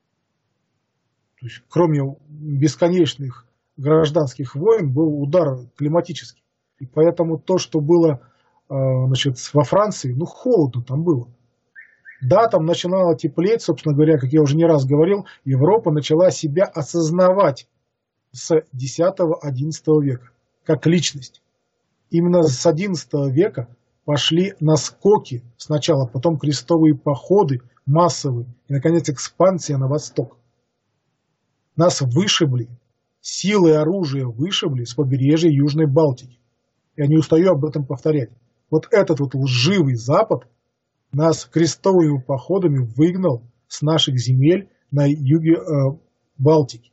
То есть, кроме бесконечных гражданских войн, был удар климатический. И поэтому то, что было, значит, во Франции, ну, холодно там было. Да, там начинало теплеть, собственно говоря, как я уже не раз говорил, Европа начала себя осознавать с десятого-одиннадцатого века, как личность. Именно с одиннадцатого века пошли наскоки сначала, потом крестовые походы массовые, и, наконец, экспансия на восток. Нас вышибли, силой оружия вышибли с побережья Южной Балтики. Я не устаю об этом повторять. Вот этот вот лживый Запад нас крестовыми походами выгнал с наших земель на юге э, Балтики.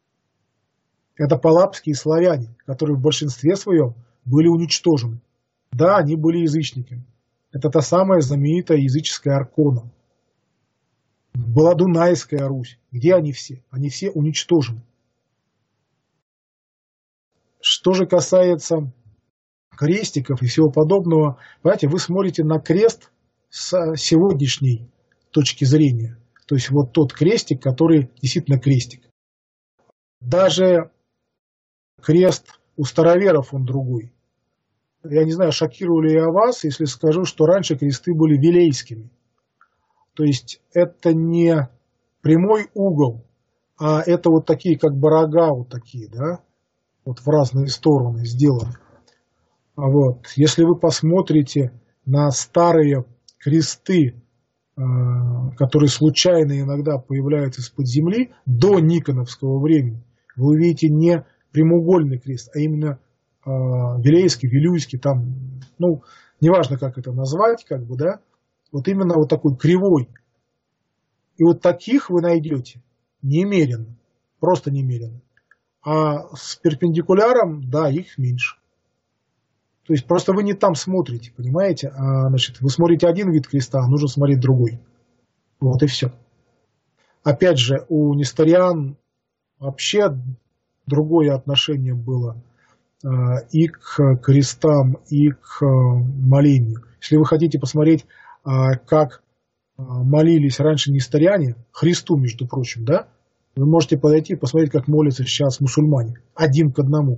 Это палапские славяне, которые в большинстве своем были уничтожены. Да, они были язычниками. Это та самая знаменитая языческая Аркона. была Дунайская Русь. Где они все? Они все уничтожены. Что же касается крестиков и всего подобного, понимаете, вы смотрите на крест с сегодняшней точки зрения. То есть вот тот крестик, который действительно крестик. Даже крест у староверов он другой. Я не знаю, шокирую ли я вас, если скажу, что раньше кресты были вилейскими. То есть это не прямой угол, а это вот такие, как бы рога вот такие, да, вот в разные стороны сделаны. Вот. Если вы посмотрите на старые кресты, которые случайно иногда появляются из-под земли, до Никоновского времени, вы увидите не прямоугольный крест, а именно э, вилейский, вилюйский, там, ну, неважно, как это назвать, как бы, да, вот именно вот такой кривой. И вот таких вы найдете немерено, просто немерено. А с перпендикуляром, да, их меньше. То есть просто вы не там смотрите, понимаете? А, значит, вы смотрите один вид креста, а нужно смотреть другой. Вот и все. Опять же, у несториан вообще другое отношение было э, и к крестам, и к э, молению. Если вы хотите посмотреть, э, как э, молились раньше несториане, Христу, между прочим, да, вы можете подойти и посмотреть, как молятся сейчас мусульмане. Один к одному.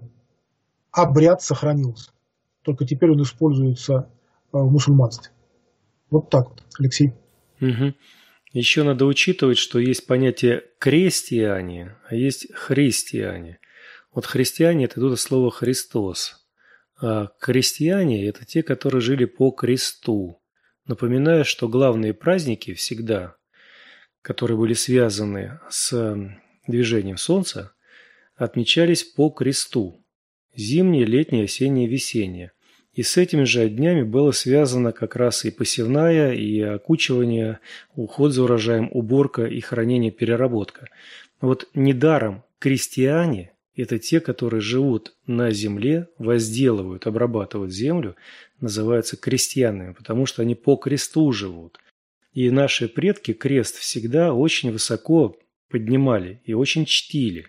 Обряд сохранился. Только теперь он используется э, в мусульманстве. Вот так вот, Алексей. Угу. Еще надо учитывать, что есть понятие крестьяне, а есть христиане. Вот христиане – это тут слово «Христос», а крестьяне – это те, которые жили по кресту. Напоминаю, что главные праздники всегда, которые были связаны с движением Солнца, отмечались по кресту. Зимнее, летнее, осеннее, весеннее. И с этими же днями было связано как раз и посевная, и окучивание, уход за урожаем, уборка и хранение, переработка. Вот недаром крестьяне – это те, которые живут на земле, возделывают, обрабатывают землю, называются крестьянами, потому что они по кресту живут. И наши предки крест всегда очень высоко поднимали и очень чтили.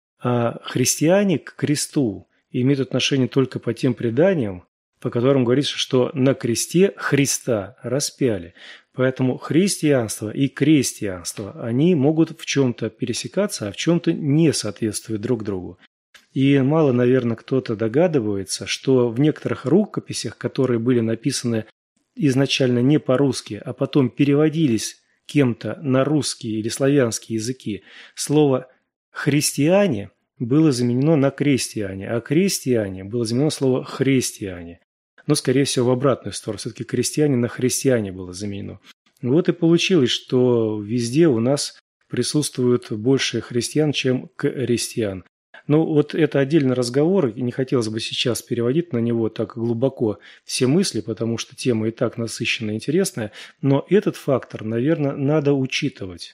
А христиане к кресту имеют отношение только по тем преданиям, по которым говорится, что на кресте Христа распяли. Поэтому христианство и крестьянство, они могут в чем-то пересекаться, а в чем-то не соответствовать друг другу. И мало, наверное, кто-то догадывается, что в некоторых рукописях, которые были написаны изначально не по-русски, а потом переводились кем-то на русские или славянские языки, слово «христиане» было заменено на крестьяне, а крестьяне было заменено слово христиане. Но, скорее всего, в обратную сторону. Все-таки крестьяне на христиане было заменено. Вот и получилось, что везде у нас присутствует больше христиан, чем крестьян. Ну, вот это отдельный разговор, и не хотелось бы сейчас переводить на него так глубоко все мысли, потому что тема и так насыщенная и интересная, но этот фактор, наверное, надо учитывать.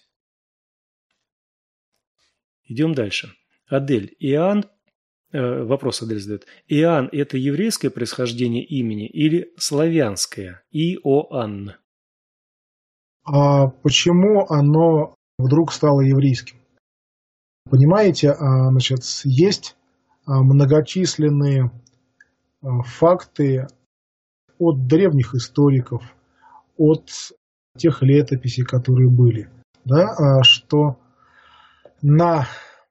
Идем дальше. Адель, Иоанн, э, вопрос Адель задает. Иоанн – это еврейское происхождение имени или славянское? Иоанн. А почему оно вдруг стало еврейским? Понимаете, значит, есть многочисленные факты от древних историков, от тех летописей, которые были, да, что на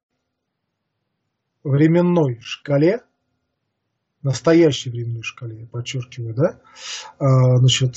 временной шкале, настоящей временной шкале, я подчеркиваю, да, значит,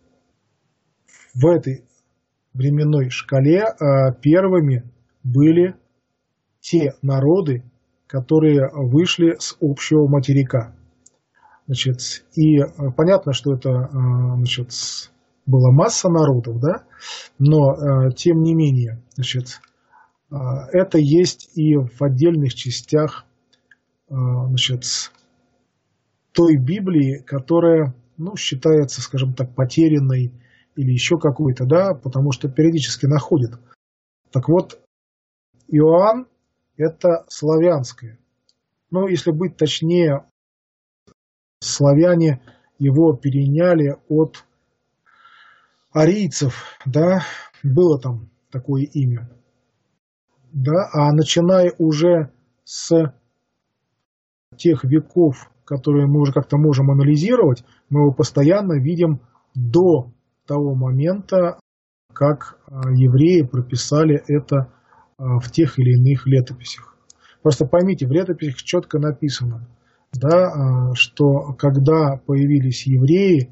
в этой временной шкале первыми были те народы, которые вышли с общего материка. Значит, и понятно, что это, значит, была масса народов, да, но тем не менее, значит, это есть и в отдельных частях, значит, той Библии, которая, ну, считается, скажем так, потерянной или еще какой-то, да, потому что периодически находит. Так вот, Иоанн – это славянское. Ну, если быть точнее, славяне его переняли от арийцев, да, было там такое имя. Да, а начиная уже с тех веков, которые мы уже как-то можем анализировать, мы его постоянно видим до того момента, как евреи прописали это в тех или иных летописях. Просто поймите, в летописях четко написано, да, что когда появились евреи,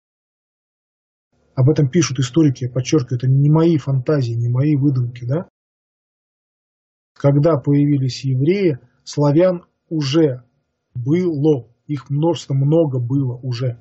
об этом пишут историки, я подчеркиваю, это не мои фантазии, не мои выдумки, да. Когда появились евреи, славян уже было, их множество, много было уже.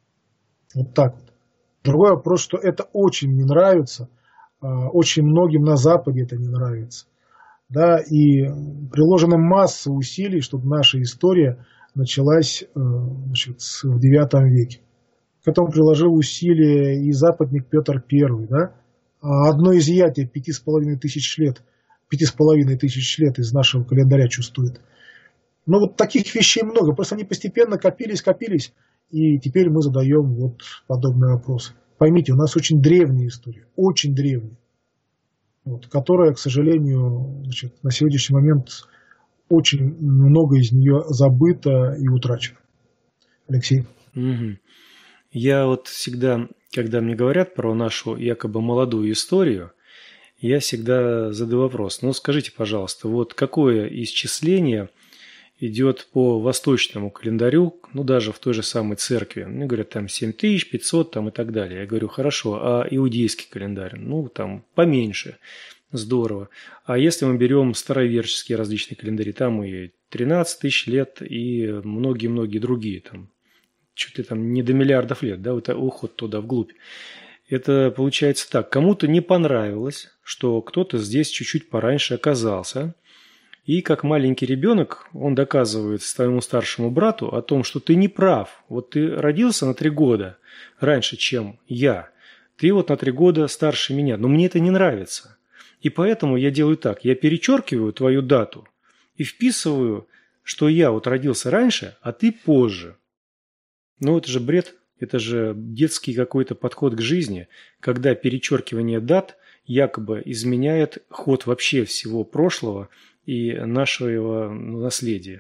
Вот так вот. Другой вопрос, что это очень не нравится, очень многим на Западе это не нравится. Да, и приложена масса усилий, чтобы наша история началась, значит, в девятом веке. К этому приложил усилия и западник Петр Первый. Да? Одно изъятие пяти с половиной тысяч лет, пяти с половиной тысяч лет из нашего календаря чувствует. Но вот таких вещей много, просто они постепенно копились, копились, и теперь мы задаем вот подобные вопросы. Поймите, у нас очень древняя история, очень древняя, вот, которая, к сожалению, значит, на сегодняшний момент очень много из нее забыто и утрачено. Алексей. Угу. Я вот всегда, когда мне говорят про нашу якобы молодую историю, я всегда задаю вопрос. Ну, скажите, пожалуйста, вот какое исчисление идет по восточному календарю, ну, даже в той же самой церкви? Мне говорят, там семь тысяч пятьсот там, и так далее. Я говорю, хорошо, а иудейский календарь? Ну, там поменьше. Здорово. А если мы берем староверческие различные календари, там и тринадцать тысяч лет, и многие-многие другие, там, чуть ли там не до миллиардов лет, да, вот уход туда вглубь. Это получается так, кому-то не понравилось, что кто-то здесь чуть-чуть пораньше оказался, и как маленький ребенок он доказывает своему старшему брату о том, что ты не прав, вот ты родился на три года раньше, чем я, ты вот на три года старше меня, но мне это не нравится. И поэтому я делаю так, я перечеркиваю твою дату и вписываю, что я вот родился раньше, а ты позже. Ну это же бред. Это же детский какой-то подход к жизни, когда перечеркивание дат якобы изменяет ход вообще всего прошлого и нашего наследия.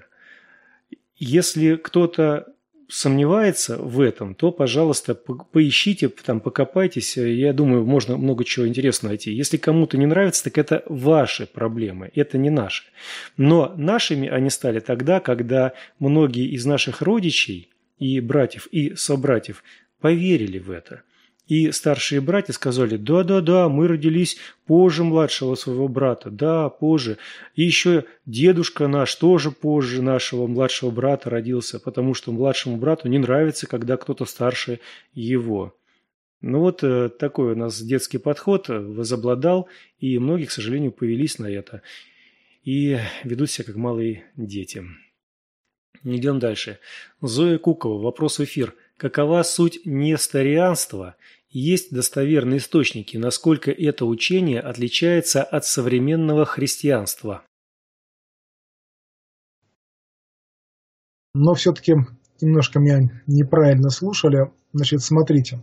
Если кто-то сомневается в этом, то, пожалуйста, поищите, там, покопайтесь. Я думаю, можно много чего интересного найти. Если кому-то не нравится, так это ваши проблемы, это не наши. Но нашими они стали тогда, когда многие из наших родичей и братьев, и собратьев поверили в это. И старшие братья сказали, да-да-да, мы родились позже младшего своего брата, да, позже. И еще дедушка наш тоже позже нашего младшего брата родился, потому что младшему брату не нравится, когда кто-то старше его. Ну вот такой у нас детский подход возобладал, и многие, к сожалению, повелись на это. И ведут себя как малые дети. Идем дальше. Зоя Кукова. Вопрос в эфир. Какова суть несторианства? Есть достоверные источники, насколько это учение отличается от современного христианства? Но все-таки немножко меня неправильно слушали. Значит, смотрите.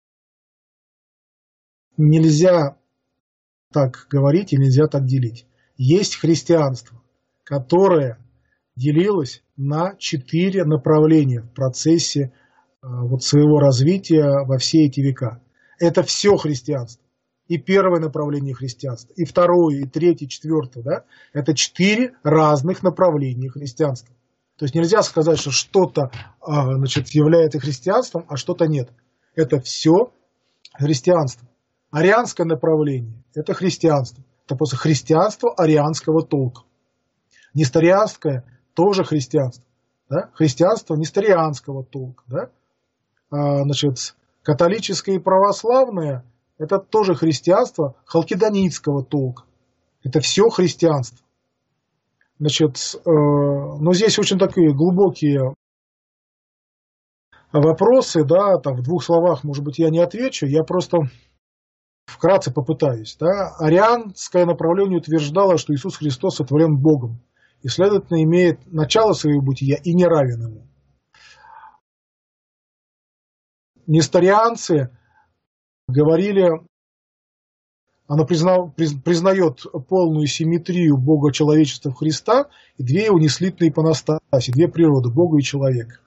Нельзя так говорить и нельзя так делить. Есть христианство, которое делилось на четыре направления в процессе э, вот своего развития во все эти века. Это все христианство. И первое направление христианства, и второе, и третье, и четвертое. Да? Это четыре разных направления христианства. То есть нельзя сказать, что что-то э, значит, является христианством, а что-то нет. Это все христианство. Арианское направление – это христианство. Это просто христианство арианского толка. Несторианское – тоже христианство. Да? Христианство несторианского толка. Да? А, значит, католическое и православное – это тоже христианство халкидонийского толка. Это все христианство. Значит, э, но здесь очень такие глубокие вопросы. Да? Там в двух словах, может быть, я не отвечу. Я просто вкратце попытаюсь. Да? Арианское направление утверждало, что Иисус Христос сотворен Богом. И, следовательно, имеет начало своего бытия и не равен ему. Несторианцы говорили Оно признал, признает полную симметрию Бога, человечества, Христа и две его неслитные ипостаси, две природы, Бога и человека.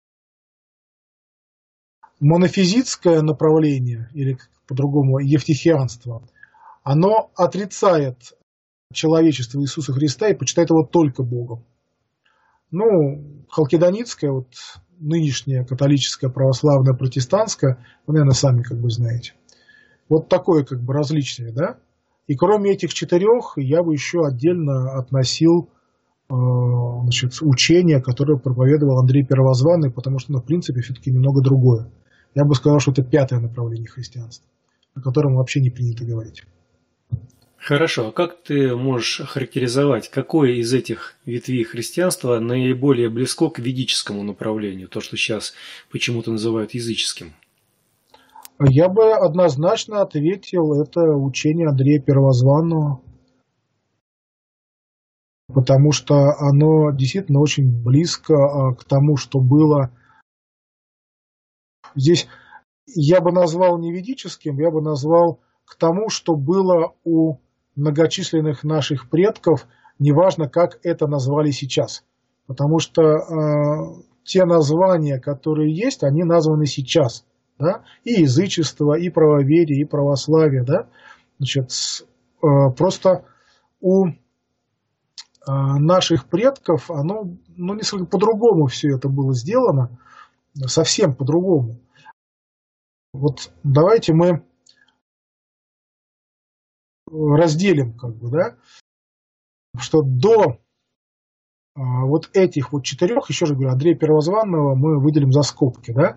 Монофизитское направление, или по-другому евтихианство, оно отрицает человечество Иисуса Христа и почитает его только Богом. Ну, халкидонитское, вот нынешнее католическое, православное, протестантское, вы, наверное, сами как бы знаете. Вот такое как бы различие, да? И кроме этих четырех, я бы еще отдельно относил э, значит, учение, которое проповедовал Андрей Первозванный, потому что, ну, в принципе, все-таки немного другое. Я бы сказал, что это пятое направление христианства, о котором вообще не принято говорить. Хорошо, а как ты можешь охарактеризовать, какое из этих ветвей христианства наиболее близко к ведическому направлению, то, что сейчас почему-то называют языческим? Я бы однозначно ответил, это учение Андрея Первозванного, потому что оно действительно очень близко к тому, что было. Здесь я бы назвал не ведическим, я бы назвал к тому, что было у многочисленных наших предков, неважно, как это назвали сейчас. Потому что э, те названия, которые есть, они названы сейчас. Да? И язычество, и правоверие, и православие. Да? Значит, э, просто у э, наших предков оно ну, несколько по-другому все это было сделано. Совсем по-другому. Вот давайте мы разделим, как бы, да, что до а, вот этих вот четырех, еще раз говорю, Андрея Первозванного мы выделим за скобки, да,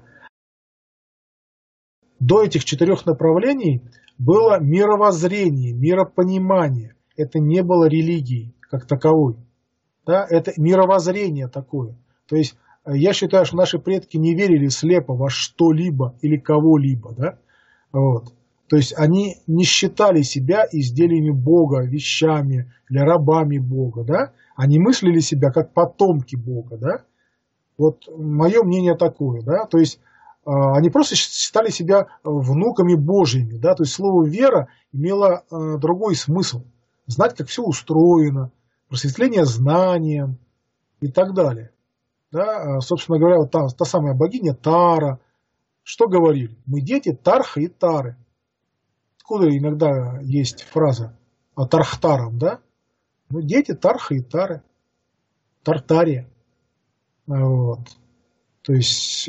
до этих четырех направлений было мировоззрение, миропонимание. Это не было религией как таковой. Да, это мировоззрение такое. То есть я считаю, что наши предки не верили слепо во что-либо или кого-либо, да, вот. То есть они не считали себя изделиями Бога, вещами или рабами Бога, да? Они мыслили себя как потомки Бога, да? Вот мое мнение такое, да? То есть э, они просто считали себя внуками Божьими, да? То есть слово «вера» имело э, другой смысл. Знать, как все устроено, просветление знанием и так далее. Да? Собственно говоря, вот та, та самая богиня Тара, что говорили? Мы дети Тарха и Тары. Откуда иногда есть фраза о Тархтарам, да? Ну, дети Тарха и Тары. Тартария. Вот. То есть э,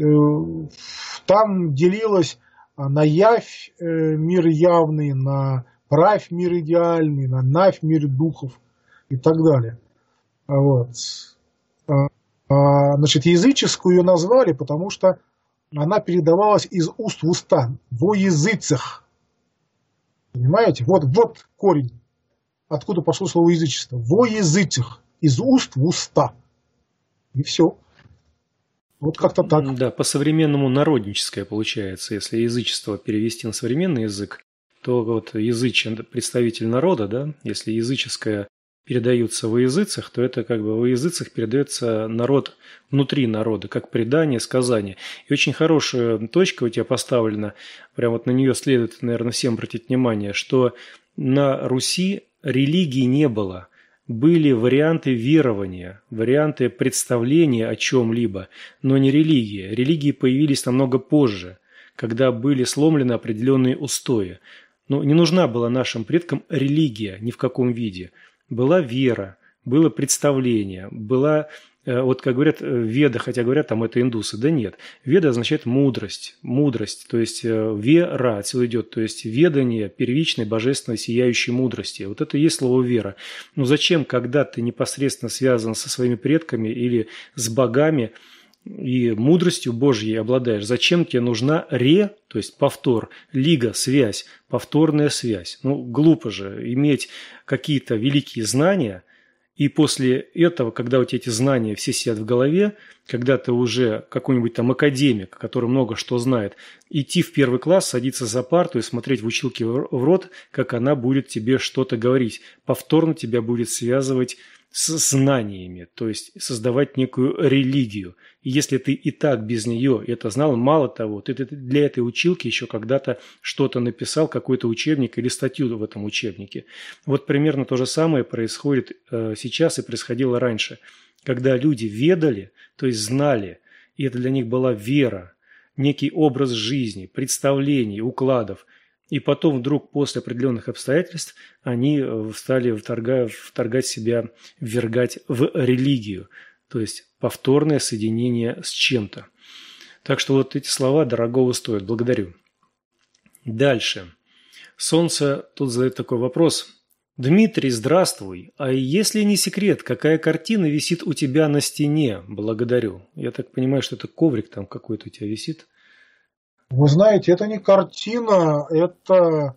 там делилось на явь э, мир явный, на правь мир идеальный, на навь мир духов и так далее. Вот. А, а, значит, языческую ее назвали, потому что она передавалась из уст в уста, во языцах. Понимаете? Вот, вот корень, откуда пошло слово язычество. Во языцах, из уст в уста. И все. Вот как-то так. Да, по-современному народническое получается. Если язычество перевести на современный язык, то вот язычен представитель народа, да, если языческое передаются во языцах, то это как бы во языцах передается народ внутри народа, как предание, сказание. И очень хорошая точка у тебя поставлена, прям вот на нее следует, наверное, всем обратить внимание, что на Руси религии не было. Были варианты верования, варианты представления о чем-либо, но не религии. Религии появились намного позже, когда были сломлены определенные устои. Но не нужна была нашим предкам религия ни в каком виде. Была вера, было представление, была, вот как говорят веда, хотя говорят, там это индусы, да нет. Веда означает мудрость, мудрость, то есть вера отсюда идет, то есть ведание первичной божественной сияющей мудрости. Вот это и есть слово вера. Но зачем, когда ты непосредственно связан со своими предками или с богами, и мудростью Божьей обладаешь, зачем тебе нужна ре, то есть повтор, лига, связь, повторная связь? Ну, глупо же иметь какие-то великие знания, и после этого, когда у тебя эти знания все сидят в голове, когда ты уже какой-нибудь там академик, который много что знает, идти в первый класс, садиться за парту и смотреть в училке в рот, как она будет тебе что-то говорить, повторно тебя будет связывать с знаниями, то есть создавать некую религию. И если ты и так без нее это знал, мало того, ты для этой училки еще когда-то что-то написал, какой-то учебник или статью в этом учебнике. Вот примерно то же самое происходит сейчас и происходило раньше, когда люди ведали, то есть знали, и это для них была вера, некий образ жизни, представлений, укладов. И потом вдруг после определенных обстоятельств они стали вторгать, вторгать себя, ввергать в религию, то есть повторное соединение с чем-то. Так что вот эти слова дорогого стоят. Благодарю. Дальше. Солнце тут задает такой вопрос. Дмитрий, здравствуй. А если не секрет, какая картина висит у тебя на стене? Благодарю. Я так понимаю, что это коврик там какой-то у тебя висит. Вы знаете, это не картина, это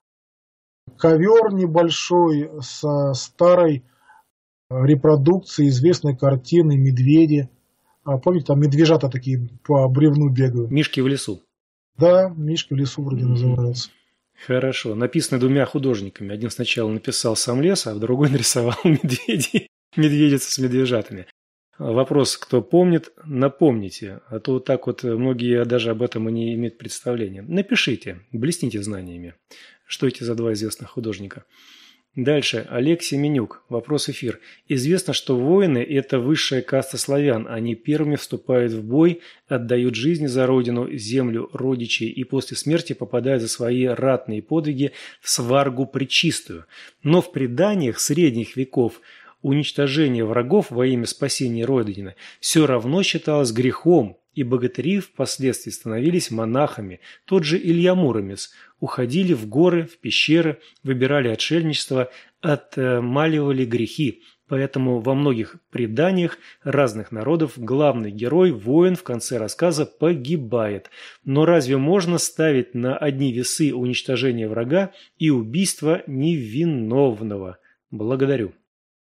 ковер небольшой со старой репродукцией известной картины «Медведи». А помните, там медвежата такие по бревну бегают? «Мишки в лесу». Да, «Мишки в лесу» вроде mm-hmm. называется. Хорошо. Написано двумя художниками. Один сначала написал сам лес, а другой нарисовал медведей, медведицу с медвежатами. Вопрос, кто помнит, напомните, а то вот так вот многие даже об этом и не имеют представления. Напишите, блесните знаниями, что эти за два известных художника. Дальше. Олег Семенюк. Вопрос эфир. Известно, что воины – это высшая каста славян. Они первыми вступают в бой, отдают жизни за родину, землю, родичей и после смерти попадают за свои ратные подвиги в сваргу пречистую. Но в преданиях средних веков уничтожение врагов во имя спасения Родины все равно считалось грехом, и богатыри впоследствии становились монахами. Тот же Илья Муромец. Уходили в горы, в пещеры, выбирали отшельничество, отмаливали грехи. Поэтому во многих преданиях разных народов главный герой, воин, в конце рассказа погибает. Но разве можно ставить на одни весы уничтожение врага и убийство невиновного? Благодарю.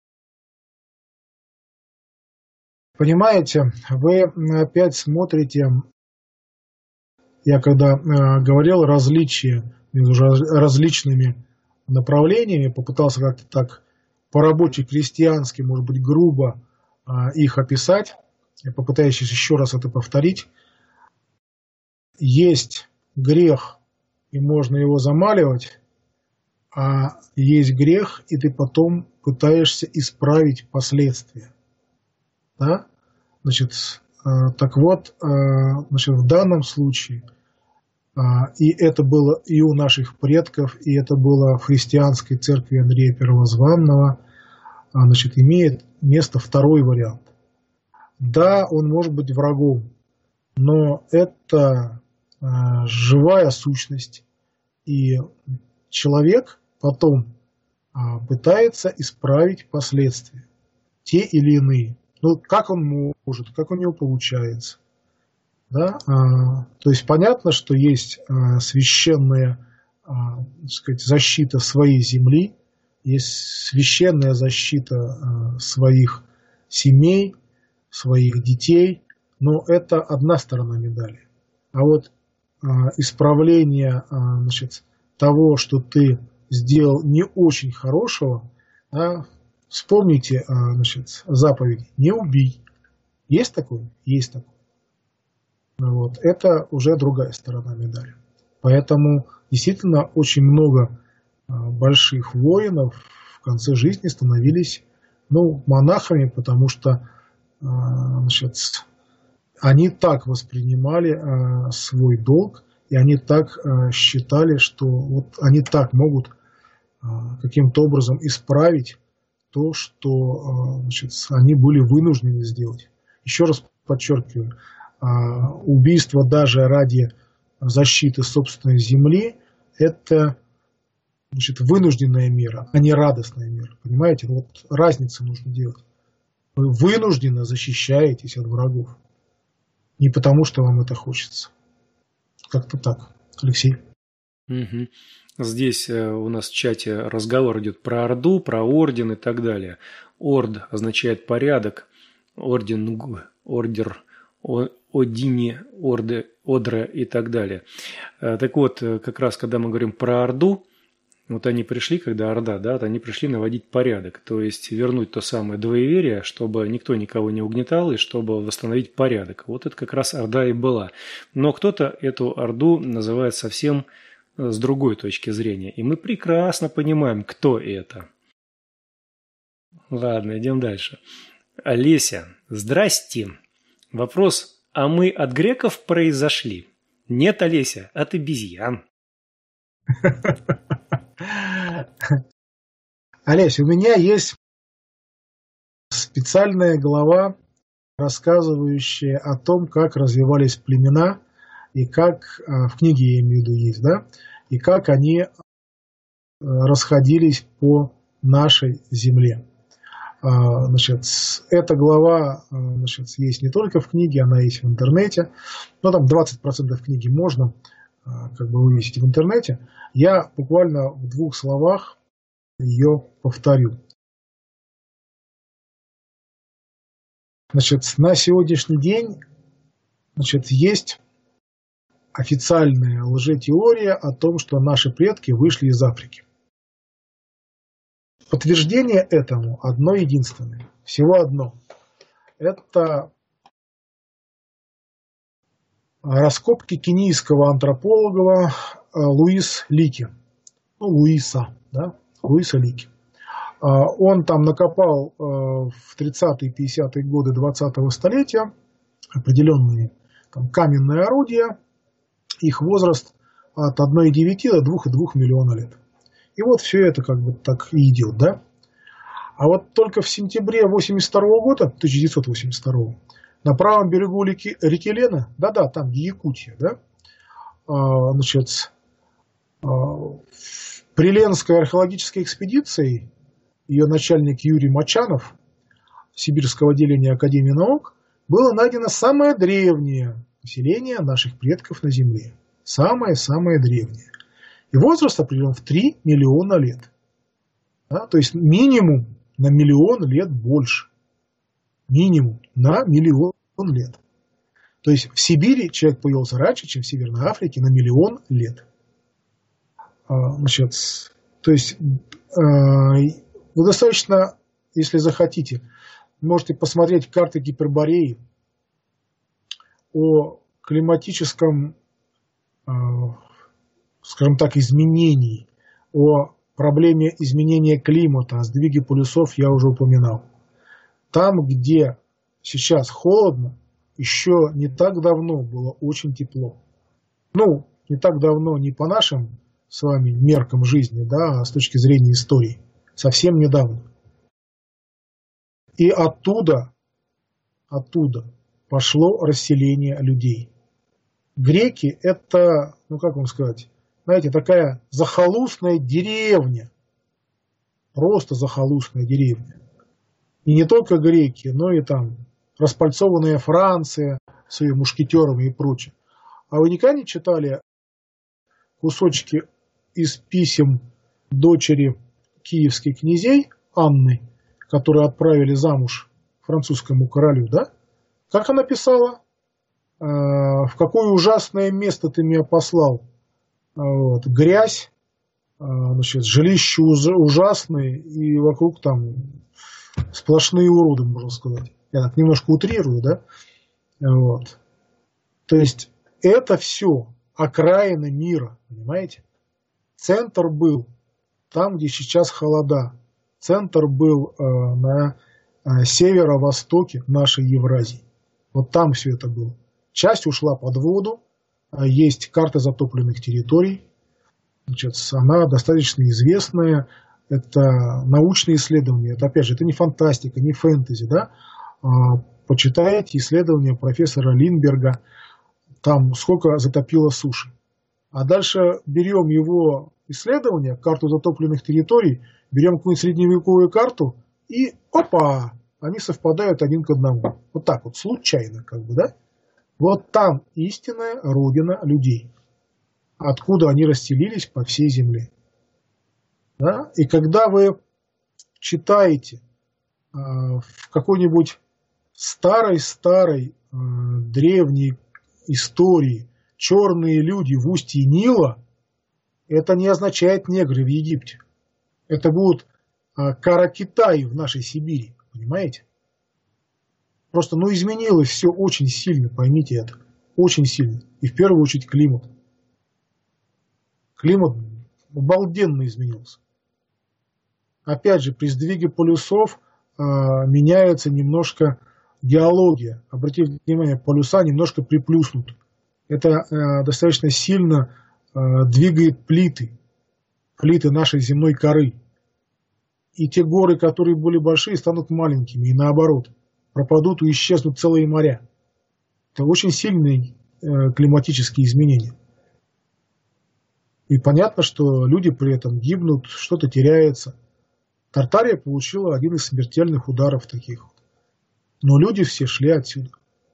Понимаете, вы опять смотрите, я когда э, говорил различия между различными направлениями, попытался как-то так по-рабоче-крестьянски, может быть, грубо э, их описать, я попытаюсь еще раз это повторить. Есть грех, и можно его замаливать, а есть грех, и ты потом пытаешься исправить последствия. Да? Значит, э, так вот, э, значит, в данном случае, э, и это было и у наших предков, и это было в христианской церкви Андрея Первозванного, э, значит, имеет место второй вариант. Да, он может быть врагом, но это э, живая сущность, и человек потом э, пытается исправить последствия, те или иные. Ну, как он может, как у него получается. Да? А, то есть понятно, что есть а, священная а, так сказать, защита своей земли, есть священная защита а, своих семей, своих детей, но это одна сторона медали. А вот а, исправление а, значит, того, что ты сделал не очень хорошего, да, вспомните, значит, заповеди «не убий». Есть такое? Есть такое. Вот. Это уже другая сторона медали. Поэтому действительно очень много больших воинов в конце жизни становились ну, монахами, потому что значит, они так воспринимали свой долг, и они так считали, что вот они так могут каким-то образом исправить то, что значит, они были вынуждены сделать. Еще раз подчеркиваю, убийство даже ради защиты собственной земли – это значит, вынужденная мера, а не радостная мера. Понимаете? Вот разницу нужно делать. Вы вынужденно защищаетесь от врагов. Не потому, что вам это хочется. Как-то так, Алексей. Угу. Здесь у нас в чате разговор идет про Орду, про орден и так далее. Орд означает порядок, орден, ордер, одини, орды, одра и так далее. Так вот, как раз когда мы говорим про Орду, Вот они пришли, когда Орда, да, вот они пришли наводить порядок, то есть вернуть то самое двоеверие, чтобы никто никого не угнетал и чтобы восстановить порядок. Вот это как раз Орда и была. Но кто-то эту Орду называет совсем с другой точки зрения, и мы прекрасно понимаем, кто это. Ладно, идем дальше. Олеся, здрасте. Вопрос, а мы от греков произошли? Нет, Олеся, от обезьян. Олесь, у меня есть специальная глава, рассказывающая о том, как развивались племена, и как, в книге я имею в виду есть, да, и как они расходились по нашей земле. Значит, эта глава, значит, есть не только в книге, она есть в интернете, но там двадцать процентов книги можно как бы вывесить в интернете. Я буквально в двух словах ее повторю. Значит, на сегодняшний день, значит, есть официальная лжетеория о том, что наши предки вышли из Африки. Подтверждение этому одно единственное, всего одно. Это раскопки кенийского антрополога Луис Лики. Ну, Луиса, да? Луиса Лики. Он там накопал в тридцатые-пятидесятые годы двадцатого столетия определенные там, каменные орудия. Их возраст от одной целой девяти десятых до двух целых двух десятых миллиона лет. И вот все это как бы так и идет, да? А вот только в сентябре восемьдесят второго года, тысяча девятьсот восемьдесят второго, на правом берегу реки, реки Лена, да-да, там, где Якутия, да, а, значит, а, при Ленской археологической экспедиции ее начальник Юрий Мочанов, Сибирского отделения Академии наук, было найдено самое древнее поселение наших предков на Земле. Самое-самое древнее. И возраст определен в три миллиона лет. Да? То есть минимум на миллион лет больше. Минимум на миллион лет. То есть в Сибири человек появился раньше, чем в Северной Африке, на миллион лет. А, значит, то есть а, вы достаточно, если захотите, можете посмотреть карты Гипербореи о климатическом, а, скажем так, изменении, о проблеме изменения климата, о сдвиге полюсов я уже упоминал. Там, где сейчас холодно, еще не так давно было очень тепло. Ну, не так давно не по нашим с вами меркам жизни, да, а с точки зрения истории. Совсем недавно. И оттуда, оттуда пошло расселение людей. Греки – это, ну как вам сказать, знаете, такая захолустная деревня. Просто захолустная деревня. И не только греки, но и там распальцованная Франция с ее мушкетерами и прочее. А вы никогда не читали кусочки из писем дочери киевских князей Анны, которые отправили замуж французскому королю, да? Как она писала? В какое ужасное место ты меня послал? Вот. Грязь, значит, жилища ужасные, и вокруг там сплошные уроды, можно сказать. Я так немножко утрирую, да? Вот. То есть это все окраины мира, понимаете? Центр был там, где сейчас холода. Центр был э, на э, северо-востоке нашей Евразии. Вот там все это было. Часть ушла под воду. Есть карта затопленных территорий. Значит, она достаточно известная. Это научные исследования. Это, опять же, это не фантастика, не фэнтези. Да? А, почитайте исследования профессора Линдберга. Там сколько затопило суши. А дальше берем его исследования, карту затопленных территорий, берем какую-нибудь средневековую карту и опа, они совпадают один к одному. Вот так вот, случайно, как бы, да? Вот там истинная родина людей. Откуда они расселились по всей земле. Да? И когда вы читаете э, в какой-нибудь старой-старой э, древней истории черные люди в устье Нила, это не означает негры в Египте. Это будут а, каракитаи в нашей Сибири, понимаете? Просто, ну, изменилось все очень сильно, поймите это. Очень сильно. И в первую очередь климат. Климат обалденно изменился. Опять же, при сдвиге полюсов э, меняется немножко геология. Обратите внимание, полюса немножко приплюснут. Это э, достаточно сильно э, двигает плиты. Плиты нашей земной коры. И те горы, которые были большие, станут маленькими. И наоборот. Пропадут и исчезнут целые моря. Это очень сильные э, климатические изменения. И понятно, что люди при этом гибнут, что-то теряется. Тартария получила один из смертельных ударов таких. Но люди все шли отсюда.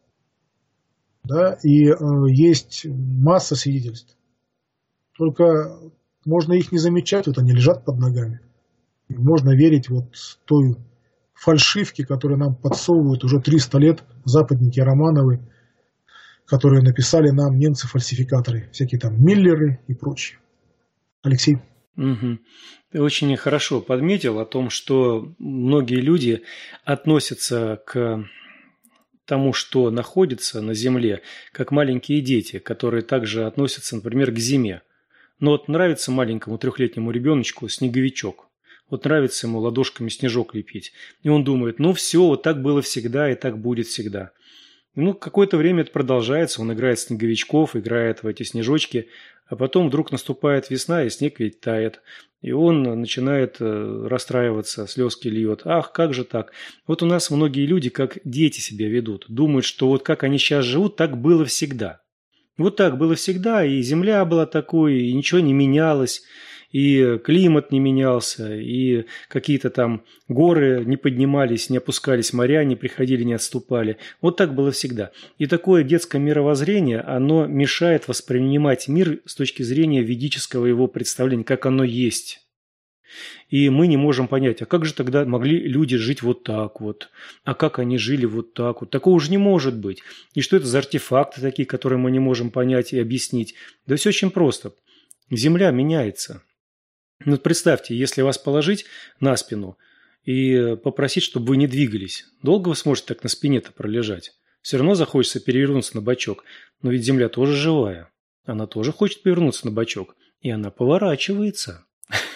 Да? И э, есть масса свидетельств. Только можно их не замечать, вот они лежат под ногами. И можно верить вот той фальшивки, которые нам подсовывают уже триста лет западники Романовы, которые написали нам немцы-фальсификаторы, всякие там Миллеры и прочие. Алексей. Угу. Ты очень хорошо подметил о том, что многие люди относятся к тому, что находится на Земле, как маленькие дети, которые также относятся, например, к зиме. Но вот нравится маленькому трехлетнему ребеночку снеговичок. Вот нравится ему ладошками снежок лепить. И он думает, ну все, вот так было всегда и так будет всегда. Ну, какое-то время это продолжается, он играет в снеговичков, играет в эти снежочки, а потом вдруг наступает весна, и снег ведь тает. И он начинает расстраиваться, слезки льет. Ах, как же так? Вот у нас многие люди как дети себя ведут. Думают, что вот как они сейчас живут, так было всегда. Вот так было всегда, и земля была такой, и ничего не менялось. И климат не менялся, и какие-то там горы не поднимались, не опускались, моря не приходили, не отступали. Вот так было всегда. И такое детское мировоззрение, оно мешает воспринимать мир с точки зрения ведического его представления, как оно есть. И мы не можем понять, а как же тогда могли люди жить вот так вот? А как они жили вот так вот? Такого же не может быть. И что это за артефакты такие, которые мы не можем понять и объяснить? Да все очень просто. Земля меняется. Ну, представьте, если вас положить на спину и попросить, чтобы вы не двигались, долго вы сможете так на спине-то пролежать? Все равно захочется перевернуться на бочок. Но ведь земля тоже живая. Она тоже хочет повернуться на бочок. И она поворачивается.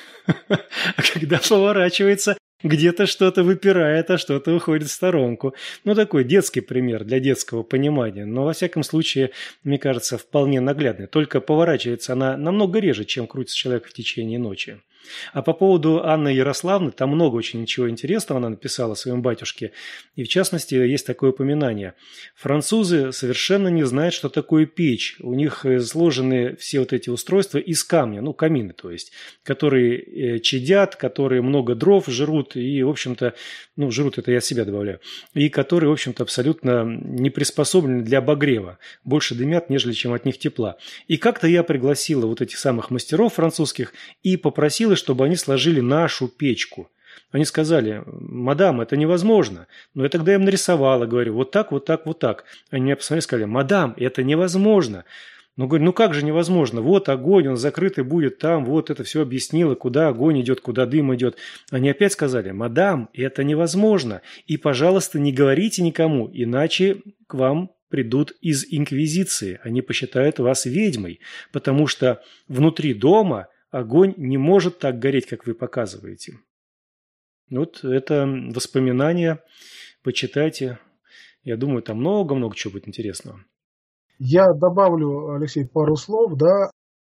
А когда поворачивается, где-то что-то выпирает, а что-то уходит в сторонку. Ну, такой детский пример для детского понимания. Но, во всяком случае, мне кажется, вполне наглядный. Только поворачивается она намного реже, чем крутится человек в течение ночи. А по поводу Анны Ярославны, там много очень ничего интересного она написала своему батюшке. И в частности, есть такое упоминание. Французы совершенно не знают, что такое печь. У них сложены все вот эти устройства из камня, ну, камины, то есть, которые чадят, которые много дров жрут и, в общем-то, ну, жрут это я от себя добавляю, и которые, в общем-то, абсолютно не приспособлены для обогрева. Больше дымят, нежели чем от них тепла. И как-то я пригласила вот этих самых мастеров французских и попросила, чтобы они сложили нашу печку. Они сказали, мадам, это невозможно. Но я тогда им нарисовала, говорю, вот так, вот так, вот так. Они меня посмотрели и сказали, мадам, это невозможно. Ну, говорю, ну как же невозможно? Вот огонь, он закрытый будет там, вот это все объяснила, куда огонь идет, куда дым идет. Они опять сказали, мадам, это невозможно. И, пожалуйста, не говорите никому, иначе к вам придут из инквизиции. Они посчитают вас ведьмой, потому что внутри дома огонь не может так гореть, как вы показываете. Вот это воспоминания. Почитайте. Я думаю, там много-много чего будет интересного. Я добавлю, Алексей, пару слов, да.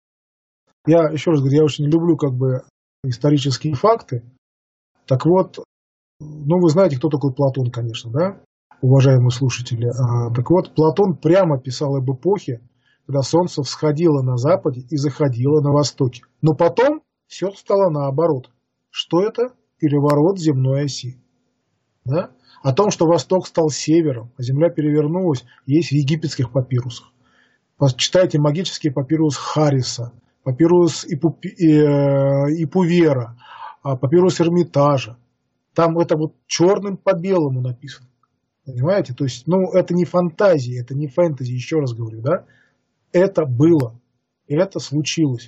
Я, еще раз говорю, я очень люблю как бы исторические факты. Так вот, ну вы знаете, кто такой Платон, конечно, да, уважаемые слушатели. А, так вот, Платон прямо писал об эпохе, когда солнце всходило на западе и заходило на востоке. Но потом все стало наоборот. Что это? Переворот земной оси. Да? О том, что восток стал севером, а земля перевернулась, есть в египетских папирусах. Почитайте магический папирус Хариса, папирус Ипу, Ипувера, папирус Эрмитажа. Там это вот черным по белому написано. Понимаете? То есть, ну, это не фантазия, это не фэнтези, еще раз говорю, да? Это было, это случилось.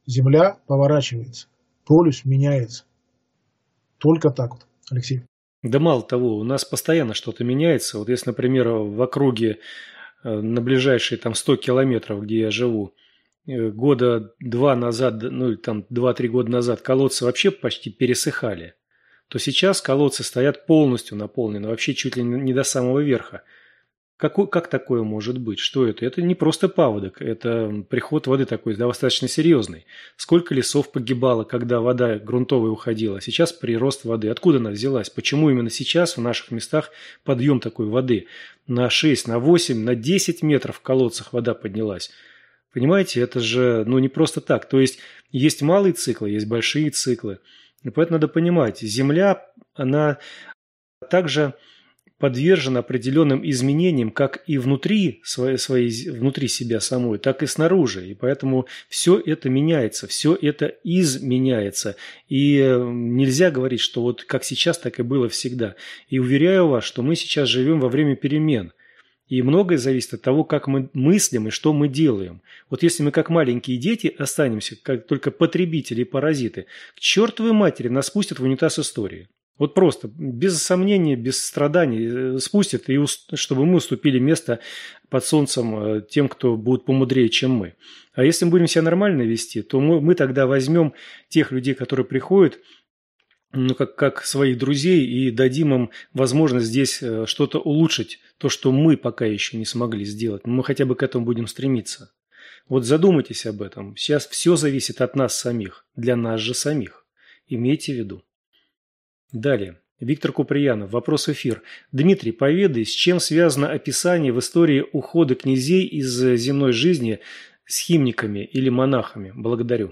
Земля поворачивается, полюс меняется. Только так вот, Алексей. Да мало того, у нас постоянно что-то меняется. Вот если, например, в округе на ближайшие там сто километров, где я живу, года два назад, ну или там два-три года назад колодцы вообще почти пересыхали, то сейчас колодцы стоят полностью наполнены, вообще чуть ли не до самого верха. Какой, как такое может быть? Что это? Это не просто паводок, это приход воды такой достаточно серьезный. Сколько лесов погибало, когда вода грунтовая уходила? Сейчас прирост воды. Откуда она взялась? Почему именно сейчас в наших местах подъем такой воды? На шесть, на восемь, на десять метров в колодцах вода поднялась. Понимаете, это же ну, не просто так. То есть есть малые циклы, есть большие циклы. И поэтому надо понимать, Земля, она также подвержена определенным изменениям как и внутри, своей, своей, внутри себя самой, так и снаружи. И поэтому все это меняется, все это изменяется. И нельзя говорить, что вот как сейчас, так и было всегда. И уверяю вас, что мы сейчас живем во время перемен. И многое зависит от того, как мы мыслим и что мы делаем. Вот если мы как маленькие дети останемся, как только потребители и паразиты, к чертовой матери нас спустят в унитаз истории. Вот просто, без сомнения, без страданий спустят, и чтобы мы уступили место под солнцем тем, кто будет помудрее, чем мы. А если мы будем себя нормально вести, то мы, мы тогда возьмем тех людей, которые приходят, ну, как, как своих друзей, и дадим им возможность здесь что-то улучшить, то, что мы пока еще не смогли сделать. Но мы хотя бы к этому будем стремиться. Вот задумайтесь об этом. Сейчас все зависит от нас самих, для нас же самих. Имейте в виду. Далее. Виктор Куприянов. Вопрос в эфир. Дмитрий, поведай, с чем связано описание в истории ухода князей из земной жизни схимниками или монахами? Благодарю.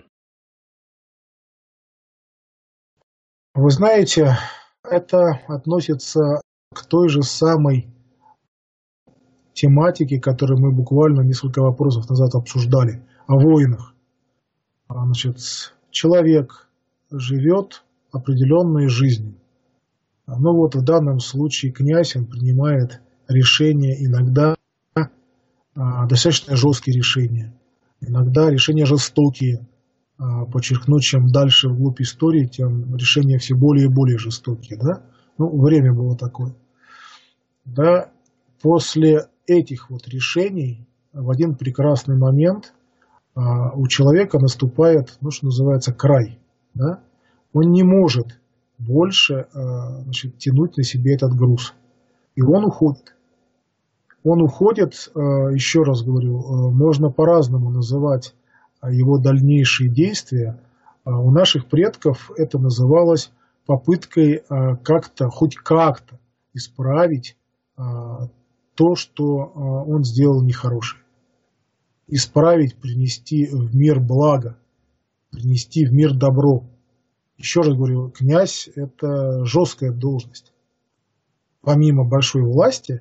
Вы знаете, это относится к той же самой тематике, которую мы буквально несколько вопросов назад обсуждали, о войнах. Значит, человек живет определенной жизнью. Но вот в данном случае князь, он принимает решения, иногда достаточно жесткие решения, иногда решения жестокие. Подчеркну, чем дальше вглубь истории, тем решения все более и более жестокие. Да? Ну, время было такое. Да, после этих вот решений в один прекрасный момент у человека наступает, ну, что называется, край. Да? Он не может больше значит, тянуть на себе этот груз. И он уходит. Он уходит, еще раз говорю, можно по-разному называть его дальнейшие действия. У наших предков это называлось попыткой как-то, хоть как-то исправить то, что он сделал нехорошее. Исправить, принести в мир благо, принести в мир добро. Еще раз говорю, князь – это жесткая должность. Помимо большой власти,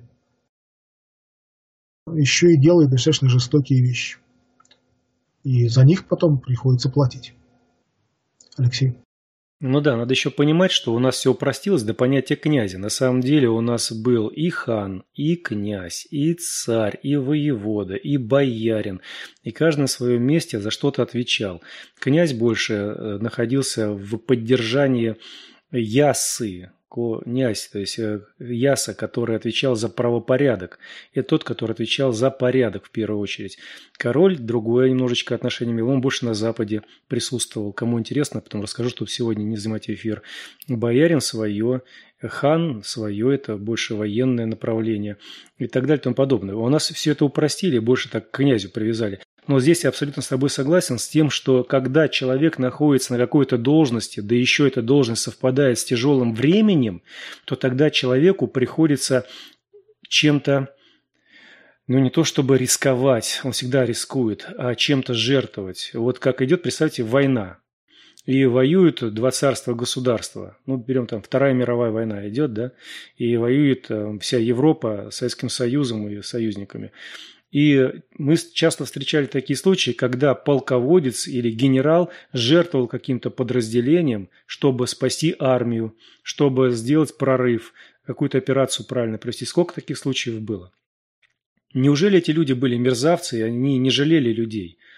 еще и делает достаточно жестокие вещи. И за них потом приходится платить. Алексей. Ну да, надо еще понимать, что у нас все упростилось до понятия князя. На самом деле у нас был и хан, и князь, и царь, и воевода, и боярин. И каждый на своем месте за что-то отвечал. Князь больше находился в поддержании яссы, князь, то есть яса, который отвечал за правопорядок, и тот, который отвечал за порядок в первую очередь. Король другое немножечко отношение имел, он больше на Западе присутствовал. Кому интересно, потом расскажу, чтобы сегодня не занимать эфир. Боярин свое, хан свое, это больше военное направление и так далее и тому подобное. У нас все это упростили, больше так к князю привязали. Но здесь я абсолютно с тобой согласен с тем, что когда человек находится на какой-то должности, да еще эта должность совпадает с тяжелым временем, то тогда человеку приходится чем-то, ну не то чтобы рисковать, он всегда рискует, а чем-то жертвовать. Вот как идет, представьте, война. И воюют два царства-государства. Ну, берем там, Вторая мировая война идет, да, и воюет вся Европа с Советским Союзом и союзниками. И мы часто встречали такие случаи, когда полководец или генерал жертвовал каким-то подразделением, чтобы спасти армию, чтобы сделать прорыв, какую-то операцию правильно провести. Сколько таких случаев было? Неужели эти люди были мерзавцы, и они не жалели людей?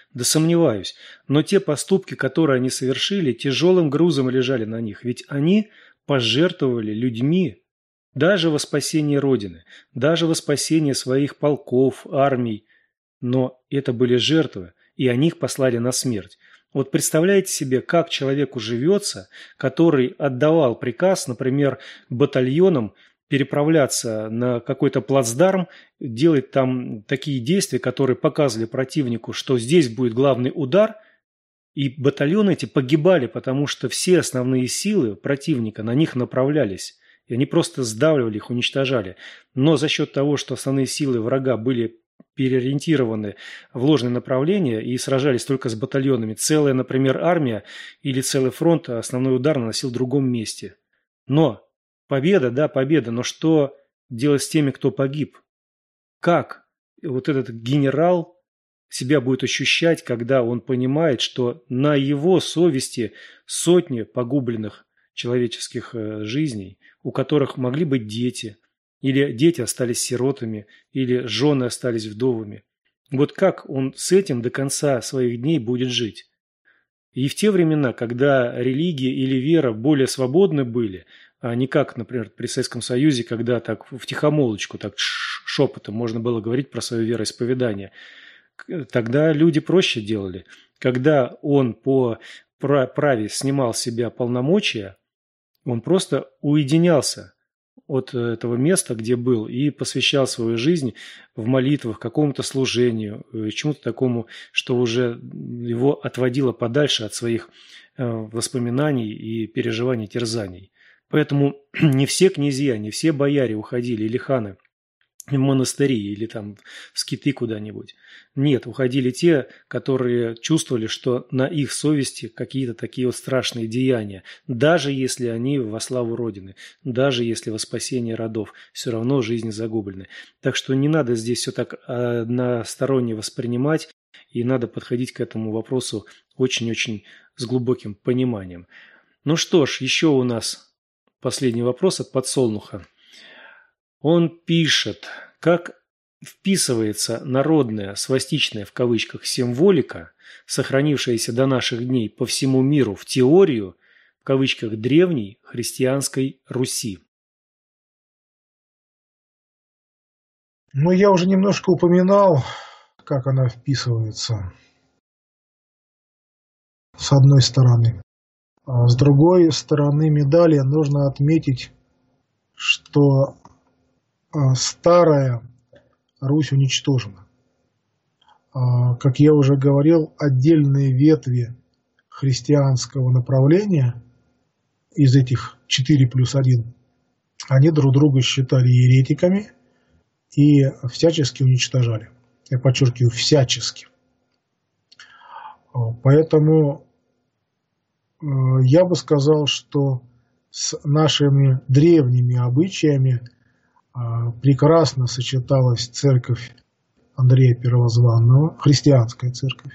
Да сомневаюсь. Но те поступки, которые они совершили, тяжелым грузом лежали на них. Ведь они пожертвовали людьми даже во спасение Родины, даже во спасение своих полков, армий. Но это были жертвы, и они их послали на смерть. Вот представляете себе, как человеку живется, который отдавал приказ, например, батальонам переправляться на какой-то плацдарм, делать там такие действия, которые показывали противнику, что здесь будет главный удар, и батальоны эти погибали, потому что все основные силы противника на них направлялись, и они просто сдавливали их, уничтожали. Но за счет того, что основные силы врага были переориентированы в ложное направление и сражались только с батальонами, целая, например, армия или целый фронт основной удар наносил в другом месте. Но победа, да, победа, но что делать с теми, кто погиб? Как вот этот генерал себя будет ощущать, когда он понимает, что на его совести сотни погубленных человеческих жизней, у которых могли быть дети, или дети остались сиротами, или жены остались вдовами. Вот как он с этим до конца своих дней будет жить? И в те времена, когда религия или вера более свободны были, а не как, например, при Советском Союзе, когда так втихомолочку, так шепотом можно было говорить про свое вероисповедание, тогда люди проще делали. Когда он по праве снимал с себя полномочия, он просто уединялся от этого места, где был, и посвящал свою жизнь в молитвах, какому-то служению, чему-то такому, что уже его отводило подальше от своих воспоминаний и переживаний, терзаний. Поэтому не все князья, не все бояре уходили, или ханы, в монастыри, или там в скиты куда-нибудь. Нет, уходили те, которые чувствовали, что на их совести какие-то такие вот страшные деяния, даже если они во славу Родины, даже если во спасение родов, все равно жизни загублены. Так что не надо здесь все так односторонне воспринимать, и надо подходить к этому вопросу очень-очень с глубоким пониманием. Ну что ж, еще у нас последний вопрос от Подсолнуха. Он пишет, как вписывается народная, свастичная в кавычках, символика, сохранившаяся до наших дней по всему миру в теорию, в кавычках, древней христианской Руси. Ну, я уже немножко упоминал, как она вписывается с одной стороны. А с другой стороны медали нужно отметить, что старая Русь уничтожена. Как я уже говорил, отдельные ветви христианского направления из этих четыре плюс один, они друг друга считали еретиками и всячески уничтожали. Я подчеркиваю, всячески. Поэтому я бы сказал, что с нашими древними обычаями прекрасно сочеталась церковь Андрея Первозванного, христианская церковь.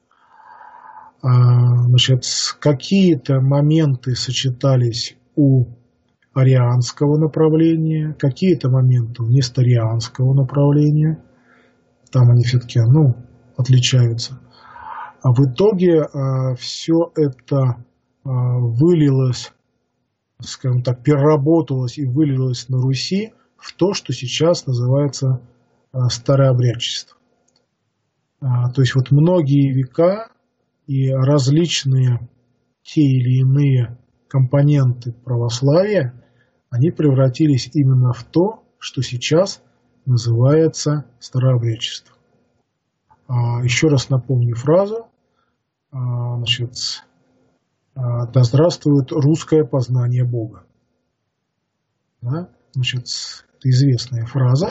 Значит, какие-то моменты сочетались у арианского направления, какие-то моменты у несторианского направления. Там они все-таки, ну, отличаются. А в итоге все это вылилось, скажем так, переработалось и вылилось на Руси в то, что сейчас называется старообрядчество. То есть вот многие века и различные те или иные компоненты православия, они превратились именно в то, что сейчас называется старообрядчество. Еще раз напомню фразу. Значит, да здравствует русское познание Бога. Да? Значит, это известная фраза.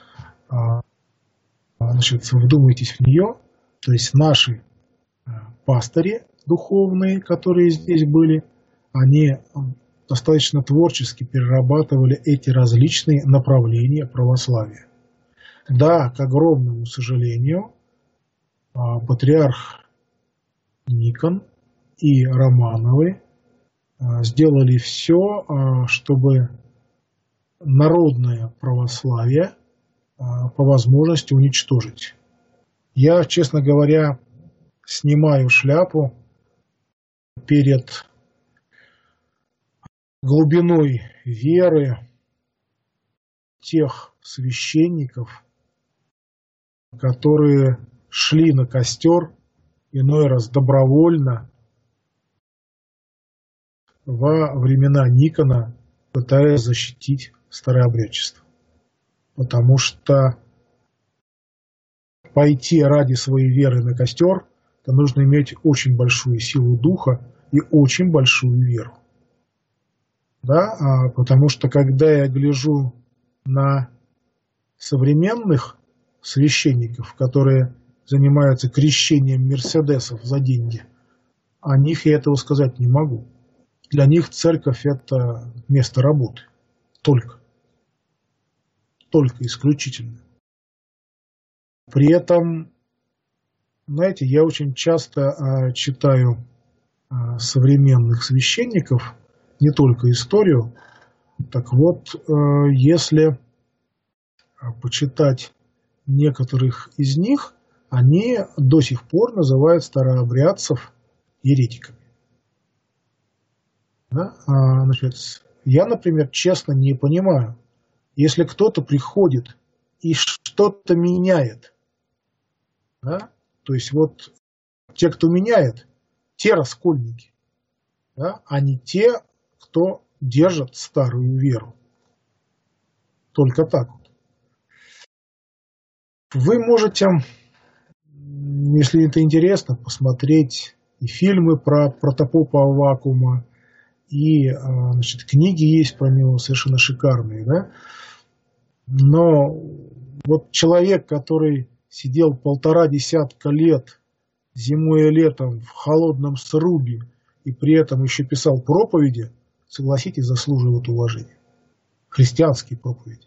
Значит, вдумайтесь в нее. То есть наши пастыри духовные, которые здесь были, они достаточно творчески перерабатывали эти различные направления православия. Да, к огромному сожалению, патриарх Никон и Романовы сделали все, чтобы народное православие по возможности уничтожить. Я, честно говоря, снимаю шляпу перед глубиной веры тех священников, которые шли на костер, иной раз добровольно, во времена Никона, пытаясь защитить старообрядчество. Потому что пойти ради своей веры на костер, то нужно иметь очень большую силу духа и очень большую веру. Да? А потому что когда я гляжу на современных священников, которые занимаются крещением мерседесов за деньги, о них я этого сказать не могу. Для них церковь – это место работы. Только. Только исключительно. При этом, знаете, я очень часто а, читаю а, современных священников, не только историю. Так вот, а, если а, почитать некоторых из них, они до сих пор называют старообрядцев еретиками. Да? А, значит, я, например, честно не понимаю, если кто-то приходит и что-то меняет, да? То есть вот те, кто меняет, те раскольники, да? А не те, кто держит старую веру. Только так вот. Вы можете, если это интересно, посмотреть и фильмы про протопопа Аввакума, и, значит, книги есть про него совершенно шикарные, да? Но вот человек, который сидел полтора десятка лет зимой и летом в холодном срубе и при этом еще писал проповеди, согласитесь, заслуживает уважения. Христианские проповеди.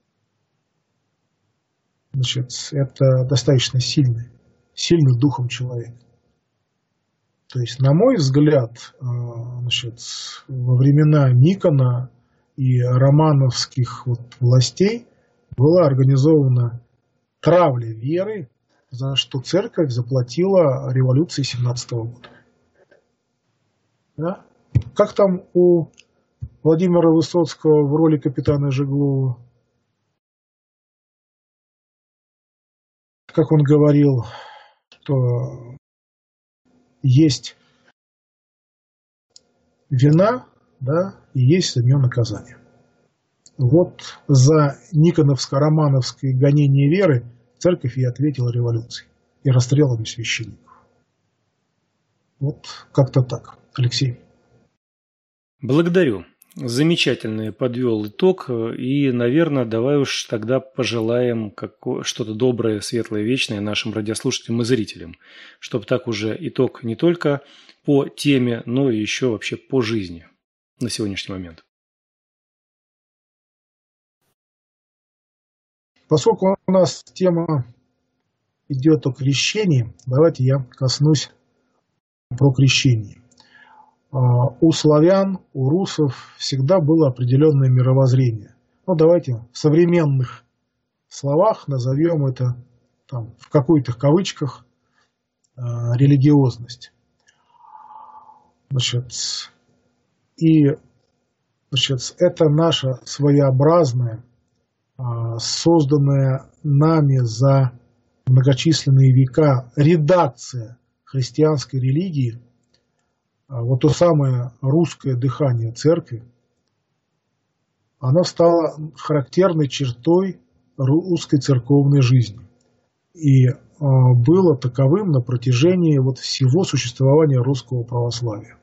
Значит, это достаточно сильный, сильный духом человек. То есть, на мой взгляд, значит, во времена Никона и романовских вот властей была организована травля веры, за что церковь заплатила революции семнадцатого года. Да? Как там у Владимира Высоцкого в роли капитана Жеглова? Как он говорил, что есть вина, да, и есть за нее наказание. Вот за никоновско-романовское гонение веры церковь и ответила революцией и расстрелами священников. Вот как-то так, Алексей. Благодарю. Замечательный подвел итог. И, наверное, давай уж тогда пожелаем что-то доброе, светлое, вечное нашим радиослушателям и зрителям, чтобы так уже итог не только по теме, но и еще вообще по жизни на сегодняшний момент. Поскольку у нас тема идет о крещении, давайте я коснусь про крещение. У славян, у русов всегда было определенное мировоззрение. Ну, давайте в современных словах назовем это там, в какой-то кавычках религиозность. Значит, и значит, это наша своеобразная, созданная нами за многочисленные века редакция христианской религии, вот то самое русское дыхание церкви, оно стало характерной чертой русской церковной жизни и было таковым на протяжении вот всего существования русского православия.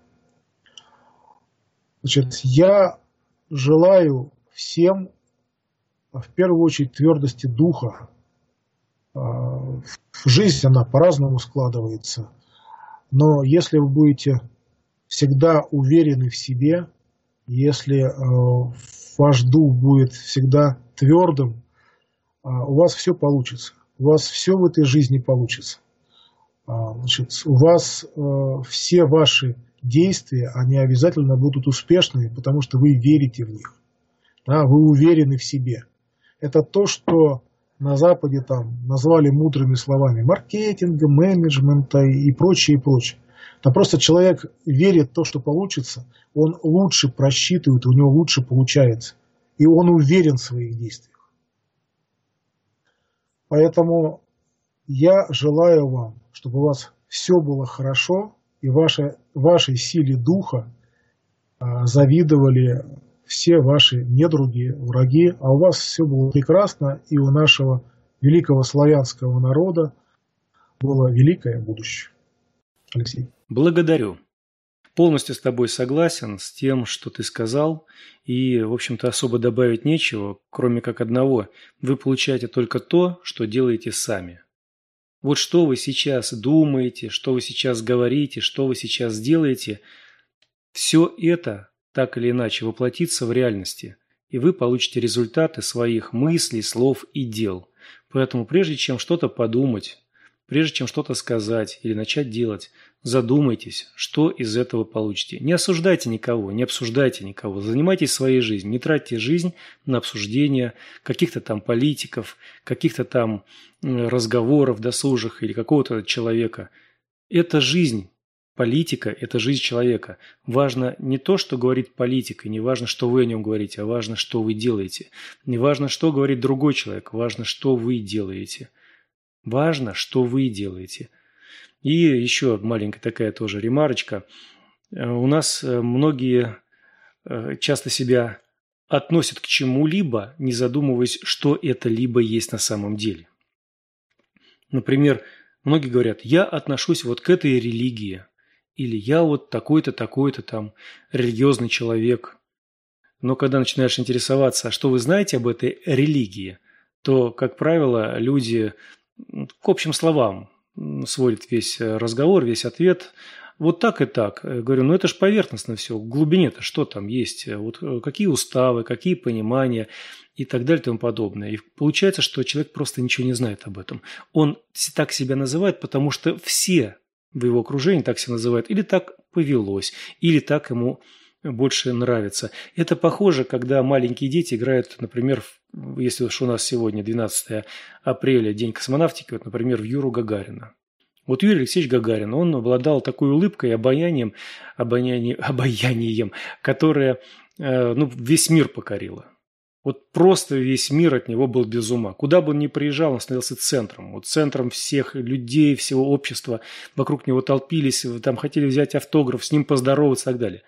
Значит, я желаю всем, в первую очередь, твердости духа. Жизнь, она по-разному складывается, но если вы будете всегда уверены в себе, если э, ваш дух будет всегда твердым, э, у вас все получится. У вас все в этой жизни получится. Э, значит, у вас э, все ваши действия, они обязательно будут успешными, потому что вы верите в них. Да, вы уверены в себе. Это то, что на Западе там назвали мудрыми словами маркетинга, менеджмента и прочее, и прочее. Там просто человек верит в то, что получится, он лучше просчитывает, у него лучше получается. И он уверен в своих действиях. Поэтому я желаю вам, чтобы у вас все было хорошо, и вашей, вашей силе духа а, завидовали все ваши недруги, враги, а у вас все было прекрасно, и у нашего великого славянского народа было великое будущее. Алексей. Благодарю. Полностью с тобой согласен с тем, что ты сказал, и, в общем-то, особо добавить нечего, кроме как одного. Вы получаете только то, что делаете сами. Вот что вы сейчас думаете, что вы сейчас говорите, что вы сейчас делаете, все это так или иначе воплотится в реальности, и вы получите результаты своих мыслей, слов и дел. Поэтому прежде чем что-то подумать, прежде чем что-то сказать или начать делать, задумайтесь, что из этого получите. Не осуждайте никого, не обсуждайте никого, занимайтесь своей жизнью, не тратьте жизнь на обсуждение каких-то там политиков, каких-то там разговоров досужих или какого-то человека. Это жизнь. Политика – это жизнь человека. Важно не то, что говорит политик, и не важно, что вы о нем говорите, а важно, что вы делаете. Не важно, что говорит другой человек, важно, что вы делаете. Важно, что вы делаете. И еще маленькая такая тоже ремарочка. У нас многие часто себя относят к чему-либо, не задумываясь, что это либо есть на самом деле. Например, многие говорят, я отношусь вот к этой религии, или я вот такой-то, такой-то там религиозный человек. Но когда начинаешь интересоваться, а что вы знаете об этой религии, то, как правило, люди к общим словам сводят весь разговор, весь ответ. Вот так и так. Я говорю, ну это же поверхностно все. В глубине-то что там есть? Вот какие уставы, какие понимания и так далее и тому подобное. И получается, что человек просто ничего не знает об этом. Он так себя называет, потому что все в его окружении так себя называют. Или так повелось, или так ему больше нравится. Это похоже, когда маленькие дети играют, например, если уж у нас сегодня двенадцатое апреля, день космонавтики, вот, например, в Юру Гагарина. Вот Юрий Алексеевич Гагарин, он обладал такой улыбкой и обаянием, обаянием, обаянием, которое э, ну, весь мир покорило. Вот просто весь мир от него был без ума. Куда бы он ни приезжал, он становился центром. Вот центром всех людей, всего общества. Вокруг него толпились, там хотели взять автограф, с ним поздороваться и так далее.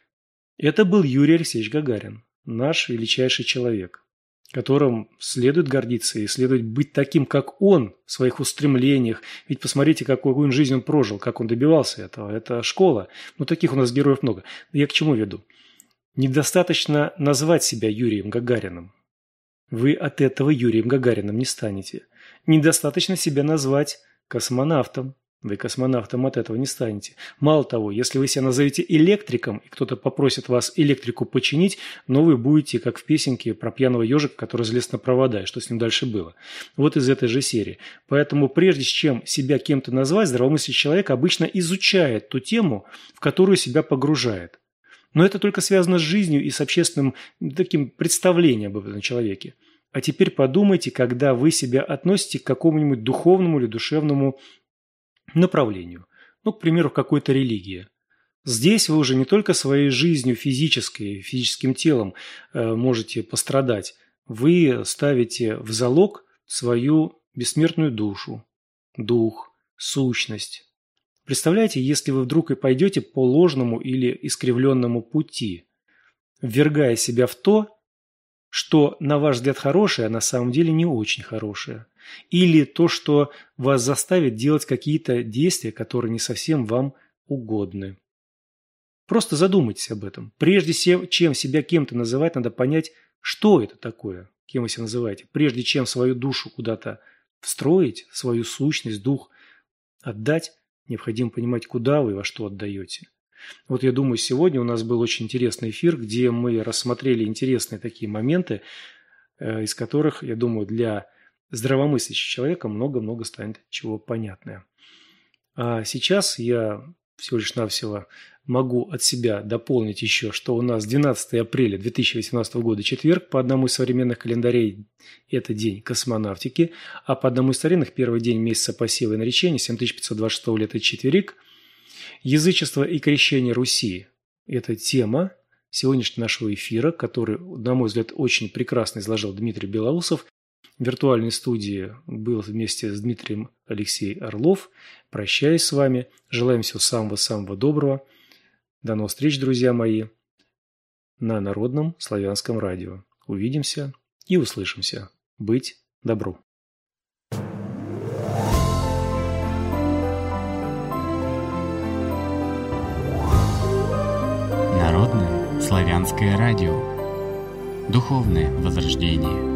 Это был Юрий Алексеевич Гагарин, наш величайший человек, которым следует гордиться и следует быть таким, как он в своих устремлениях. Ведь посмотрите, какую он жизнь он прожил, как он добивался этого. Это школа. Ну, таких у нас героев много. Я к чему веду? Недостаточно назвать себя Юрием Гагариным. Вы от этого Юрием Гагариным не станете. Недостаточно себя назвать космонавтом. Вы космонавтом от этого не станете. Мало того, если вы себя назовете электриком, и кто-то попросит вас электрику починить, но вы будете, как в песенке про пьяного ежика, который залез на провода, и что с ним дальше было. Вот из этой же серии. Поэтому прежде чем себя кем-то назвать, здравомыслящий человек обычно изучает ту тему, в которую себя погружает. Но это только связано с жизнью и с общественным таким представлением об этом человеке. А теперь подумайте, когда вы себя относите к какому-нибудь духовному или душевному направлению. Ну, к примеру, к какой-то религии. Здесь вы уже не только своей жизнью физической, физическим телом э, можете пострадать. Вы ставите в залог свою бессмертную душу, дух, сущность. Представляете, если вы вдруг и пойдете по ложному или искривленному пути, ввергая себя в то, что на ваш взгляд хорошее, а на самом деле не очень хорошее. Или то, что вас заставит делать какие-то действия, которые не совсем вам угодны. Просто задумайтесь об этом. Прежде чем себя кем-то называть, надо понять, что это такое, кем вы себя называете. Прежде чем свою душу куда-то встроить, свою сущность, дух отдать, необходимо понимать, куда вы и во что отдаете. Вот я думаю, сегодня у нас был очень интересный эфир, где мы рассмотрели интересные такие моменты, из которых, я думаю, для здравомыслящего человека много-много станет чего понятное. А сейчас я всего лишь навсего могу от себя дополнить еще, что у нас двенадцатое апреля две тысячи восемнадцатого года, четверг, по одному из современных календарей это день космонавтики, а по одному из старинных первый день месяца посева и наречения, семь тысяч пятьсот двадцать шестого лета, четверик. Язычество и крещение Руси – это тема сегодняшнего нашего эфира, который, на мой взгляд, очень прекрасно изложил Дмитрий Белоусов. В виртуальной студии был вместе с Дмитрием Алексей Орлов. Прощаюсь с вами. Желаем всего самого-самого доброго. До новых встреч, друзья мои, на Народном славянском радио. Увидимся и услышимся. Быть добру. Народное славянское радио. Духовное возрождение.